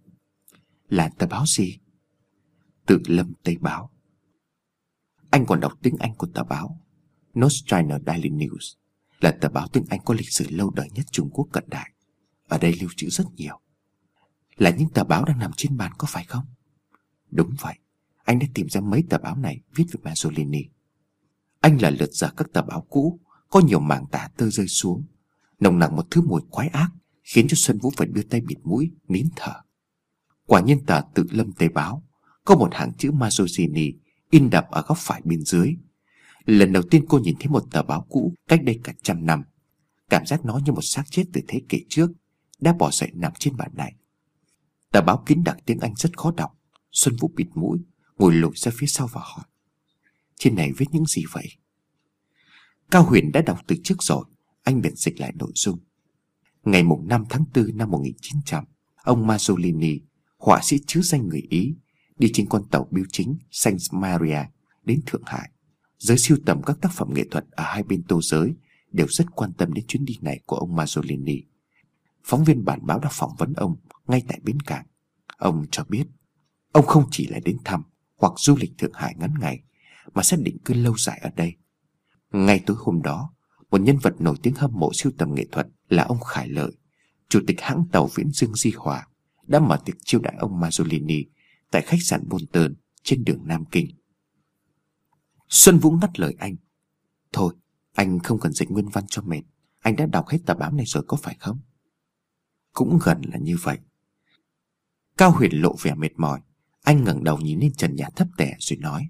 Là tờ báo gì? Tự Lâm Tây Báo. Anh còn đọc tiếng Anh của tờ báo Nostriner Daily News, là tờ báo tiếng Anh có lịch sử lâu đời nhất Trung Quốc cận đại. Ở đây lưu trữ rất nhiều. Là những tờ báo đang nằm trên bàn có phải không? Đúng vậy. Anh đã tìm ra mấy tờ báo này viết về Mussolini. Anh lần lượt dở các tờ báo cũ. Có nhiều mảng tả tơi rơi xuống, nồng nặc một thứ mùi quái ác, khiến cho Xuân Vũ phải đưa tay bịt mũi, nín thở. Quả nhiên tờ Tự Lâm Tây Báo có một hàng chữ Mussolini in đậm ở góc phải bên dưới. Lần đầu tiên cô nhìn thấy một tờ báo cũ cách đây cả trăm năm. Cảm giác nó như một xác chết từ thế kỷ trước đã bỏ dậy nằm trên bàn này. Tờ báo kín đặc tiếng Anh rất khó đọc. Xuân Vũ bịt mũi, ngồi lùi ra phía sau và hỏi, trên này viết những gì vậy? Cao Huyền đã đọc từ trước rồi. Anh bèn dịch lại nội dung. Ngày mùng năm tháng tư năm một nghìn chín trăm, ông Mussolini, họa sĩ trứ danh người Ý, đi trên con tàu bưu chính Saint Maria đến Thượng Hải. Giới sưu tầm các tác phẩm nghệ thuật ở hai bên tô giới đều rất quan tâm đến chuyến đi này của ông Mussolini. Phóng viên bản báo đã phỏng vấn ông ngay tại bến cảng. Ông cho biết ông không chỉ là đến thăm hoặc du lịch Thượng Hải ngắn ngày, mà sẽ định cư lâu dài ở đây. Ngay tối hôm đó, một nhân vật nổi tiếng hâm mộ sưu tầm nghệ thuật là ông Khải Lợi, chủ tịch hãng tàu Viễn Dương Di Hòa, đã mở tiệc chiêu đãi ông Mussolini tại khách sạn Bolton trên đường Nam Kinh. Xuân Vũ ngắt lời anh. Thôi, anh không cần dịch nguyên văn cho mệt. Anh đã đọc hết tờ báo này rồi có phải không? Cũng gần là như vậy. Cao Huyền lộ vẻ mệt mỏi. Anh ngẩng đầu nhìn lên trần nhà thấp tẻ rồi nói,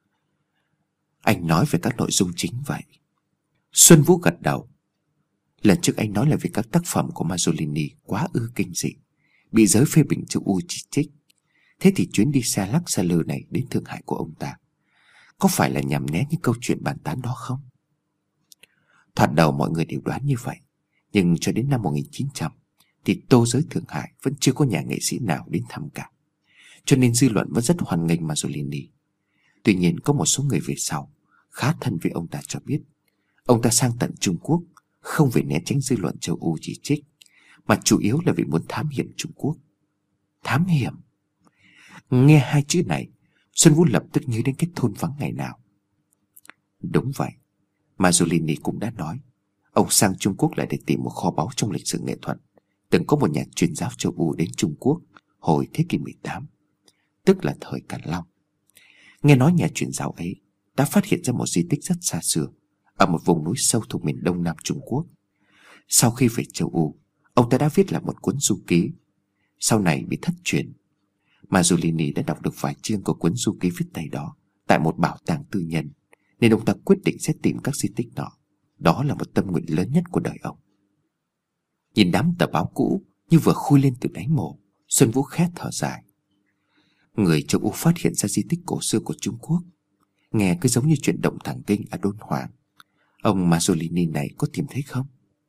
anh nói về các nội dung chính vậy. Xuân Vũ gật đầu. Lần trước anh nói là về các tác phẩm của Mussolini quá ư kinh dị, bị giới phê bình châu Âu chỉ trích. Thế thì chuyến đi xa lắc xa lơ này đến Thượng Hải của ông ta có phải là nhằm né những câu chuyện bàn tán đó không? Thoạt đầu mọi người đều đoán như vậy. Nhưng cho đến năm một nghìn chín trăm thì tô giới Thượng Hải vẫn chưa có nhà nghệ sĩ nào đến thăm cả. Cho nên dư luận vẫn rất hoan nghênh Mussolini. Tuy nhiên có một số người về sau khá thân với ông ta cho biết, ông ta sang tận Trung Quốc không vì né tránh dư luận châu Âu chỉ trích, mà chủ yếu là vì muốn thám hiểm Trung Quốc. Thám hiểm? Nghe hai chữ này, Xuân Vũ lập tức nhớ đến cái thôn vắng ngày nào. Đúng vậy, Mussolini cũng đã nói ông sang Trung Quốc lại để tìm một kho báu trong lịch sử nghệ thuật. Từng có một nhà truyền giáo châu Âu đến Trung Quốc hồi thế kỷ mười tám, tức là thời Càn Long. Nghe nói nhà truyền giáo ấy đã phát hiện ra một di tích rất xa xưa ở một vùng núi sâu thuộc miền đông nam Trung Quốc. Sau khi về châu Âu, ông ta đã viết lại một cuốn du ký. Sau này bị thất truyền. Mussolini đã đọc được vài chương của cuốn du ký viết tay đó tại một bảo tàng tư nhân, nên ông ta quyết định sẽ tìm các di tích đó. Đó là một tâm nguyện lớn nhất của đời ông. Nhìn đám tờ báo cũ như vừa khui lên từ đáy mộ, Xuân Vũ khẽ thở dài. Người châu Âu phát hiện ra di tích cổ xưa của Trung Quốc, nghe cứ giống như chuyện động thẳng kinh ở Đôn Hoàng. Ông Mussolini này có tìm thấy không?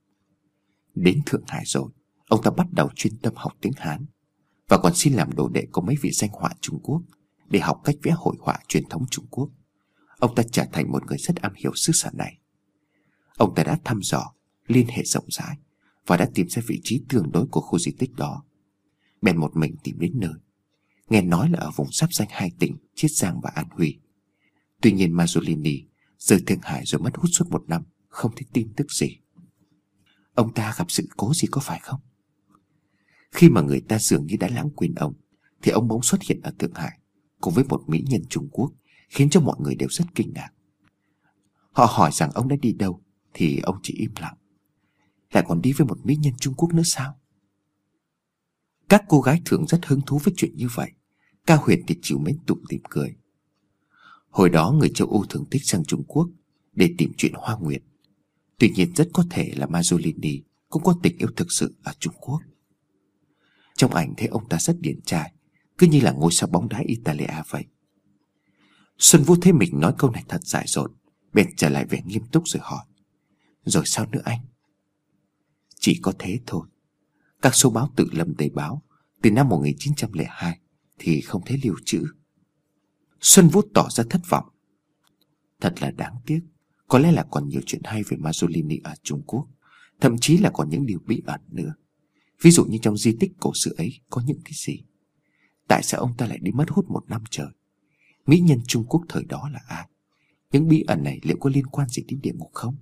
Đến Thượng Hải rồi, ông ta bắt đầu chuyên tâm học tiếng Hán, và còn xin làm đồ đệ của mấy vị danh họa Trung Quốc để học cách vẽ hội họa truyền thống Trung Quốc. Ông ta trở thành một người rất am hiểu xứ sở này. Ông ta đã thăm dò, liên hệ rộng rãi và đã tìm ra vị trí tương đối của khu di tích đó. Bèn một mình tìm đến nơi. Nghe nói là ở vùng giáp danh hai tỉnh Chiết Giang và An Huy. Tuy nhiên Mussolini rời Thượng Hải rồi mất hút suốt một năm, không thấy tin tức gì. Ông ta gặp sự cố gì có phải không? Khi mà người ta dường như đã lãng quên ông, thì ông bỗng xuất hiện ở Thượng Hải cùng với một mỹ nhân Trung Quốc, khiến cho mọi người đều rất kinh ngạc. Họ hỏi rằng ông đã đi đâu thì ông chỉ im lặng. Lại còn đi với một mỹ nhân Trung Quốc nữa sao? Các cô gái thường rất hứng thú với chuyện như vậy. Cao Huyền thì chịu mến tủm tỉm cười. Hồi đó người châu Âu thường thích sang Trung Quốc để tìm chuyện hoa nguyệt. Tuy nhiên rất có thể là Mazzolini cũng có tình yêu thực sự ở Trung Quốc. Trong ảnh thấy ông ta rất điển trai, cứ như là ngôi sao bóng đá Italia vậy. Xuân Vũ thấy mình nói câu này thật dại dột, bèn trở lại vẻ nghiêm túc rồi hỏi: Rồi sao nữa anh? Chỉ có thế thôi. Các số báo tự lâm tây báo từ năm một nghìn chín trăm lẻ hai thì không thấy lưu trữ. Xuân Vũ tỏ ra thất vọng. Thật là đáng tiếc. Có lẽ là còn nhiều chuyện hay về Mazzolini ở Trung Quốc, thậm chí là còn những điều bí ẩn nữa. Ví dụ như trong di tích cổ xưa ấy có những cái gì? Tại sao ông ta lại đi mất hút một năm trời? Mỹ nhân Trung Quốc thời đó là ai? Những bí ẩn này liệu có liên quan gì đến địa ngục không?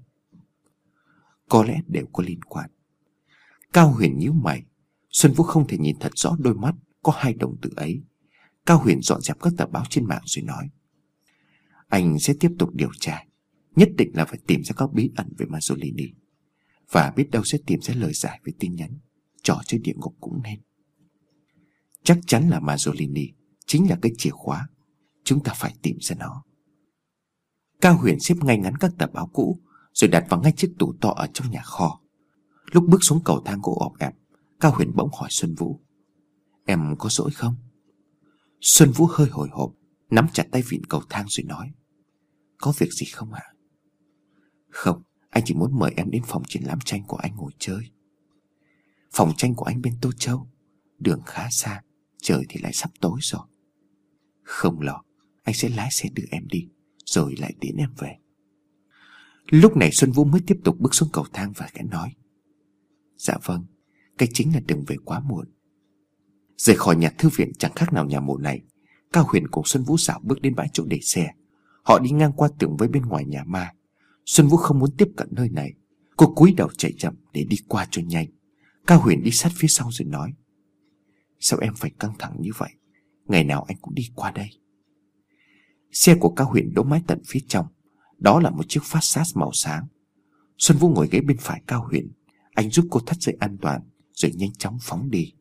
Có lẽ đều có liên quan. Cao Huyền nhíu mày. Xuân Vũ không thể nhìn thật rõ đôi mắt có hai đồng tử ấy. Cao Huyền dọn dẹp các tờ báo trên mạng rồi nói: Anh sẽ tiếp tục điều tra. Nhất định là phải tìm ra các bí ẩn về Mazzolini. Và biết đâu sẽ tìm ra lời giải về tin nhắn. Trò chơi địa ngục cũng nên. Chắc chắn là Mazzolini chính là cái chìa khóa. Chúng ta phải tìm ra nó. Cao Huyền xếp ngay ngắn các tờ báo cũ rồi đặt vào ngay chiếc tủ to ở trong nhà kho. Lúc bước xuống cầu thang gỗ ọp ẹp, Cao Huyền bỗng hỏi Xuân Vũ: Em có rỗi không? Xuân Vũ hơi hồi hộp, nắm chặt tay vịn cầu thang rồi nói: Có việc gì không ạ? Không, anh chỉ muốn mời em đến phòng triển lãm tranh của anh ngồi chơi. Phòng tranh của anh bên Tô Châu. Đường khá xa, trời thì lại sắp tối rồi. Không lo, anh sẽ lái xe đưa em đi, rồi lại tiễn em về. Lúc này Xuân Vũ mới tiếp tục bước xuống cầu thang và khẽ nói: Dạ vâng, cái chính là đừng về quá muộn. Rời khỏi nhà thư viện chẳng khác nào nhà mộ này, Cao Huyền cùng Xuân Vũ dạo bước đến bãi chỗ để xe. Họ đi ngang qua tường vây bên ngoài nhà ma. Xuân Vũ không muốn tiếp cận nơi này. Cô cúi đầu chạy chậm để đi qua cho nhanh. Cao Huyền đi sát phía sau rồi nói: Sao em phải căng thẳng như vậy? Ngày nào anh cũng đi qua đây. Xe của Cao Huyền đỗ mái tận phía trong. Đó là một chiếc Passat màu sáng. Xuân Vũ ngồi ghế bên phải Cao Huyền. Anh giúp cô thắt dây an toàn rồi nhanh chóng phóng đi.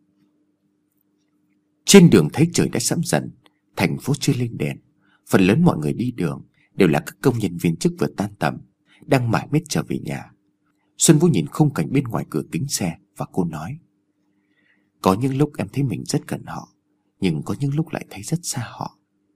Trên đường thấy trời đã sẫm dần, thành phố chưa lên đèn. Phần lớn mọi người đi đường đều là các công nhân viên chức vừa tan tầm, đang mải miết trở về nhà. Xuân Vũ nhìn khung cảnh bên ngoài cửa kính xe và cô nói: Có những lúc em thấy mình rất gần họ, nhưng có những lúc lại thấy rất xa họ.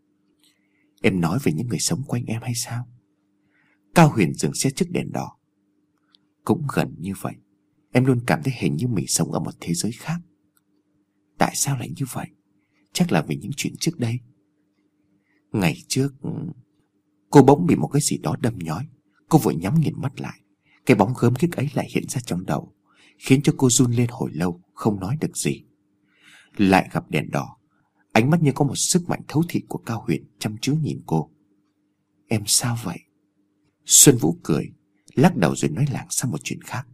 Em nói về những người sống quanh em hay sao? Cao Huyền dừng xe trước đèn đỏ. Cũng gần như vậy. Em luôn cảm thấy hình như mình sống ở một thế giới khác. Tại sao lại như vậy? Chắc là vì những chuyện trước đây. Ngày trước cô bỗng bị một cái gì đó đâm nhói. Cô vội nhắm nghiền mắt lại. Cái bóng gớm ghiếc ấy lại hiện ra trong đầu, khiến cho cô run lên hồi lâu, không nói được gì. Lại gặp đèn đỏ. Ánh mắt như có một sức mạnh thấu thị của Cao Huyền chăm chú nhìn cô. Em sao vậy? Xuân Vũ cười, lắc đầu rồi nói lảng sang một chuyện khác.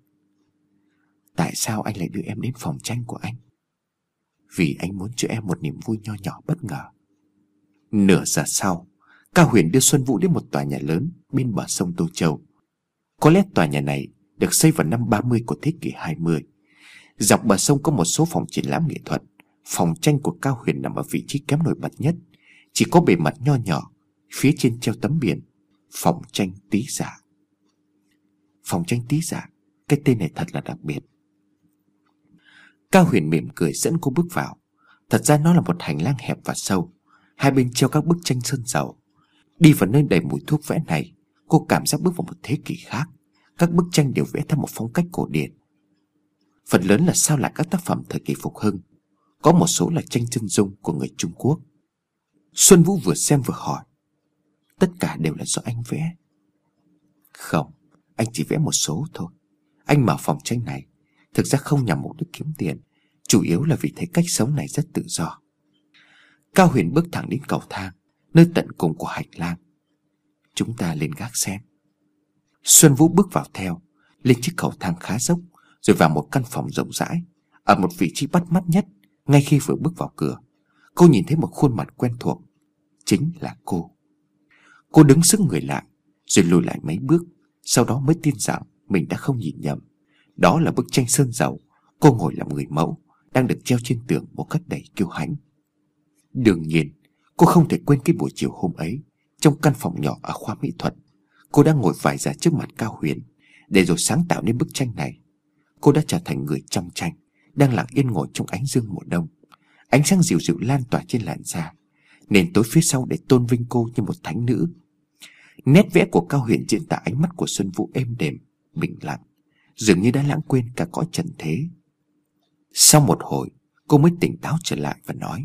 Tại sao anh lại đưa em đến phòng tranh của anh? Vì anh muốn cho em một niềm vui nho nhỏ bất ngờ. Nửa giờ sau, Cao Huyền đưa Xuân Vũ đến một tòa nhà lớn bên bờ sông Tô Châu. Có lẽ tòa nhà này được xây vào năm ba mươi của thế kỷ hai mươi. Dọc bờ sông có một số phòng triển lãm nghệ thuật. Phòng tranh của Cao Huyền nằm ở vị trí kém nổi bật nhất, chỉ có bề mặt nho nhỏ. Phía trên treo tấm biển: Phòng tranh Tý Giả. Phòng tranh Tý Giả, cái tên này thật là đặc biệt. Cao Huyền mỉm cười dẫn cô bước vào. Thật ra nó là một hành lang hẹp và sâu. Hai bên treo các bức tranh sơn dầu. Đi vào nơi đầy mùi thuốc vẽ này, cô cảm giác bước vào một thế kỷ khác. Các bức tranh đều vẽ theo một phong cách cổ điển. Phần lớn là sao lại các tác phẩm thời kỳ phục hưng. Có một số là tranh chân dung của người Trung Quốc. Xuân Vũ vừa xem vừa hỏi: Tất cả đều là do anh vẽ? Không, anh chỉ vẽ một số thôi. Anh mở phòng tranh này thực ra không nhằm mục đích kiếm tiền, chủ yếu là vì thấy cách sống này rất tự do. Cao Huyền bước thẳng đến cầu thang, nơi tận cùng của hành lang. Chúng ta lên gác xem. Xuân Vũ bước vào theo. Lên chiếc cầu thang khá dốc, rồi vào một căn phòng rộng rãi, ở một vị trí bắt mắt nhất. Ngay khi vừa bước vào cửa, cô nhìn thấy một khuôn mặt quen thuộc. Chính là cô. Cô đứng sững người lại, rồi lùi lại mấy bước, sau đó mới tin rằng mình đã không nhìn nhầm. Đó là bức tranh sơn dầu cô ngồi làm người mẫu, đang được treo trên tường một cách đầy kiêu hãnh. Đương nhiên, cô không thể quên cái buổi chiều hôm ấy, trong căn phòng nhỏ ở khoa mỹ thuật. Cô đã ngồi vải ra trước mặt Cao Huyền, để rồi sáng tạo nên bức tranh này. Cô đã trở thành người trong tranh, đang lặng yên ngồi trong ánh dương mùa đông. Ánh sáng dịu dịu lan tỏa trên làn da, nền tối phía sau để tôn vinh cô như một thánh nữ. Nét vẽ của Cao Huyền diễn tả ánh mắt của Xuân Vũ êm đềm, bình lặng, dường như đã lãng quên cả cõi trần thế. Sau một hồi, cô mới tỉnh táo trở lại và nói: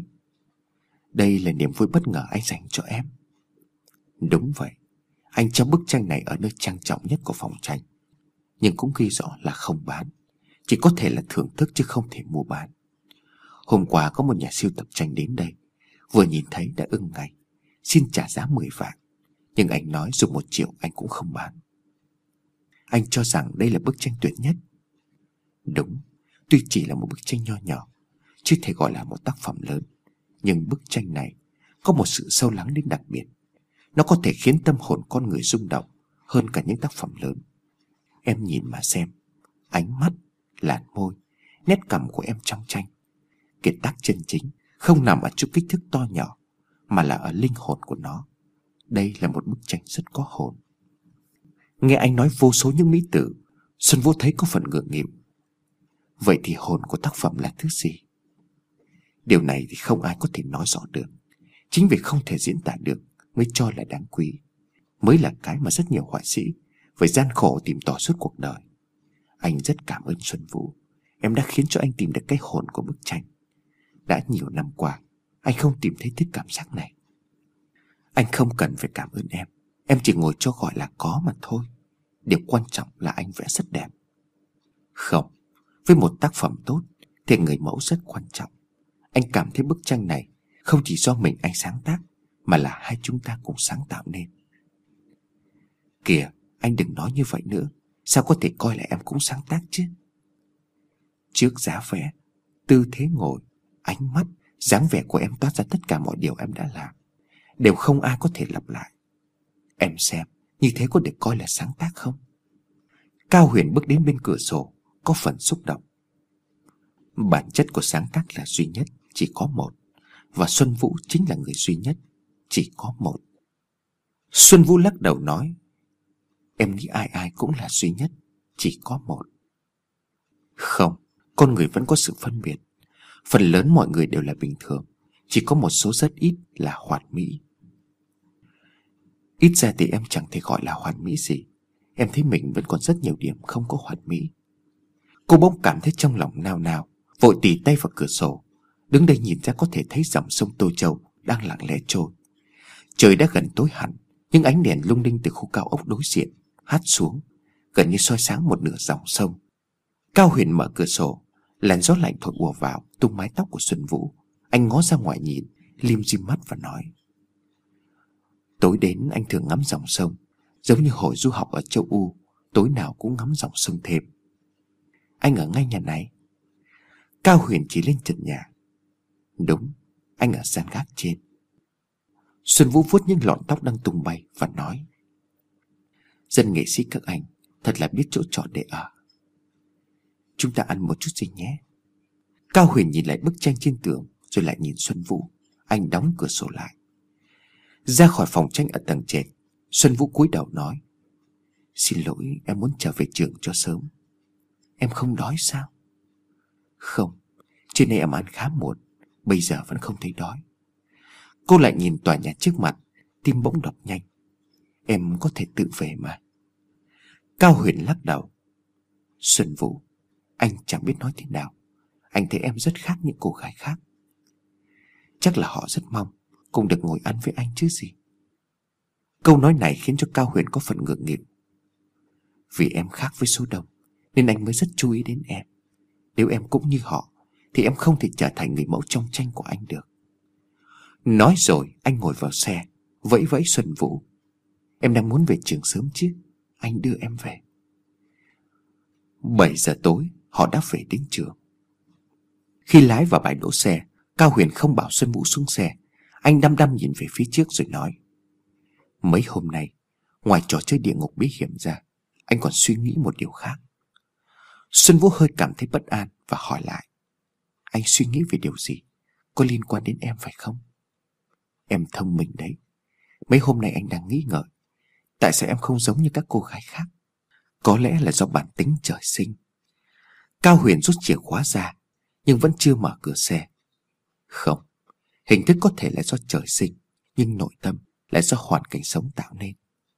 đây là niềm vui bất ngờ anh dành cho em. Đúng vậy, anh treo bức tranh này ở nơi trang trọng nhất của phòng tranh, nhưng cũng ghi rõ là không bán, chỉ có thể là thưởng thức chứ không thể mua bán. Hôm qua có một nhà sưu tập tranh đến đây, vừa nhìn thấy đã ưng ngay, xin trả giá mười vạn. Nhưng anh nói dùng một triệu anh cũng không bán. Anh cho rằng đây là bức tranh tuyệt nhất. Đúng, tuy chỉ là một bức tranh nho nhỏ, chưa thể gọi là một tác phẩm lớn, nhưng bức tranh này có một sự sâu lắng đến đặc biệt. Nó có thể khiến tâm hồn con người rung động hơn cả những tác phẩm lớn. Em nhìn mà xem, ánh mắt, làn môi, nét cằm của em trong tranh. Kiệt tác chân chính không nằm ở chút kích thước to nhỏ, mà là ở linh hồn của nó. Đây là một bức tranh rất có hồn. Nghe anh nói vô số những mỹ từ, Xuân Vũ thấy có phần ngượng nghịu. Vậy thì hồn của tác phẩm là thứ gì? Điều này thì không ai có thể nói rõ được. Chính vì không thể diễn tả được mới cho là đáng quý, mới là cái mà rất nhiều họa sĩ phải gian khổ tìm tòi suốt cuộc đời. Anh rất cảm ơn Xuân Vũ. Em đã khiến cho anh tìm được cái hồn của bức tranh. Đã nhiều năm qua, anh không tìm thấy thích cảm giác này. Anh không cần phải cảm ơn em. Em chỉ ngồi cho gọi là có mà thôi. Điều quan trọng là anh vẽ rất đẹp. Không, với một tác phẩm tốt thì người mẫu rất quan trọng. Anh cảm thấy bức tranh này không chỉ do mình anh sáng tác, mà là hai chúng ta cùng sáng tạo nên. Kìa, anh đừng nói như vậy nữa. Sao có thể coi là em cũng sáng tác chứ? Trước giá vẽ, tư thế ngồi, ánh mắt, dáng vẻ của em toát ra tất cả mọi điều em đã làm, đều không ai có thể lặp lại. Em xem, như thế có được coi là sáng tác không? Cao Huyền bước đến bên cửa sổ, có phần xúc động. Bản chất của sáng tác là duy nhất, chỉ có một. Và Xuân Vũ chính là người duy nhất, chỉ có một. Xuân Vũ lắc đầu nói: em nghĩ ai ai cũng là duy nhất, chỉ có một. Không, con người vẫn có sự phân biệt. Phần lớn mọi người đều là bình thường, chỉ có một số rất ít là hoàn mỹ. Ít ra thì em chẳng thể gọi là hoàn mỹ gì. Em thấy mình vẫn còn rất nhiều điểm không có hoàn mỹ. Cô bỗng cảm thấy trong lòng nao nao, vội tì tay vào cửa sổ. Đứng đây nhìn ra có thể thấy dòng sông Tô Châu đang lặng lẽ trôi. Trời đã gần tối hẳn, nhưng ánh đèn lung linh từ khu cao ốc đối diện hắt xuống, gần như soi sáng một nửa dòng sông. Cao Huyền mở cửa sổ, làn gió lạnh thổi ùa vào, tung mái tóc của Xuân Vũ. Anh ngó ra ngoài nhìn, lim dim mắt và nói: tối đến anh thường ngắm dòng sông, giống như hồi du học ở châu U, tối nào cũng ngắm dòng sông thêm. Anh ở ngay nhà này. Cao Huyền chỉ lên trần nhà. Đúng, anh ở gian gác trên. Xuân Vũ vuốt những lọn tóc đang tung bay và nói: dân nghệ sĩ các anh thật là biết chỗ chọn để ở. Chúng ta ăn một chút gì nhé. Cao Huyền nhìn lại bức tranh trên tường, rồi lại nhìn Xuân Vũ. Anh đóng cửa sổ lại. Ra khỏi phòng tranh ở tầng trệt, Xuân Vũ cúi đầu nói: xin lỗi, em muốn trở về trường cho sớm. Em không đói sao? Không, trưa nay em ăn khá muộn, bây giờ vẫn không thấy đói. Cô lại nhìn tòa nhà trước mặt, tim bỗng đập nhanh. Em có thể tự về mà. Cao Huyền lắc đầu. Xuân Vũ, anh chẳng biết nói thế nào. Anh thấy em rất khác những cô gái khác. Chắc là họ rất mong cùng được ngồi ăn với anh chứ gì. Câu nói này khiến cho Cao Huyền có phần ngượng nghịu. Vì em khác với số đông nên anh mới rất chú ý đến em. Nếu em cũng như họ thì em không thể trở thành người mẫu trong tranh của anh được. Nói rồi anh ngồi vào xe, vẫy vẫy Xuân Vũ. Em đang muốn về trường sớm chứ, anh đưa em về. Bảy giờ tối họ đã về đến trường. Khi lái vào bãi đỗ xe, Cao Huyền không bảo Xuân Vũ xuống xe. Anh đăm đăm nhìn về phía trước rồi nói: Mấy hôm nay, ngoài trò chơi địa ngục bí hiểm ra, anh còn suy nghĩ một điều khác. Xuân Vũ hơi cảm thấy bất an và hỏi lại: Anh suy nghĩ về điều gì? Có liên quan đến em phải không? Em thông minh đấy. Mấy hôm nay anh đang nghĩ ngợi, tại sao em không giống như các cô gái khác? Có lẽ là do bản tính trời sinh. Cao Huyền rút chìa khóa ra, nhưng vẫn chưa mở cửa xe. Không, hình thức có thể là do trời sinh, nhưng nội tâm lại do hoàn cảnh sống tạo nên.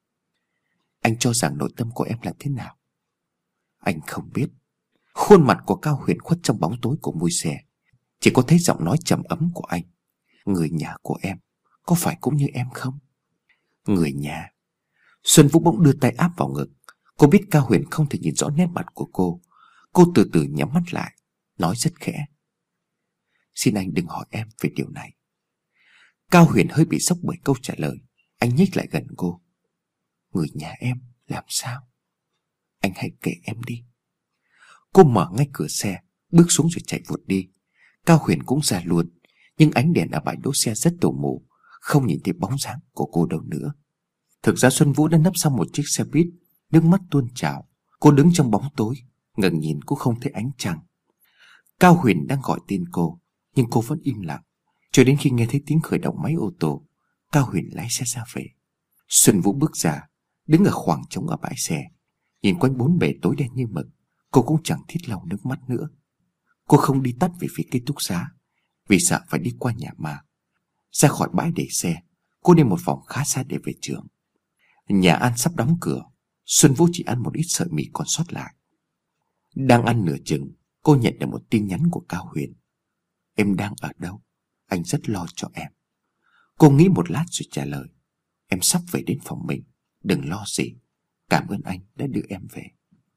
Anh cho rằng nội tâm của em là thế nào? Anh không biết. Khuôn mặt của Cao Huyền khuất trong bóng tối của mui xe. Chỉ có thấy giọng nói trầm ấm của anh. Người nhà của em có phải cũng như em không? Người nhà. Xuân Vũ bỗng đưa tay áp vào ngực. Cô biết Cao Huyền không thể nhìn rõ nét mặt của cô. Cô từ từ nhắm mắt lại, nói rất khẽ: Xin anh đừng hỏi em về điều này. Cao Huyền hơi bị sốc bởi câu trả lời. Anh nhích lại gần cô. Người nhà em làm sao? Anh hãy kể em đi. Cô mở ngay cửa xe, bước xuống rồi chạy vụt đi. Cao Huyền cũng ra luôn, nhưng ánh đèn ở bãi đỗ xe rất tù mù, không nhìn thấy bóng dáng của cô đâu nữa. Thực ra Xuân Vũ đã nấp sau một chiếc xe buýt, nước mắt tuôn trào. Cô đứng trong bóng tối, ngẩng nhìn cũng không thấy ánh trăng. Cao Huyền đang gọi tên cô, nhưng cô vẫn im lặng, cho đến khi nghe thấy tiếng khởi động máy ô tô. Cao Huyền lái xe ra về. Xuân Vũ bước ra, đứng ở khoảng trống ở bãi xe, nhìn quanh bốn bề tối đen như mực. Cô cũng chẳng thiết lau nước mắt nữa. Cô không đi tắt về phía ký túc xá, vì sợ phải đi qua nhà ma. Ra khỏi bãi để xe, cô đi một vòng khá xa để về trường. Nhà ăn sắp đóng cửa. Xuân Vũ chỉ ăn một ít sợi mì còn sót lại. Đang ăn nửa chừng, cô nhận được một tin nhắn của Cao Huyền: Em đang ở đâu? Anh rất lo cho em. Cô nghĩ một lát rồi trả lời: Em sắp về đến phòng mình. Đừng lo gì. Cảm ơn anh đã đưa em về.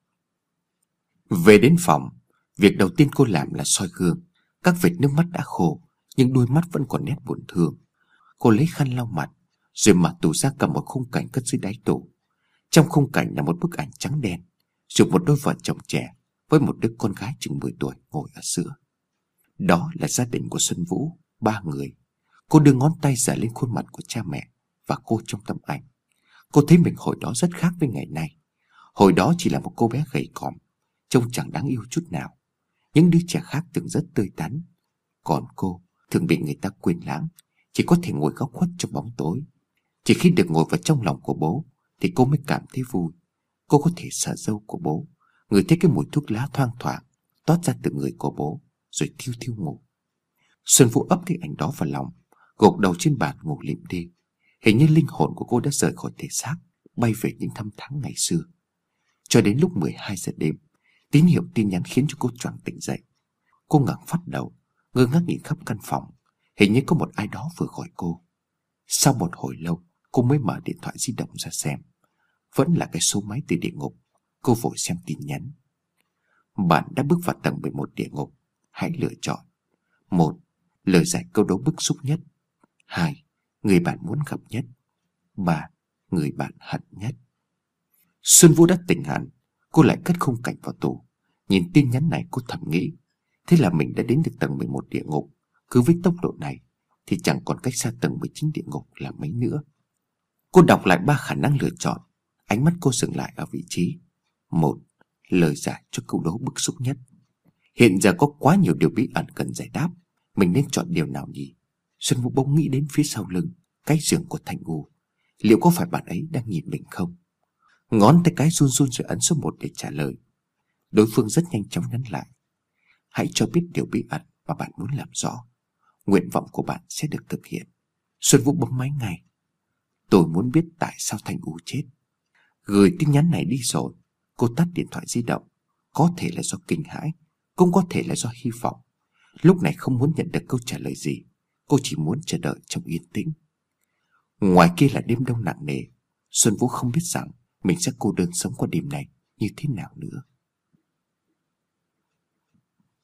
Về đến phòng, việc đầu tiên cô làm là soi gương. Các vệt nước mắt đã khô, nhưng đôi mắt vẫn còn nét buồn thương. Cô lấy khăn lau mặt, rồi mở tủ ra cầm một khung cảnh cất dưới đáy tủ. Trong khung cảnh là một bức ảnh trắng đen, chụp một đôi vợ chồng trẻ với một đứa con gái chừng mười tuổi ngồi ở giữa. Đó là gia đình của Xuân Vũ, ba người. Cô đưa ngón tay sờ lên khuôn mặt của cha mẹ và cô trong tấm ảnh. Cô thấy mình hồi đó rất khác với ngày nay. Hồi đó chỉ là một cô bé gầy còm, trông chẳng đáng yêu chút nào. Những đứa trẻ khác thường rất tươi tắn, còn cô thường bị người ta quên lãng, chỉ có thể ngồi góc khuất trong bóng tối. Chỉ khi được ngồi vào trong lòng của bố thì cô mới cảm thấy vui. Cô có thể sờ râu của bố, ngửi thấy cái mùi thuốc lá thoang thoảng toát ra từ người của bố, rồi thiêu thiêu ngủ. Xuân Vũ ấp cái ảnh đó vào lòng, gục đầu trên bàn ngủ lịm đi. Hình như linh hồn của cô đã rời khỏi thể xác, bay về những năm tháng ngày xưa. Cho đến lúc mười hai giờ đêm, tín hiệu tin nhắn khiến cho cô choàng tỉnh dậy. Cô ngẩng phát đầu, ngơ ngác nhìn khắp căn phòng. Hình như có một ai đó vừa gọi cô. Sau một hồi lâu, cô mới mở điện thoại di động ra xem. Vẫn là cái số máy từ địa ngục. Cô vội xem tin nhắn: Bạn đã bước vào tầng mười một địa ngục. Hãy lựa chọn: một. Lời giải câu đố bức xúc nhất. Hai. Người bạn muốn gặp nhất. Ba. Người bạn hận nhất. Xuân Vũ đã tỉnh hẳn. Cô lại cất khung cảnh vào tủ. Nhìn tin nhắn này cô thầm nghĩ, thế là mình đã đến được tầng mười một địa ngục. Cứ với tốc độ này thì chẳng còn cách xa tầng mười chín địa ngục là mấy nữa. Cô đọc lại ba khả năng lựa chọn. Ánh mắt cô dừng lại ở vị trí một. Lời giải cho câu đố bức xúc nhất. Hiện giờ có quá nhiều điều bí ẩn cần giải đáp, mình nên chọn điều nào nhỉ? Xuân Vũ bỗng nghĩ đến phía sau lưng, cái giường của Thanh U. Liệu có phải bạn ấy đang nhìn mình không? Ngón tay cái run run rồi ấn số một để trả lời. Đối phương rất nhanh chóng nhắn lại: Hãy cho biết điều bí ẩn mà bạn muốn làm rõ. Nguyện vọng của bạn sẽ được thực hiện. Xuân Vũ bấm máy ngay. Tôi muốn biết tại sao Thanh U chết. Gửi tin nhắn này đi rồi, cô tắt điện thoại di động. Có thể là do kinh hãi, cũng có thể là do hy vọng. Lúc này không muốn nhận được câu trả lời gì, cô chỉ muốn chờ đợi trong yên tĩnh. Ngoài kia là đêm đông nặng nề. Xuân Vũ không biết rằng mình sẽ cô đơn sống qua đêm này như thế nào nữa.